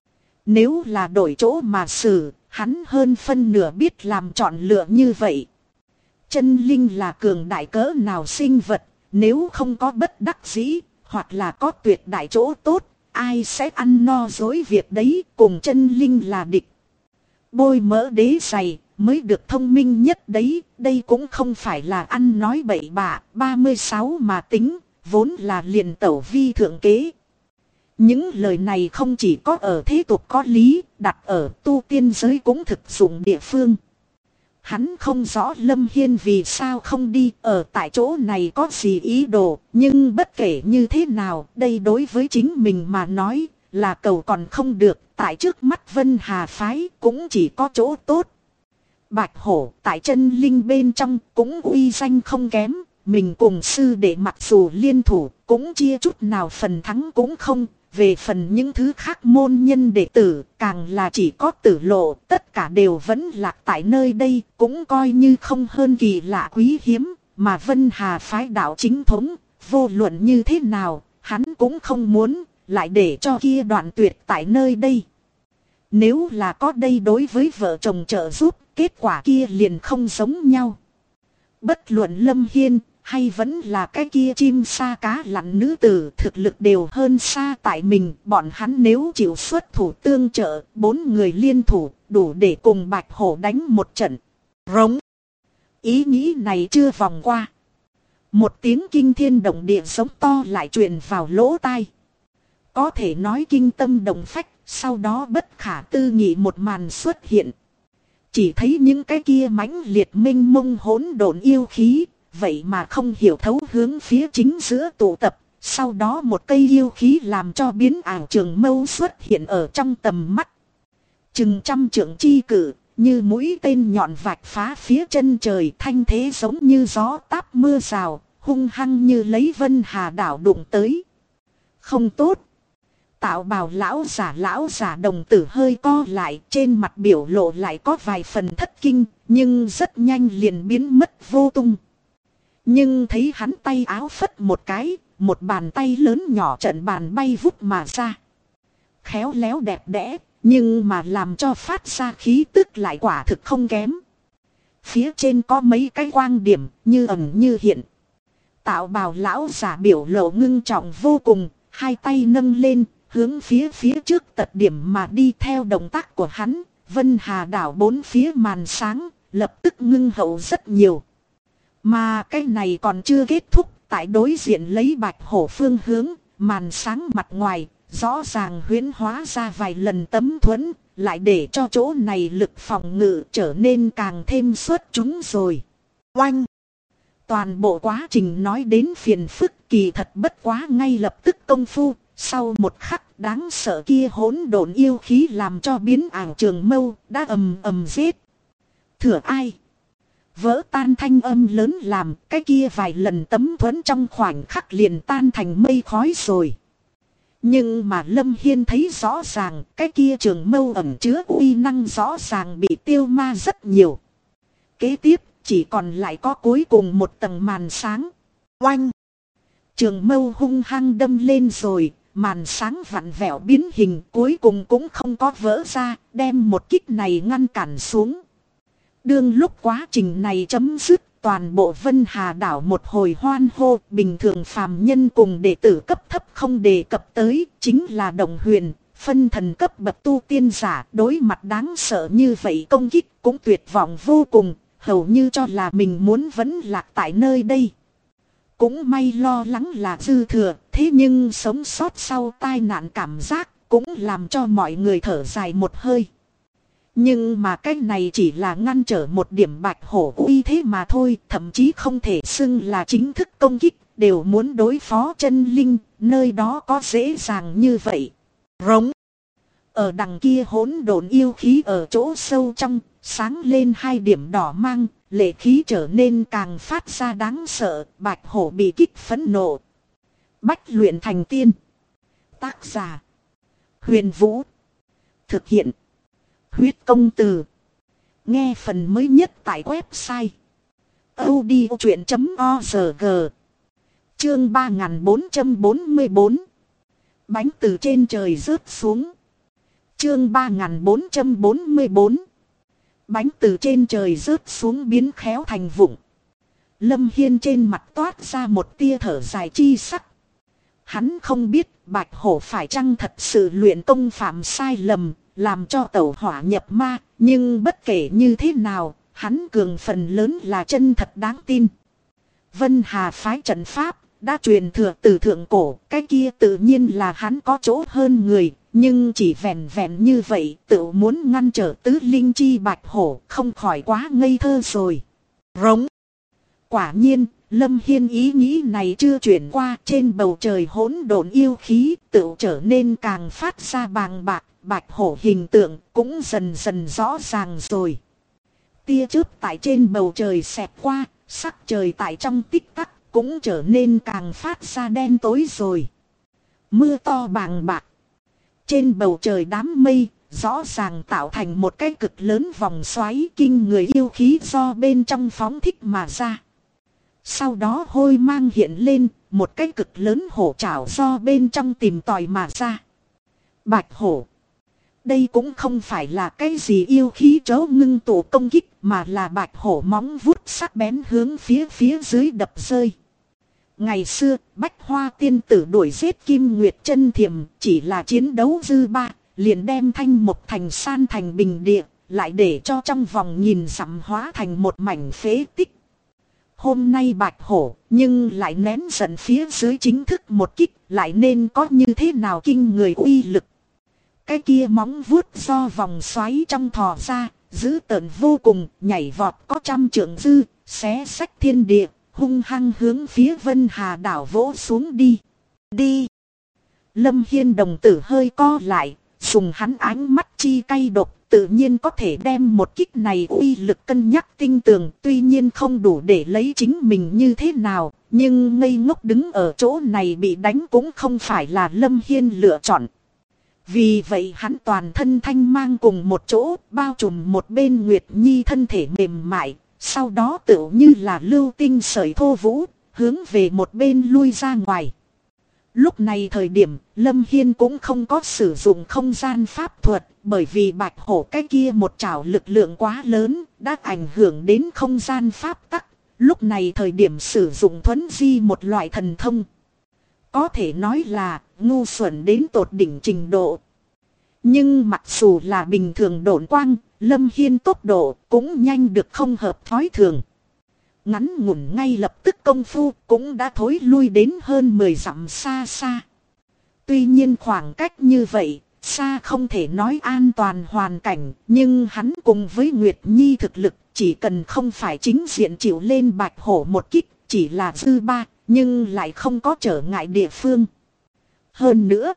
Nếu là đổi chỗ mà xử, hắn hơn phân nửa biết làm chọn lựa như vậy. Chân linh là cường đại cỡ nào sinh vật, nếu không có bất đắc dĩ, hoặc là có tuyệt đại chỗ tốt, ai sẽ ăn no dối việc đấy, cùng chân linh là địch. Bôi mỡ đế dày, mới được thông minh nhất đấy, đây cũng không phải là ăn nói bậy bạ, 36 mà tính, vốn là liền tẩu vi thượng kế. Những lời này không chỉ có ở thế tục có lý, đặt ở tu tiên giới cũng thực dụng địa phương. Hắn không rõ Lâm Hiên vì sao không đi ở tại chỗ này có gì ý đồ. Nhưng bất kể như thế nào, đây đối với chính mình mà nói là cầu còn không được. Tại trước mắt Vân Hà phái cũng chỉ có chỗ tốt. Bạch hổ tại chân linh bên trong cũng uy danh không kém. Mình cùng sư đệ mặc dù liên thủ cũng chia chút nào phần thắng cũng không. Về phần những thứ khác môn nhân đệ tử càng là chỉ có tử lộ. Tất cả đều vẫn lạc tại nơi đây cũng coi như không hơn kỳ lạ quý hiếm. Mà Vân Hà phái đạo chính thống vô luận như thế nào hắn cũng không muốn lại để cho kia đoạn tuyệt tại nơi đây. Nếu là có đây đối với vợ chồng trợ giúp, kết quả kia liền không giống nhau. Bất luận Lâm Hiên, hay vẫn là cái kia chim sa cá lặn nữ tử thực lực đều hơn xa tại mình. Bọn hắn nếu chịu xuất thủ tương trợ, 4 người liên thủ, đủ để cùng Bạch Hổ đánh một trận. Rống. Ý nghĩ này chưa vòng qua. Một tiếng kinh thiên động địa giống to lại truyền vào lỗ tai. Có thể nói kinh tâm động phách, sau đó bất khả tư nghị một màn xuất hiện. Chỉ thấy những cái kia mãnh liệt minh mông hỗn độn yêu khí, vậy mà không hiểu thấu hướng phía chính giữa tụ tập. Sau đó một cây yêu khí làm cho biến ảo trường mâu xuất hiện ở trong tầm mắt. Chừng trăm trượng chi cử, như mũi tên nhọn vạch phá phía chân trời, thanh thế giống như gió táp mưa rào, hung hăng như lấy Vân Hà đảo đụng tới. Không tốt. Tạo bào lão giả đồng tử hơi co lại, trên mặt biểu lộ lại có vài phần thất kinh, nhưng rất nhanh liền biến mất vô tung. Nhưng thấy hắn tay áo phất một cái, một bàn tay lớn nhỏ trận bàn bay vút mà ra. Khéo léo đẹp đẽ, nhưng mà làm cho phát ra khí tức lại quả thực không kém. Phía trên có mấy cái quang điểm, như ẩn như hiện. Tạo bào lão giả biểu lộ ngưng trọng vô cùng, hai tay nâng lên, hướng phía trước tận điểm mà đi theo động tác của hắn. Vân Hà đảo 4 phía màn sáng, lập tức ngưng hậu rất nhiều. Mà cái này còn chưa kết thúc, tại đối diện lấy Bạch Hổ phương hướng, màn sáng mặt ngoài, rõ ràng huyễn hóa ra vài lần tấm thuẫn, lại để cho chỗ này lực phòng ngự trở nên càng thêm xuất chúng rồi. Oanh! Toàn bộ quá trình nói đến phiền phức kỳ thật bất quá ngay lập tức công phu, sau một khắc đáng sợ kia hỗn độn yêu khí làm cho biến ảo trường mâu đã ầm ầm giết. Thừa ai? Vỡ tan thanh âm lớn làm cái kia vài lần tấm thuẫn trong khoảnh khắc liền tan thành mây khói rồi. Nhưng mà Lâm Hiên thấy rõ ràng cái kia trường mâu ẩn chứa uy năng rõ ràng bị tiêu ma rất nhiều. Kế tiếp chỉ còn lại có cuối cùng một tầng màn sáng. Oanh! Trường mâu hung hăng đâm lên rồi, màn sáng vặn vẹo biến hình cuối cùng cũng không có vỡ ra, đem một kích này ngăn cản xuống. Đương lúc quá trình này chấm dứt, toàn bộ Vân Hà đảo một hồi hoan hô, bình thường phàm nhân cùng đệ tử cấp thấp không đề cập tới, chính là Đồng Huyền, phân thần cấp bậc tu tiên giả, đối mặt đáng sợ như vậy công kích cũng tuyệt vọng vô cùng, hầu như cho là mình muốn vẫn lạc tại nơi đây. Cũng may lo lắng là dư thừa, thế nhưng sống sót sau tai nạn cảm giác cũng làm cho mọi người thở dài một hơi. Nhưng mà cái này chỉ là ngăn trở một điểm Bạch Hổ uy thế mà thôi, thậm chí không thể xưng là chính thức công kích, đều muốn đối phó chân linh, nơi đó có dễ dàng như vậy. Rống. Ở đằng kia hỗn độn yêu khí ở chỗ sâu trong, sáng lên 2 điểm đỏ mang, lệ khí trở nên càng phát ra đáng sợ, Bạch Hổ bị kích phẫn nộ. Bách luyện thành tiên. Tác giả: Huyền Vũ. Thực hiện: Huyết Công Từ. Nghe phần mới nhất tại website audiochuyện.org. Chương 3444. Bánh từ trên trời rớt xuống. Chương 3444. Bánh từ trên trời rớt xuống biến khéo thành vụn. Lâm Hiên trên mặt toát ra một tia thở dài chi sắc. Hắn không biết Bạch Hổ phải chăng thật sự luyện công phạm sai lầm, làm cho tẩu hỏa nhập ma, nhưng bất kể như thế nào, hắn cường phần lớn là chân thật đáng tin. Vân Hà phái trận pháp đã truyền thừa từ thượng cổ, cái kia tự nhiên là hắn có chỗ hơn người, Nhưng chỉ vẹn vẹn như vậy tự muốn ngăn trở tứ linh chi bạch hổ không khỏi quá ngây thơ rồi. Rống. Quả nhiên, Lâm Hiên ý nghĩ này chưa chuyển qua, trên bầu trời hỗn độn yêu khí tự trở nên càng phát ra bàng bạc, bạch hổ hình tượng cũng dần dần rõ ràng rồi. Tia chớp tại trên bầu trời xẹt qua, sắc trời tại trong tích tắc cũng trở nên càng phát ra đen tối rồi. Mưa to bàng bạc. Trên bầu trời đám mây, rõ ràng tạo thành một cái cực lớn vòng xoáy kinh người yêu khí do bên trong phóng thích mà ra. Sau đó hôi mang hiện lên, một cái cực lớn hổ trảo do bên trong tìm tòi mà ra. Bạch hổ. Đây cũng không phải là cái gì yêu khí chớ ngưng tụ công kích mà là bạch hổ móng vuốt sắc bén hướng phía dưới đập rơi. Ngày xưa, Bách Hoa tiên tử đuổi giết Kim Nguyệt Chân Thiềm chỉ là chiến đấu dư ba, liền đem Thanh Mộc Thành san thành bình địa, lại để cho trong vòng nhìn dặm hóa thành một mảnh phế tích. Hôm nay bạch hổ, nhưng lại nén giận phía dưới chính thức một kích, lại nên có như thế nào kinh người uy lực. Cái kia móng vuốt do vòng xoáy trong thò ra, dữ tợn vô cùng, nhảy vọt có trăm trượng dư, xé xách thiên địa, hung hăng hướng phía Vân Hà đảo vỗ xuống đi. Đi! Lâm Hiên đồng tử hơi co lại, dùng hắn ánh mắt chi cay độc, tự nhiên có thể đem một kích này uy lực cân nhắc tinh tường, tuy nhiên không đủ để lấy chính mình như thế nào, nhưng ngây ngốc đứng ở chỗ này bị đánh cũng không phải là Lâm Hiên lựa chọn. Vì vậy hắn toàn thân thanh mang cùng một chỗ, bao trùm một bên Nguyệt Nhi thân thể mềm mại, sau đó tựu như là lưu tinh sợi thô vũ, hướng về một bên lui ra ngoài. Lúc này thời điểm, Lâm Hiên cũng không có sử dụng không gian pháp thuật, bởi vì bạch hổ cái kia một trảo lực lượng quá lớn, đã ảnh hưởng đến không gian pháp tắc. Lúc này thời điểm sử dụng thuấn di một loại thần thông. Có thể nói là ngu xuẩn đến tột đỉnh trình độ. Nhưng mặc dù là bình thường độn quang, Lâm Hiên tốc độ cũng nhanh được không hợp thói thường. Ngắn ngủn ngay lập tức công phu cũng đã thối lui đến hơn 10 dặm xa xa. Tuy nhiên khoảng cách như vậy, xa không thể nói an toàn hoàn cảnh, nhưng hắn cùng với Nguyệt Nhi thực lực chỉ cần không phải chính diện chịu lên bạch hổ một kích, chỉ là dư ba, nhưng lại không có trở ngại địa phương. Hơn nữa,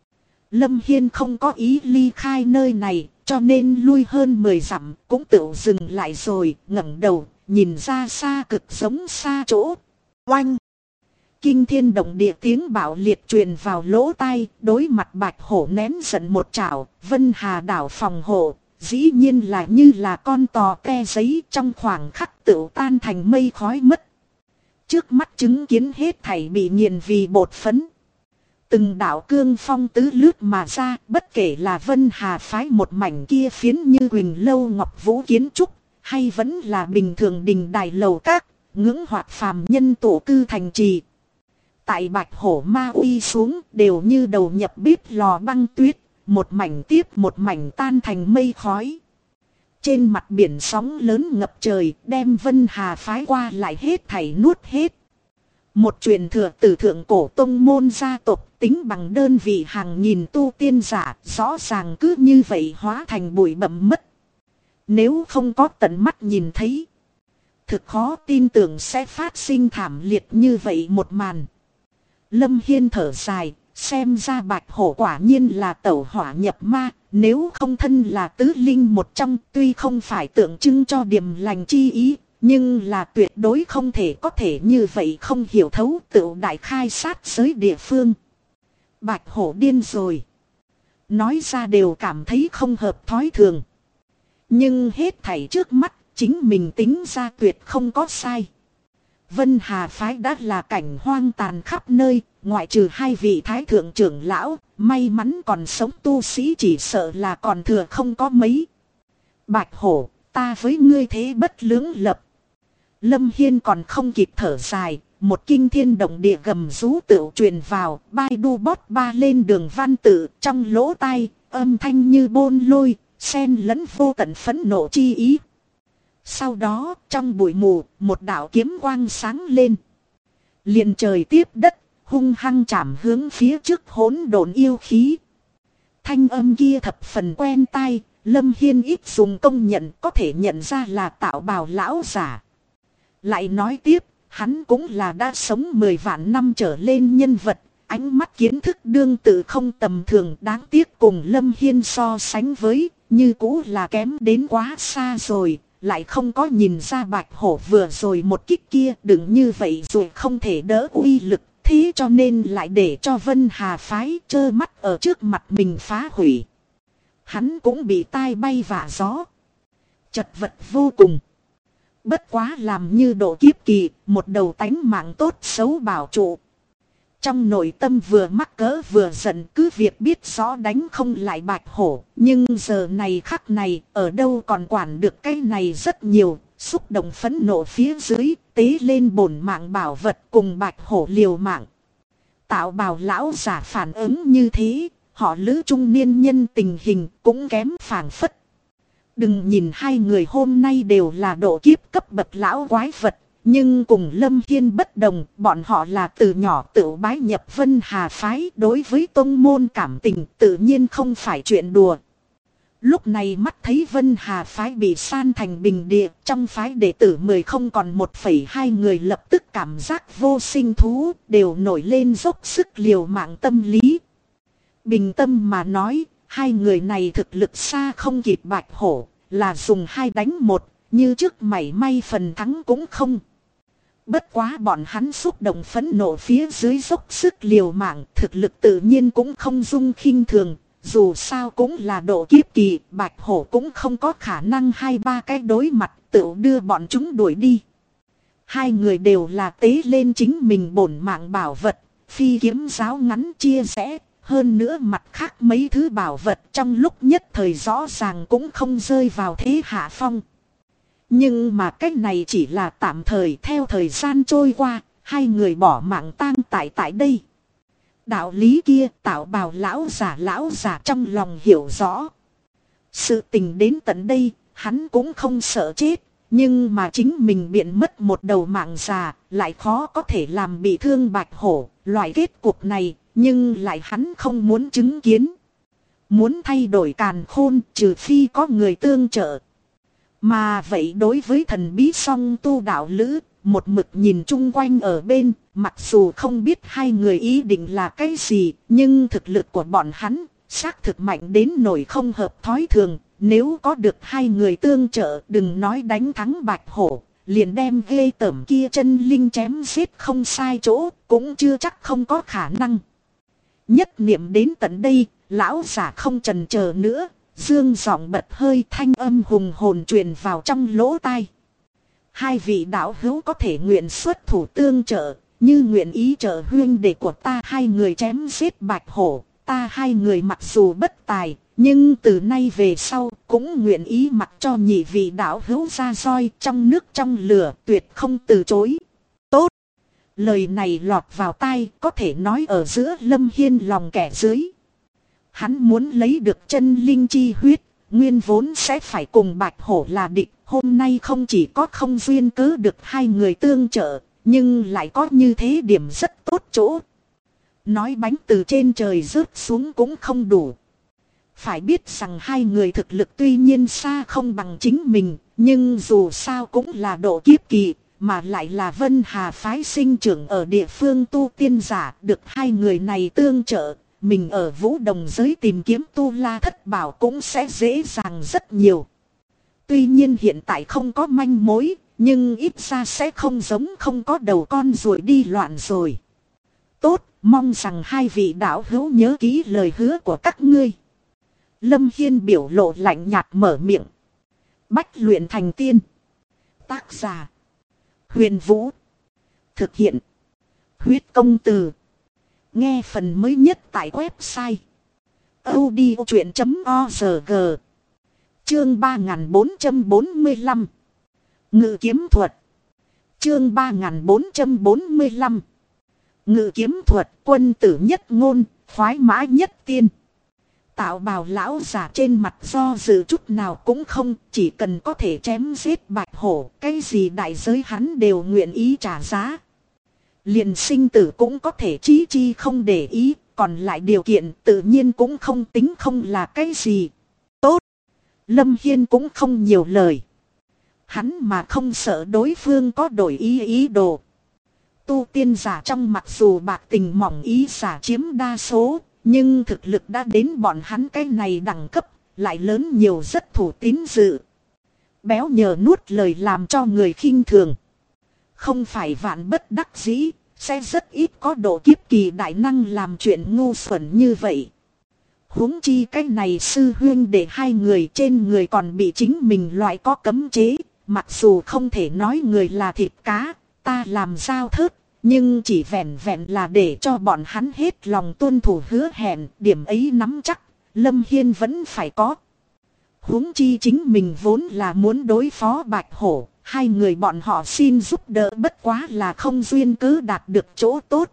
Lâm Hiên không có ý ly khai nơi này, cho nên lui hơn 10 dặm cũng tự dừng lại rồi, ngẩng đầu, nhìn ra xa cực giống xa chỗ. Oanh! Kinh thiên động địa tiếng bạo liệt truyền vào lỗ tai, đối mặt bạch hổ nén giận một trảo, Vân Hà đảo phòng hộ, dĩ nhiên là như là con tò te giấy trong khoảng khắc tự tan thành mây khói mất. Trước mắt chứng kiến hết thảy bị nghiền vì bột phấn. Từng đạo cương phong tứ lướt mà ra, bất kể là Vân Hà phái một mảnh kia phiến như Quỳnh Lâu Ngọc Vũ kiến trúc, hay vẫn là bình thường đình đài lầu các, ngưỡng hoạt phàm nhân tổ cư thành trì. Tại bạch hổ ma uy xuống đều như đầu nhập bếp lò băng tuyết, một mảnh tiếp một mảnh tan thành mây khói. Trên mặt biển sóng lớn ngập trời, đem Vân Hà phái qua lại hết thảy nuốt hết. Một truyền thừa từ thượng cổ tông môn gia tộc tính bằng đơn vị hàng nghìn tu tiên giả, rõ ràng cứ như vậy hóa thành bụi bặm mất. Nếu không có tận mắt nhìn thấy, thực khó tin tưởng sẽ phát sinh thảm liệt như vậy một màn. Lâm Hiên thở dài, xem ra bạch hổ quả nhiên là tẩu hỏa nhập ma, nếu không thân là tứ linh một trong, tuy không phải tượng trưng cho điềm lành chi ý, nhưng là tuyệt đối không thể có thể như vậy không hiểu thấu tự đại khai sát giới địa phương. Bạch hổ điên rồi. Nói ra đều cảm thấy không hợp thói thường. Nhưng hết thảy trước mắt, chính mình tính ra tuyệt không có sai. Vân Hà phái đã là cảnh hoang tàn khắp nơi, ngoại trừ hai vị thái thượng trưởng lão, may mắn còn sống tu sĩ chỉ sợ là còn thừa không có mấy. Bạch hổ, ta với ngươi thế bất lưỡng lập. Lâm Hiên còn không kịp thở dài, một kinh thiên động địa gầm rú tựu truyền vào, bai đu bót ba lên đường văn tự, trong lỗ tai, âm thanh như bôn lôi, xen lẫn vô tận phẫn nộ chi ý. Sau đó, trong bụi mù, một đạo kiếm quang sáng lên. Liền trời tiếp đất, hung hăng chạm hướng phía trước hỗn độn yêu khí. Thanh âm kia thập phần quen tai, Lâm Hiên ít dùng công nhận có thể nhận ra là Tạo Bào lão giả. Lại nói tiếp, hắn cũng là đã sống 10 vạn năm trở lên nhân vật, ánh mắt kiến thức đương tự không tầm thường, đáng tiếc cùng Lâm Hiên so sánh với, như cũ là kém đến quá xa rồi, lại không có nhìn ra bạch hổ vừa rồi một kích kia đừng như vậy rồi không thể đỡ uy lực, thế cho nên lại để cho Vân Hà phái trơ mắt ở trước mặt mình phá hủy. Hắn cũng bị tai bay vạ gió, chật vật vô cùng. Bất quá làm như độ kiếp kỳ, một đầu tánh mạng tốt xấu bảo trụ. Trong nội tâm vừa mắc cỡ vừa giận, cứ việc biết rõ đánh không lại bạch hổ, nhưng giờ này khắc này ở đâu còn quản được cái này rất nhiều, xúc động phẫn nộ phía dưới, tế lên bổn mạng bảo vật cùng bạch hổ liều mạng. Tạo Bào lão giả phản ứng như thế, họ Lữ trung niên nhân tình hình cũng kém phảng phất. Đừng nhìn hai người hôm nay đều là độ kiếp cấp bậc lão quái vật, nhưng cùng Lâm Hiên bất đồng, bọn họ là từ nhỏ tự bái nhập Vân Hà phái, đối với tông môn cảm tình tự nhiên không phải chuyện đùa. Lúc này mắt thấy Vân Hà phái bị san thành bình địa, trong phái đệ tử 10 không còn 1,2 người lập tức cảm giác vô sinh thú, đều nổi lên dốc sức liều mạng tâm lý. Bình tâm mà nói, hai người này thực lực xa không kịp bạch hổ, là dùng 2 đánh 1, như trước mảy may phần thắng cũng không. Bất quá bọn hắn xúc động phẫn nộ phía dưới dốc sức liều mạng, thực lực tự nhiên cũng không dung khinh thường, dù sao cũng là độ kiếp kỳ, bạch hổ cũng không có khả năng 2-3 cái đối mặt tự đưa bọn chúng đuổi đi. Hai người đều là tế lên chính mình bổn mạng bảo vật, phi kiếm giáo ngắn chia rẽ, hơn nữa mặt khác mấy thứ bảo vật trong lúc nhất thời rõ ràng cũng không rơi vào thế hạ phong. Nhưng mà cái này chỉ là tạm thời, theo thời gian trôi qua, hai người bỏ mạng tang tại đây. Đạo lý kia Tạo Bào lão giả trong lòng hiểu rõ. Sự tình đến tận đây, hắn cũng không sợ chết, nhưng mà chính mình biện mất một đầu mạng già, lại khó có thể làm bị thương bạch hổ, loại kết cục này, nhưng lại hắn không muốn chứng kiến. Muốn thay đổi càn khôn, trừ phi có người tương trợ. Mà vậy đối với thần bí song tu đạo lữ, một mực nhìn chung quanh ở bên, mặc dù không biết hai người ý định là cái gì, nhưng thực lực của bọn hắn, xác thực mạnh đến nỗi không hợp thói thường. Nếu có được hai người tương trợ, đừng nói đánh thắng bạch hổ, liền đem ghê tởm kia chân linh chém giết không sai chỗ, cũng chưa chắc không có khả năng. Nhất niệm đến tận đây, lão giả không chần chờ nữa, dương giọng bật hơi, thanh âm hùng hồn truyền vào trong lỗ tai. Hai vị đạo hữu có thể nguyện xuất thủ tương trợ, như nguyện ý trợ huynh đệ của ta hai người chém giết bạch hổ, ta hai người mặc dù bất tài, nhưng từ nay về sau cũng nguyện ý mặc cho nhị vị đạo hữu ra roi, trong nước trong lửa, tuyệt không từ chối. Tốt! Lời này lọt vào tai, có thể nói ở giữa Lâm Hiên lòng kẻ dưới. Hắn muốn lấy được chân linh chi huyết, nguyên vốn sẽ phải cùng bạch hổ là địch. Hôm nay không chỉ có không duyên cớ được hai người tương trợ, nhưng lại có như thế điểm rất tốt chỗ. Nói bánh từ trên trời rớt xuống cũng không đủ. Phải biết rằng hai người thực lực tuy nhiên xa không bằng chính mình, nhưng dù sao cũng là độ kiếp kỳ, mà lại là Vân Hà phái sinh trưởng ở địa phương tu tiên giả, được hai người này tương trợ. Mình ở Vũ Đồng giới tìm kiếm tu la thất bảo cũng sẽ dễ dàng rất nhiều. Tuy nhiên hiện tại không có manh mối, nhưng ít ra sẽ không giống không có đầu con ruồi đi loạn rồi. Tốt, mong rằng hai vị đạo hữu nhớ kỹ lời hứa của các ngươi. Lâm Hiên biểu lộ lạnh nhạt mở miệng. Bách luyện thành tiên. Tác giả: Huyền Vũ. Thực hiện: Huyết Công Từ. Nghe phần mới nhất tại website audiochuyện.org. Chương 3445. Ngự kiếm thuật. Chương 3445. Ngự kiếm thuật, quân tử nhất ngôn, khoái mã nhất tiên. Tạo Bào lão giả trên mặt do dự chút nào cũng không, chỉ cần có thể chém giết bạch hổ, cái gì đại giới hắn đều nguyện ý trả giá. Liền sinh tử cũng có thể chí chi không để ý, còn lại điều kiện tự nhiên cũng không tính không là cái gì. Tốt. Lâm Hiên cũng không nhiều lời. Hắn mà không sợ đối phương có đổi ý đồ. Tu tiên giả trong mặc dù bạc tình mỏng ý giả chiếm đa số, nhưng thực lực đã đến bọn hắn cái này đẳng cấp, lại lớn nhiều rất thủ tín dự. Béo nhờ nuốt lời làm cho người khinh thường. Không phải vạn bất đắc dĩ, sẽ rất ít có độ kiếp kỳ đại năng làm chuyện ngu xuẩn như vậy. Huống chi cái này sư huynh để hai người trên người còn bị chính mình loại có cấm chế. Mặc dù không thể nói người là thịt cá, ta làm giao thớt, nhưng chỉ vẹn vẹn là để cho bọn hắn hết lòng tuân thủ hứa hẹn, điểm ấy nắm chắc, Lâm Hiên vẫn phải có. Huống chi chính mình vốn là muốn đối phó Bạch Hổ, hai người bọn họ xin giúp đỡ bất quá là không duyên cứ đạt được chỗ tốt.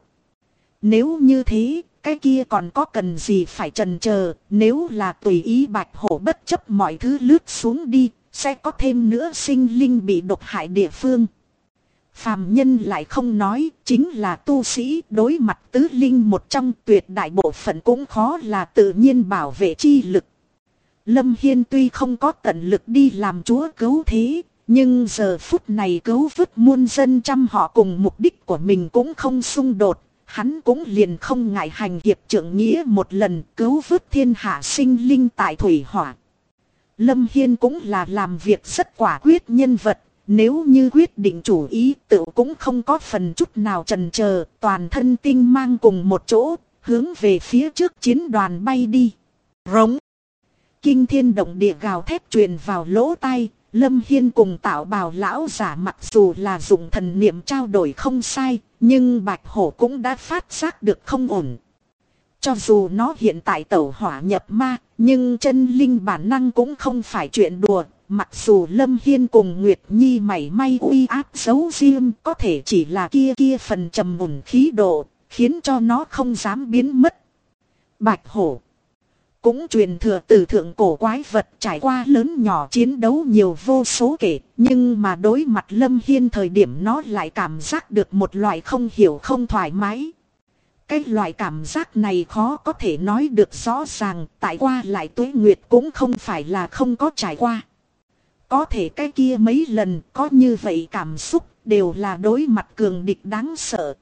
Nếu như thế, cái kia còn có cần gì phải chần chờ, nếu là tùy ý Bạch Hổ bất chấp mọi thứ lướt xuống đi, sẽ có thêm nữa sinh linh bị độc hại địa phương. Phàm nhân lại không nói, chính là tu sĩ đối mặt tứ linh một trong tuyệt đại bộ phận cũng khó là tự nhiên bảo vệ chi lực. Lâm Hiên tuy không có tận lực đi làm chúa cứu thế, nhưng giờ phút này cứu vớt muôn dân trăm họ cùng mục đích của mình cũng không xung đột. Hắn cũng liền không ngại hành hiệp trượng nghĩa một lần cứu vớt thiên hạ sinh linh tại thủy hỏa. Lâm Hiên cũng là làm việc rất quả quyết nhân vật. Nếu như quyết định chủ ý tự cũng không có phần chút nào chần chờ, toàn thân tinh mang cùng một chỗ, hướng về phía trước chiến đoàn bay đi. Rống. Kinh thiên động địa gào thét truyền vào lỗ tai, Lâm Hiên cùng Tạo Bào lão giả mặc dù là dùng thần niệm trao đổi không sai, nhưng Bạch Hổ cũng đã phát giác được không ổn. Cho dù nó hiện tại tẩu hỏa nhập ma, nhưng chân linh bản năng cũng không phải chuyện đùa. Mặc dù Lâm Hiên cùng Nguyệt Nhi mảy may uy áp giấu riêng, có thể chỉ là kia phần trầm mùn khí độ, khiến cho nó không dám biến mất. Bạch Hổ cũng truyền thừa từ thượng cổ quái vật, trải qua lớn nhỏ chiến đấu nhiều vô số kể, nhưng mà đối mặt Lâm Hiên thời điểm nó lại cảm giác được một loại không hiểu không thoải mái. Cái loại cảm giác này khó có thể nói được rõ ràng, tại qua lại tuế nguyệt cũng không phải là không có trải qua. Có thể cái kia mấy lần có như vậy cảm xúc đều là đối mặt cường địch đáng sợ.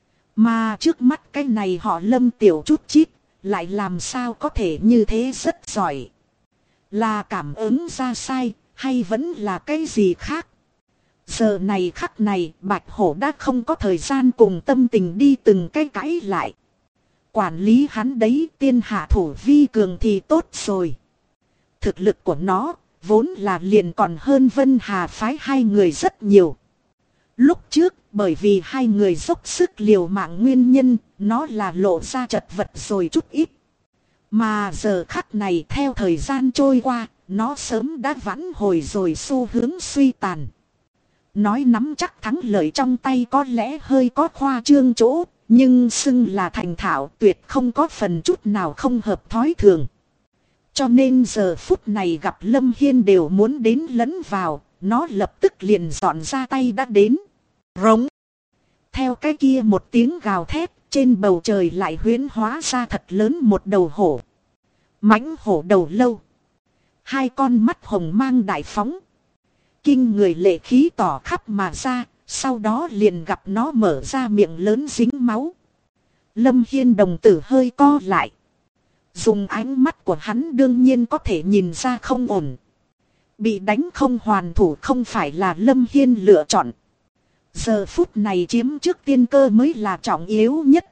Mà trước mắt cái này họ Lâm tiểu chút chít, lại làm sao có thể như thế rất giỏi. Là cảm ứng ra sai, hay vẫn là cái gì khác? Giờ này khắc này, Bạch Hổ đã không có thời gian cùng tâm tình đi từng cái cãi lại. Quản lý hắn đấy, tiên hạ thủ vi cường thì tốt rồi. Thực lực của nó vốn là liền còn hơn Vân Hà phái hai người rất nhiều. Lúc trước, bởi vì hai người dốc sức liều mạng nguyên nhân, nó là lộ ra chật vật rồi chút ít. Mà giờ khắc này theo thời gian trôi qua, nó sớm đã vãn hồi rồi xu hướng suy tàn. Nói nắm chắc thắng lợi trong tay có lẽ hơi có khoa trương chỗ, nhưng xưng là thành thạo tuyệt không có phần chút nào không hợp thói thường. Cho nên giờ phút này gặp Lâm Hiên đều muốn đến lẫn vào, nó lập tức liền dọn ra tay đã đến. Rống. Theo cái kia một tiếng gào thét, trên bầu trời lại huyễn hóa ra thật lớn một đầu hổ. Mãnh hổ đầu lâu. Hai con mắt hồng mang đại phóng. Kinh người lệ khí tỏ khắp mà ra, sau đó liền gặp nó mở ra miệng lớn dính máu. Lâm Hiên đồng tử hơi co lại. Dùng ánh mắt của hắn đương nhiên có thể nhìn ra không ổn. Bị đánh không hoàn thủ không phải là Lâm Hiên lựa chọn. Giờ phút này chiếm trước tiên cơ mới là trọng yếu nhất.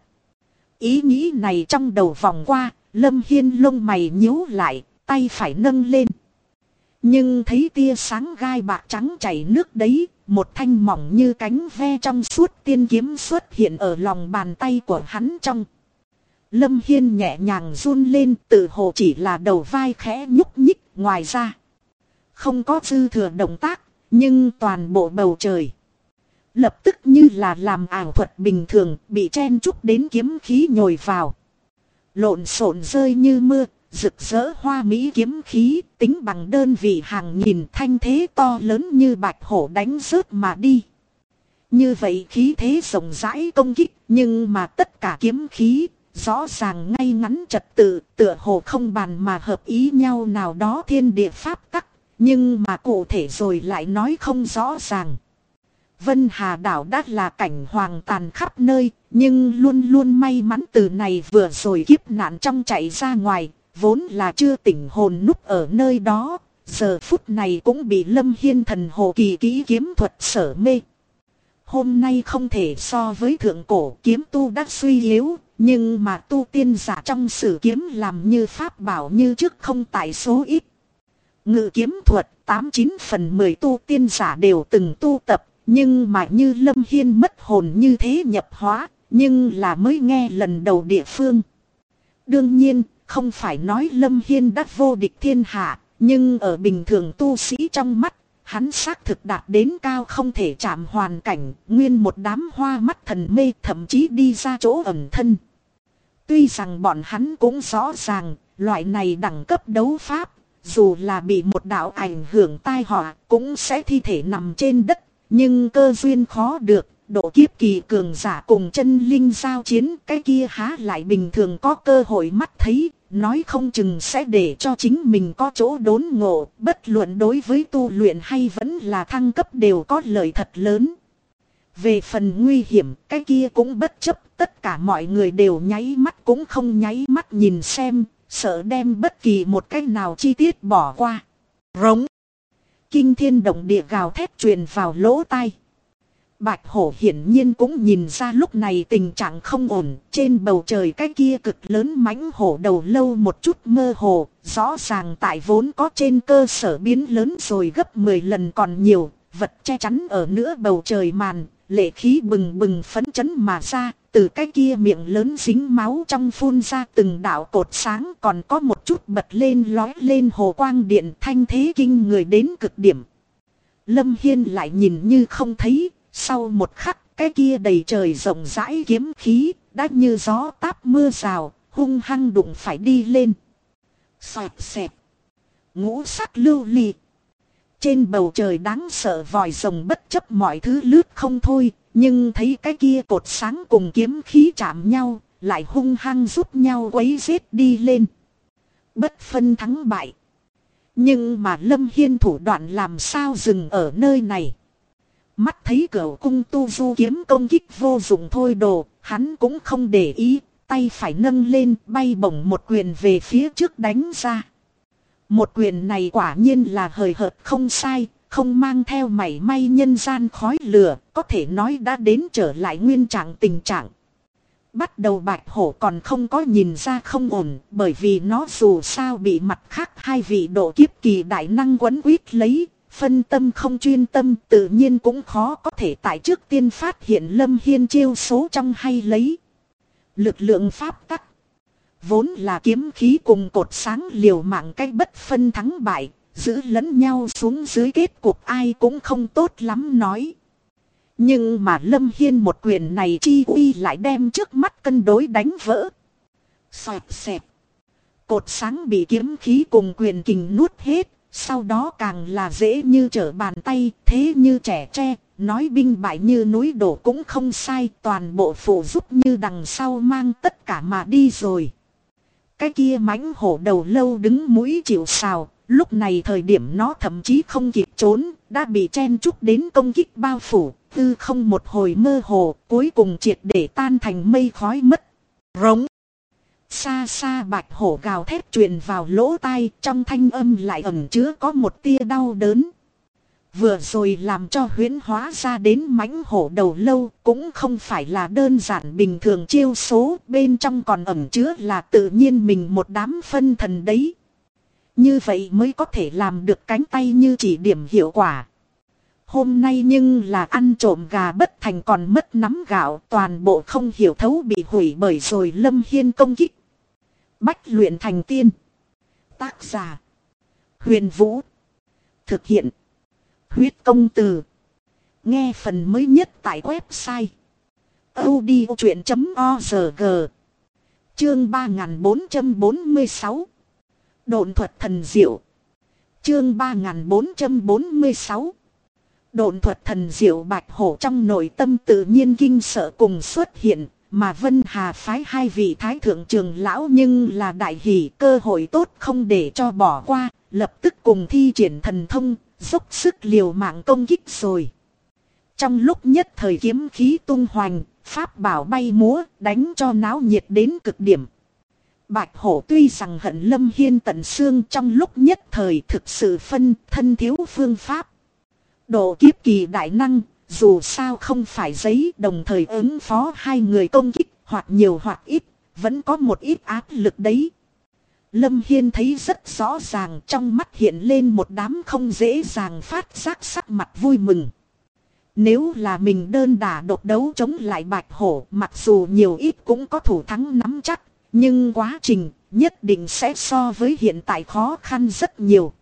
Ý nghĩ này trong đầu vòng qua, Lâm Hiên lông mày nhíu lại, tay phải nâng lên. Nhưng thấy tia sáng gai bạc trắng chảy nước đấy, một thanh mỏng như cánh ve trong suốt tiên kiếm xuất hiện ở lòng bàn tay của hắn trong. Lâm Hiên nhẹ nhàng run lên, tự hồ chỉ là đầu vai khẽ nhúc nhích, ngoài ra không có dư thừa động tác, nhưng toàn bộ bầu trời lập tức như là làm ảo thuật bình thường, bị chen chúc đến kiếm khí nhồi vào. Lộn xộn rơi như mưa, rực rỡ hoa mỹ kiếm khí, tính bằng đơn vị hàng nghìn, thanh thế to lớn như bạch hổ đánh rớt mà đi. Như vậy khí thế rộng rãi công kích, nhưng mà tất cả kiếm khí rõ ràng ngay ngắn trật tự, tựa hồ không bàn mà hợp ý nhau nào đó thiên địa pháp tắc, nhưng mà cụ thể rồi lại nói không rõ ràng. Vân Hà đảo đã là cảnh hoàng tàn khắp nơi, nhưng luôn luôn may mắn từ này vừa rồi kiếp nạn trong chạy ra ngoài, vốn là chưa tỉnh hồn núp ở nơi đó, giờ phút này cũng bị Lâm Hiên thần hồ kỳ kỹ kiếm thuật sở mê. Hôm nay không thể so với thượng cổ, kiếm tu đã suy yếu, nhưng mà tu tiên giả trong sử kiếm làm như pháp bảo như trước không tại số ít. Ngự kiếm thuật 89 phần 10 tu tiên giả đều từng tu tập, nhưng mà như Lâm Hiên mất hồn như thế nhập hóa, nhưng là mới nghe lần đầu địa phương. Đương nhiên, không phải nói Lâm Hiên đã vô địch thiên hạ, nhưng ở bình thường tu sĩ trong mắt, hắn xác thực đạt đến cao không thể chạm hoàn cảnh, nguyên một đám hoa mắt thần mê, thậm chí đi ra chỗ ẩn thân. Tuy rằng bọn hắn cũng rõ ràng, loại này đẳng cấp đấu pháp, dù là bị một đạo ảnh hưởng tai họa, cũng sẽ thi thể nằm trên đất, nhưng cơ duyên khó được, độ kiếp kỳ cường giả cùng chân linh giao chiến, cái kia há lại bình thường có cơ hội mắt thấy, nói không chừng sẽ để cho chính mình có chỗ đốn ngộ, bất luận đối với tu luyện hay vẫn là thăng cấp đều có lợi thật lớn. Về phần nguy hiểm, cái kia cũng bất chấp, tất cả mọi người đều nháy mắt cũng không nháy mắt nhìn xem, sợ đem bất kỳ một cái nào chi tiết bỏ qua. Rống. Kinh thiên động địa gào thét truyền vào lỗ tai. Bạch hổ hiển nhiên cũng nhìn ra lúc này tình trạng không ổn, trên bầu trời cái kia cực lớn mãnh hổ đầu lâu một chút mơ hồ, rõ ràng tại vốn có trên cơ sở biến lớn rồi gấp 10 lần còn nhiều, vật che chắn ở nửa bầu trời màn, lệ khí bừng bừng phấn chấn mà ra, từ cái kia miệng lớn dính máu trong phun ra từng đạo cột sáng, còn có một chút bật lên lói lên hồ quang điện, thanh thế kinh người đến cực điểm. Lâm Hiên lại nhìn như không thấy. Sau một khắc, cái kia đầy trời rộng rãi kiếm khí, đã như gió táp mưa rào, hung hăng đụng phải đi lên. Xoẹt xẹt. Ngũ sắc lưu ly. Trên bầu trời đáng sợ vòi rồng bất chấp mọi thứ lướt không thôi, nhưng thấy cái kia cột sáng cùng kiếm khí chạm nhau, lại hung hăng giúp nhau quấy giết đi lên. Bất phân thắng bại. Nhưng mà Lâm Hiên thủ đoạn làm sao dừng ở nơi này. Mắt thấy Cửu cung tu du kiếm công kích vô dụng thôi đồ, hắn cũng không để ý, tay phải nâng lên bay bổng một quyền về phía trước đánh ra. Một quyền này quả nhiên là hời hợt không sai, không mang theo mảy may nhân gian khói lửa, có thể nói đã đến trở lại nguyên trạng tình trạng. Bắt đầu Bạch hổ còn không có nhìn ra không ổn, bởi vì nó dù sao bị mặt khác hai vị độ kiếp kỳ đại năng quấn quýt lấy. Phân tâm không chuyên tâm tự nhiên cũng khó có thể tại trước tiên phát hiện Lâm Hiên chiêu số trong hay lấy. Lực lượng pháp tắc. Vốn là kiếm khí cùng cột sáng liều mạng cách bất phân thắng bại, giữ lẫn nhau xuống dưới kết cục ai cũng không tốt lắm nói. Nhưng mà Lâm Hiên một quyền này chi uy lại đem trước mắt cân đối đánh vỡ. Xoẹt xẹt. Cột sáng bị kiếm khí cùng quyền kình nuốt hết. Sau đó càng là dễ như trở bàn tay, thế như trẻ tre, nói binh bại như núi đổ cũng không sai, toàn bộ phụ giúp như đằng sau mang tất cả mà đi rồi. Cái kia mãnh hổ đầu lâu đứng mũi chịu sào, lúc này thời điểm nó thậm chí không kịp trốn, đã bị chen chúc đến công kích bao phủ, tư không một hồi mơ hồ, cuối cùng triệt để tan thành mây khói mất. Rống. Xa xa Bạch hổ gào thét truyền vào lỗ tai, trong thanh âm lại ẩn chứa có một tia đau đớn. Vừa rồi làm cho huyễn hóa ra đến mãnh hổ đầu lâu cũng không phải là đơn giản bình thường chiêu số, bên trong còn ẩn chứa là tự nhiên mình một đám phân thần đấy. Như vậy mới có thể làm được cánh tay như chỉ điểm hiệu quả. Hôm nay nhưng là ăn trộm gà bất thành còn mất nắm gạo, toàn bộ không hiểu thấu bị hủy bởi rồi Lâm Hiên công kích. Bách luyện thành tiên. Tác giả Huyền Vũ. Thực hiện Huyết Công Từ. Nghe phần mới nhất tại website audiochuyện.org. Chương 3446. Độn thuật thần diệu. Chương 3446. Độn thuật thần diệu. Bạch hổ trong nội tâm tự nhiên kinh sợ cùng xuất hiện. mà Vân Hà phái hai vị thái thượng trưởng lão nhưng là đại hỷ, cơ hội tốt không để cho bỏ qua, lập tức cùng thi triển thần thông, dốc sức liều mạng công kích rồi. Trong lúc nhất thời kiếm khí tung hoành, pháp bảo bay múa, đánh cho náo nhiệt đến cực điểm. Bạch Hổ tuy rằng hận Lâm Hiên tận xương, trong lúc nhất thời thực sự phân thân thiếu phương pháp. Độ kiếp kỳ đại năng, dù sao không phải giấy, đồng thời ứng phó hai người công kích, hoặc nhiều hoặc ít, vẫn có một ít áp lực đấy. Lâm Hiên thấy rất rõ ràng, trong mắt hiện lên một đám không dễ dàng phát giác sắc mặt vui mừng. Nếu là mình đơn đả độc đấu chống lại Bạch Hổ, mặc dù nhiều ít cũng có thủ thắng nắm chắc, nhưng quá trình nhất định sẽ so với hiện tại khó khăn rất nhiều.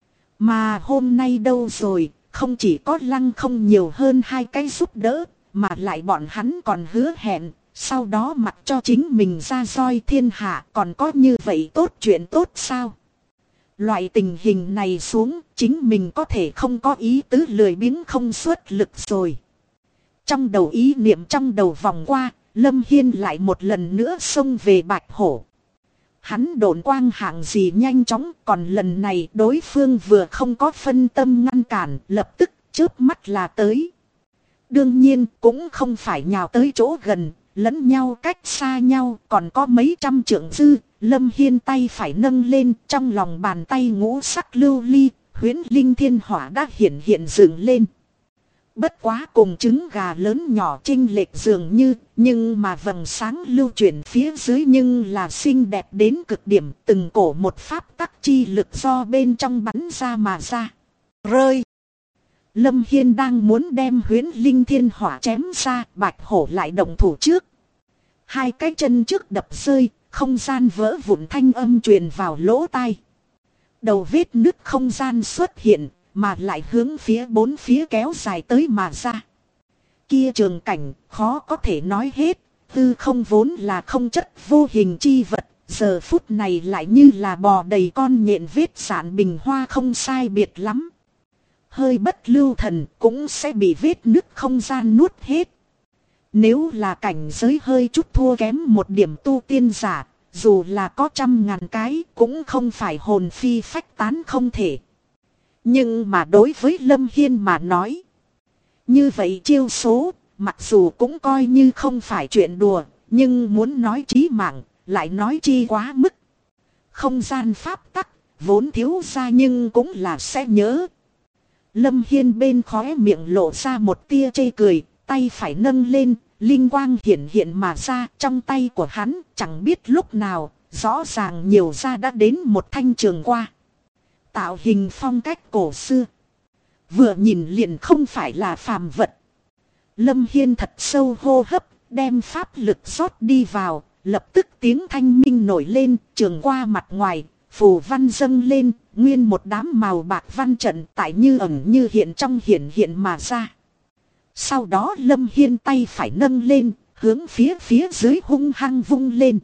Mà hôm nay đâu rồi, không chỉ có Lăng Không nhiều hơn hai cái giúp đỡ, mà lại bọn hắn còn hứa hẹn, sau đó mặc cho chính mình ra roi thiên hạ, còn có như vậy tốt chuyện tốt sao? Loại tình hình này xuống, chính mình có thể không có ý tứ lười biếng không xuất lực rồi. Trong đầu ý niệm trong đầu vòng qua, Lâm Hiên lại một lần nữa xông về Bạch Hổ. Hắn độn quang hạng gì nhanh chóng, còn lần này đối phương vừa không có phân tâm ngăn cản, lập tức chớp mắt là tới. Đương nhiên cũng không phải nhào tới chỗ gần, lẫn nhau cách xa nhau, còn có mấy trăm trượng dư. Lâm Hiên tay phải nâng lên, trong lòng bàn tay ngũ sắc lưu ly, huyễn linh thiên hỏa đã hiện dựng lên. Bất quá cùng trứng gà lớn nhỏ chênh lệch dường như, nhưng mà vầng sáng lưu chuyển phía dưới nhưng là xinh đẹp đến cực điểm, từng cổ một pháp tắc chi lực do bên trong bắn ra mà ra. Rơi! Lâm Hiên đang muốn đem huyễn linh thiên hỏa chém ra, Bạch Hổ lại động thủ trước. Hai cái chân trước đập rơi, không gian vỡ vụn thanh âm truyền vào lỗ tai. Đầu vết nứt không gian xuất hiện, mà lại hướng phía bốn phía kéo dài tới mà ra. Kia trường cảnh, khó có thể nói hết, tư không vốn là không chất vô hình chi vật, giờ phút này lại như là bò đầy con nhện vết sạn bình hoa không sai biệt lắm. Hơi bất lưu thần cũng sẽ bị vết nứt không gian nuốt hết. Nếu là cảnh giới hơi chút thua kém một điểm tu tiên giả, dù là có 100.000 cái cũng không phải hồn phi phách tán không thể. Nhưng mà đối với Lâm Hiên mà nói, như vậy chiêu số, mặc dù cũng coi như không phải chuyện đùa, nhưng muốn nói chí mạng, lại nói chi quá mức. Không gian pháp tắc, vốn thiếu ra nhưng cũng là sẽ nhớ. Lâm Hiên bên khóe miệng lộ ra một tia chê cười, tay phải nâng lên, linh quang hiện mà ra, trong tay của hắn chẳng biết lúc nào, rõ ràng nhiều ra đã đến một thanh trường qua. Tạo hình phong cách cổ xưa, vừa nhìn liền không phải là phàm vật. Lâm Hiên thật sâu hô hấp, đem pháp lực rót đi vào, lập tức tiếng thanh minh nổi lên, trường qua mặt ngoài, phù văn dâng lên, nguyên một đám màu bạc văn trận tại như ẩn như hiện trong hiện mà ra. Sau đó Lâm Hiên tay phải nâng lên, hướng phía dưới hung hăng vung lên.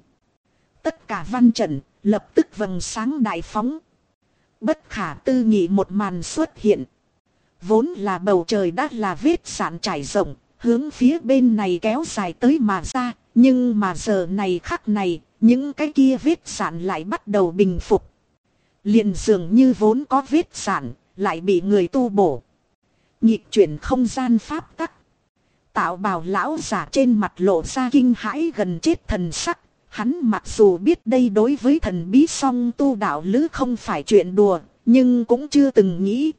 Tất cả văn trận, lập tức vầng sáng đại phóng. Bất khả tư nghị một màn xuất hiện. Vốn là bầu trời đã là vết sạn trải rộng, hướng phía bên này kéo dài tới mà ra. Nhưng mà giờ này khắc này, những cái kia vết sạn lại bắt đầu bình phục. Liền dường như vốn có vết sạn, lại bị người tu bổ. Nhịp chuyển không gian pháp tắc. Tạo bào lão giả trên mặt lộ ra kinh hãi gần chết thần sắc. Hắn mặc dù biết đây đối với thần bí song tu đạo lữ không phải chuyện đùa, nhưng cũng chưa từng nghĩ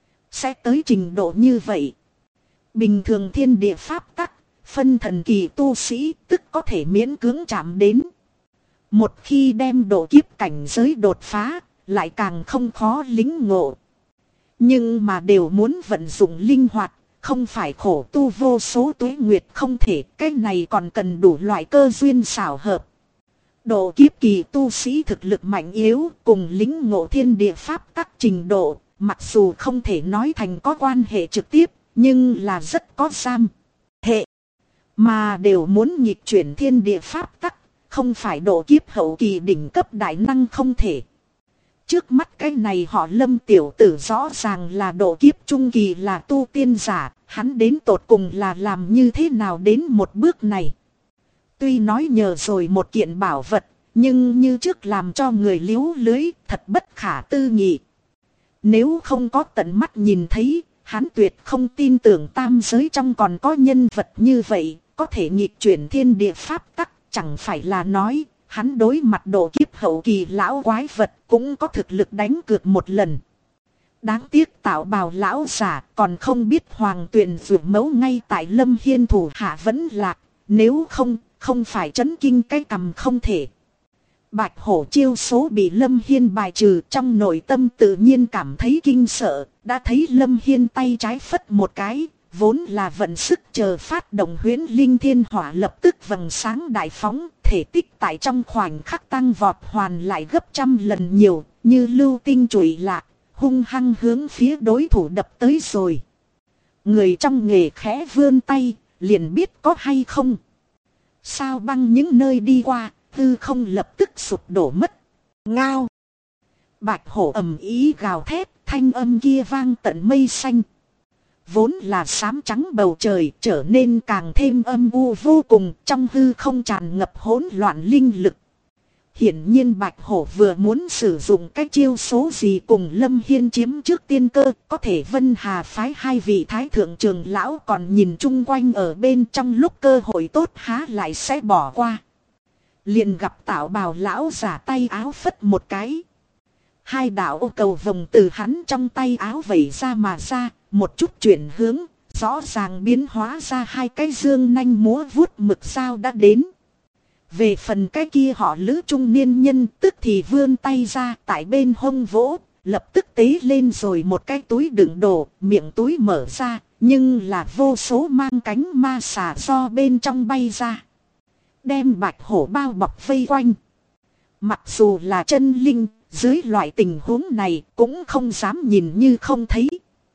sẽ tới trình độ như vậy. Bình thường thiên địa pháp tắc, phân thần kỳ tu sĩ tức có thể miễn cưỡng chạm đến. Một khi đem độ kiếp cảnh giới đột phá, lại càng không khó lĩnh ngộ. Nhưng mà đều muốn vận dụng linh hoạt, không phải khổ tu vô số tuế nguyệt không thể, cái này còn cần đủ loại cơ duyên xảo hợp. Độ kiếp kỳ tu sĩ thực lực mạnh yếu cùng lĩnh ngộ thiên địa pháp tắc trình độ, mặc dù không thể nói thành có quan hệ trực tiếp, nhưng là rất có giam hệ. Mà đều muốn nghịch chuyển thiên địa pháp tắc, không phải độ kiếp hậu kỳ đỉnh cấp đại năng không thể. Trước mắt cái này họ Lâm tiểu tử rõ ràng là độ kiếp trung kỳ là tu tiên giả, hắn đến tột cùng là làm như thế nào đến một bước này. Tuy nói nhờ rồi một kiện bảo vật, nhưng như trước làm cho người liếu lưới, thật bất khả tư nghị. Nếu không có tận mắt nhìn thấy, hắn tuyệt không tin tưởng tam giới trong còn có nhân vật như vậy, có thể nghịch chuyển thiên địa pháp tắc, chẳng phải là nói, hắn đối mặt độ kiếp hậu kỳ lão quái vật cũng có thực lực đánh cược một lần. Đáng tiếc Tạo Bào lão giả còn không biết Hoàng Tuyền vượt mẫu ngay tại Lâm Hiên thủ hạ vẫn lạc, nếu không phải chấn kinh cái cầm không thể. Bạch hổ chiêu số bị Lâm Hiên bài trừ, trong nội tâm tự nhiên cảm thấy kinh sợ, đã thấy Lâm Hiên tay trái phất một cái, vốn là vận sức chờ phát động huyễn linh thiên hỏa lập tức vầng sáng đại phóng, thể tích tại trong khoảnh khắc tăng vọt hoàn lại gấp trăm lần nhiều, như lưu tinh chùy lạc, hung hăng hướng phía đối thủ đập tới rồi. Người trong nghề khẽ vươn tay, liền biết có hay không. Sao băng những nơi đi qua, hư không lập tức sụp đổ mất. Ngao. Bạch hổ ầm ý gào thét, thanh âm kia vang tận mây xanh. Vốn là xám trắng bầu trời trở nên càng thêm âm u vô cùng, trong hư không tràn ngập hỗn loạn linh lực. Hiển nhiên Bạch hổ vừa muốn sử dụng cái chiêu số gì cùng Lâm Hiên chiếm trước tiên cơ, có thể Vân Hà phái hai vị thái thượng trưởng lão còn nhìn chung quanh ở bên, trong lúc cơ hội tốt há lại sẽ bỏ qua. Liền gặp Tạo Bào lão giả tay áo phất một cái. Hai đạo ô cầu vồng từ hắn trong tay áo vẩy ra mà ra, một chút chuyển hướng, rõ ràng biến hóa ra hai cái dương nanh múa vuốt mực sao đã đến. Về phần cái kia họ Lữ trung niên nhân tức thì vươn tay ra tại bên hông vỗ, lập tức tế lên rồi một cái túi đựng đồ, miệng túi mở ra, nhưng là vô số mang cánh ma xà do bên trong bay ra. Đem Bạch hổ bao bọc vây quanh. Mặc dù là chân linh, dưới loại tình huống này cũng không dám nhìn như không thấy.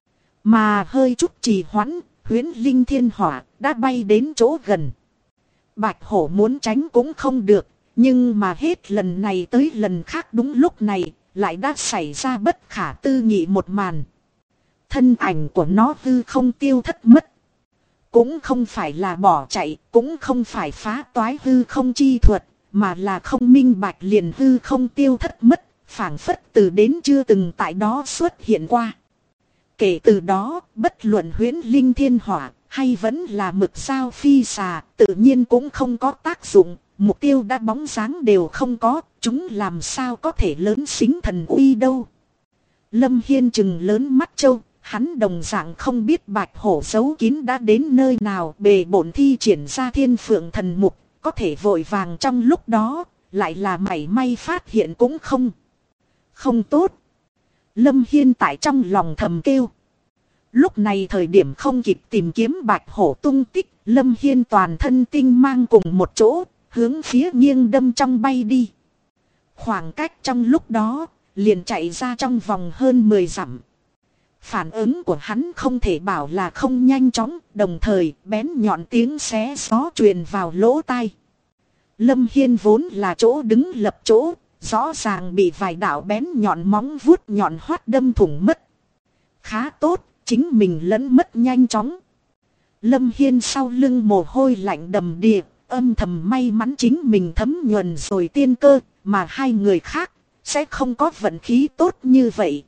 Mà hơi chút trì hoãn, huyễn linh thiên hỏa đã bay đến chỗ gần. Bạch hổ muốn tránh cũng không được, nhưng mà hết lần này tới lần khác đúng lúc này, lại đã xảy ra bất khả tư nghị một màn. Thân ảnh của nó hư không tiêu thất mất. Cũng không phải là bỏ chạy, cũng không phải phá toái hư không chi thuật, mà là không minh bạch liền hư không tiêu thất mất, phảng phất từ đến chưa từng tại đó xuất hiện qua. Kể từ đó, bất luận huyễn linh thiên hỏa, hay vẫn là mực sao phi xà, tự nhiên cũng không có tác dụng, mục tiêu đã bóng dáng đều không có, chúng làm sao có thể lớn xính thần uy đâu. Lâm Hiên trừng lớn mắt châu, hắn đồng dạng không biết Bạch hổ giấu kín đã đến nơi nào, bề bổn thi triển ra Thiên Phượng thần mục, có thể vội vàng trong lúc đó, lại là mảy may phát hiện cũng không. Không tốt. Lâm Hiên tại trong lòng thầm kêu. Lúc này thời điểm không kịp tìm kiếm Bạch hổ tung tích, Lâm Hiên toàn thân tinh mang cùng một chỗ, hướng phía nghiêng đâm trong bay đi. Khoảng cách trong lúc đó, liền chạy ra trong vòng hơn 10 dặm. Phản ứng của hắn không thể bảo là không nhanh chóng, đồng thời bén nhọn tiếng xé gió truyền vào lỗ tai. Lâm Hiên vốn là chỗ đứng lập chỗ, rõ ràng bị vài đạo bén nhọn móng vuốt nhọn hoắt đâm thủng mất. Khá tốt, chính mình lẫn mất nhanh chóng. Lâm Hiên sau lưng mồ hôi lạnh đầm đìa, âm thầm may mắn chính mình thấm nhuần rồi tiên cơ, mà hai người khác sẽ không có vận khí tốt như vậy.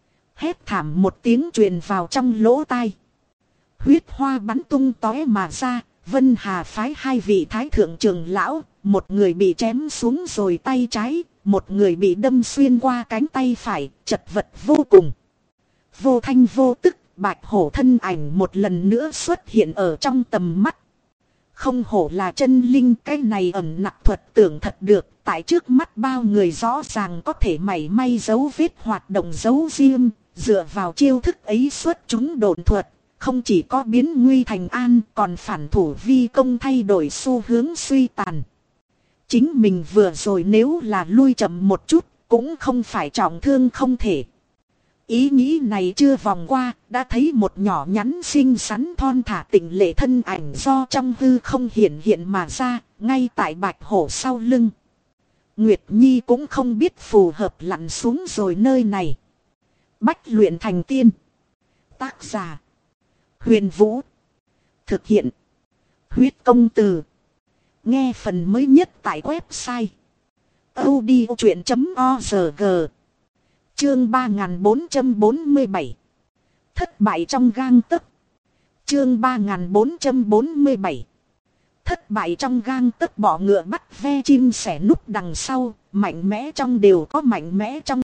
Hét thảm một tiếng truyền vào trong lỗ tai. Huyết hoa bắn tung tóe mà ra, Vân Hà phái hai vị thái thượng trưởng lão, một người bị chém xuống rồi tay trái, một người bị đâm xuyên qua cánh tay phải, chật vật vô cùng. Vô thanh vô tức, Bạch hổ thân ảnh một lần nữa xuất hiện ở trong tầm mắt. Không hổ là chân linh, cái này ẩn nặc thuật tưởng thật được, tại trước mắt bao người rõ ràng có thể mảy may dấu vết hoạt động dấu riêng, dựa vào chiêu thức ấy xuất chúng độn thuật, không chỉ có biến nguy thành an, còn phản thủ vi công thay đổi xu hướng suy tàn. Chính mình vừa rồi nếu là lui chậm một chút, cũng không phải trọng thương không thể. Ý nghĩ này chưa vòng qua, đã thấy một nhỏ nhắn xinh xắn thon thả tịnh lệ thân ảnh do trong hư không hiện mà ra, ngay tại Bạch hổ sau lưng. Nguyệt Nhi cũng không biết phù hợp lặn xuống rồi nơi này. Bách luyện thành tiên. Tác giả: Huyền Vũ. Thực hiện: Huyết công từ. Nghe phần mới nhất tại website audiochuyện.org. Chương 3447. Thất bại trong gang tấc. Chương 3447. Thất bại trong gang tấc. Bọ ngựa bắt ve chim sẻ núp đằng sau, mạnh mẽ trong đều có mạnh mẽ trong.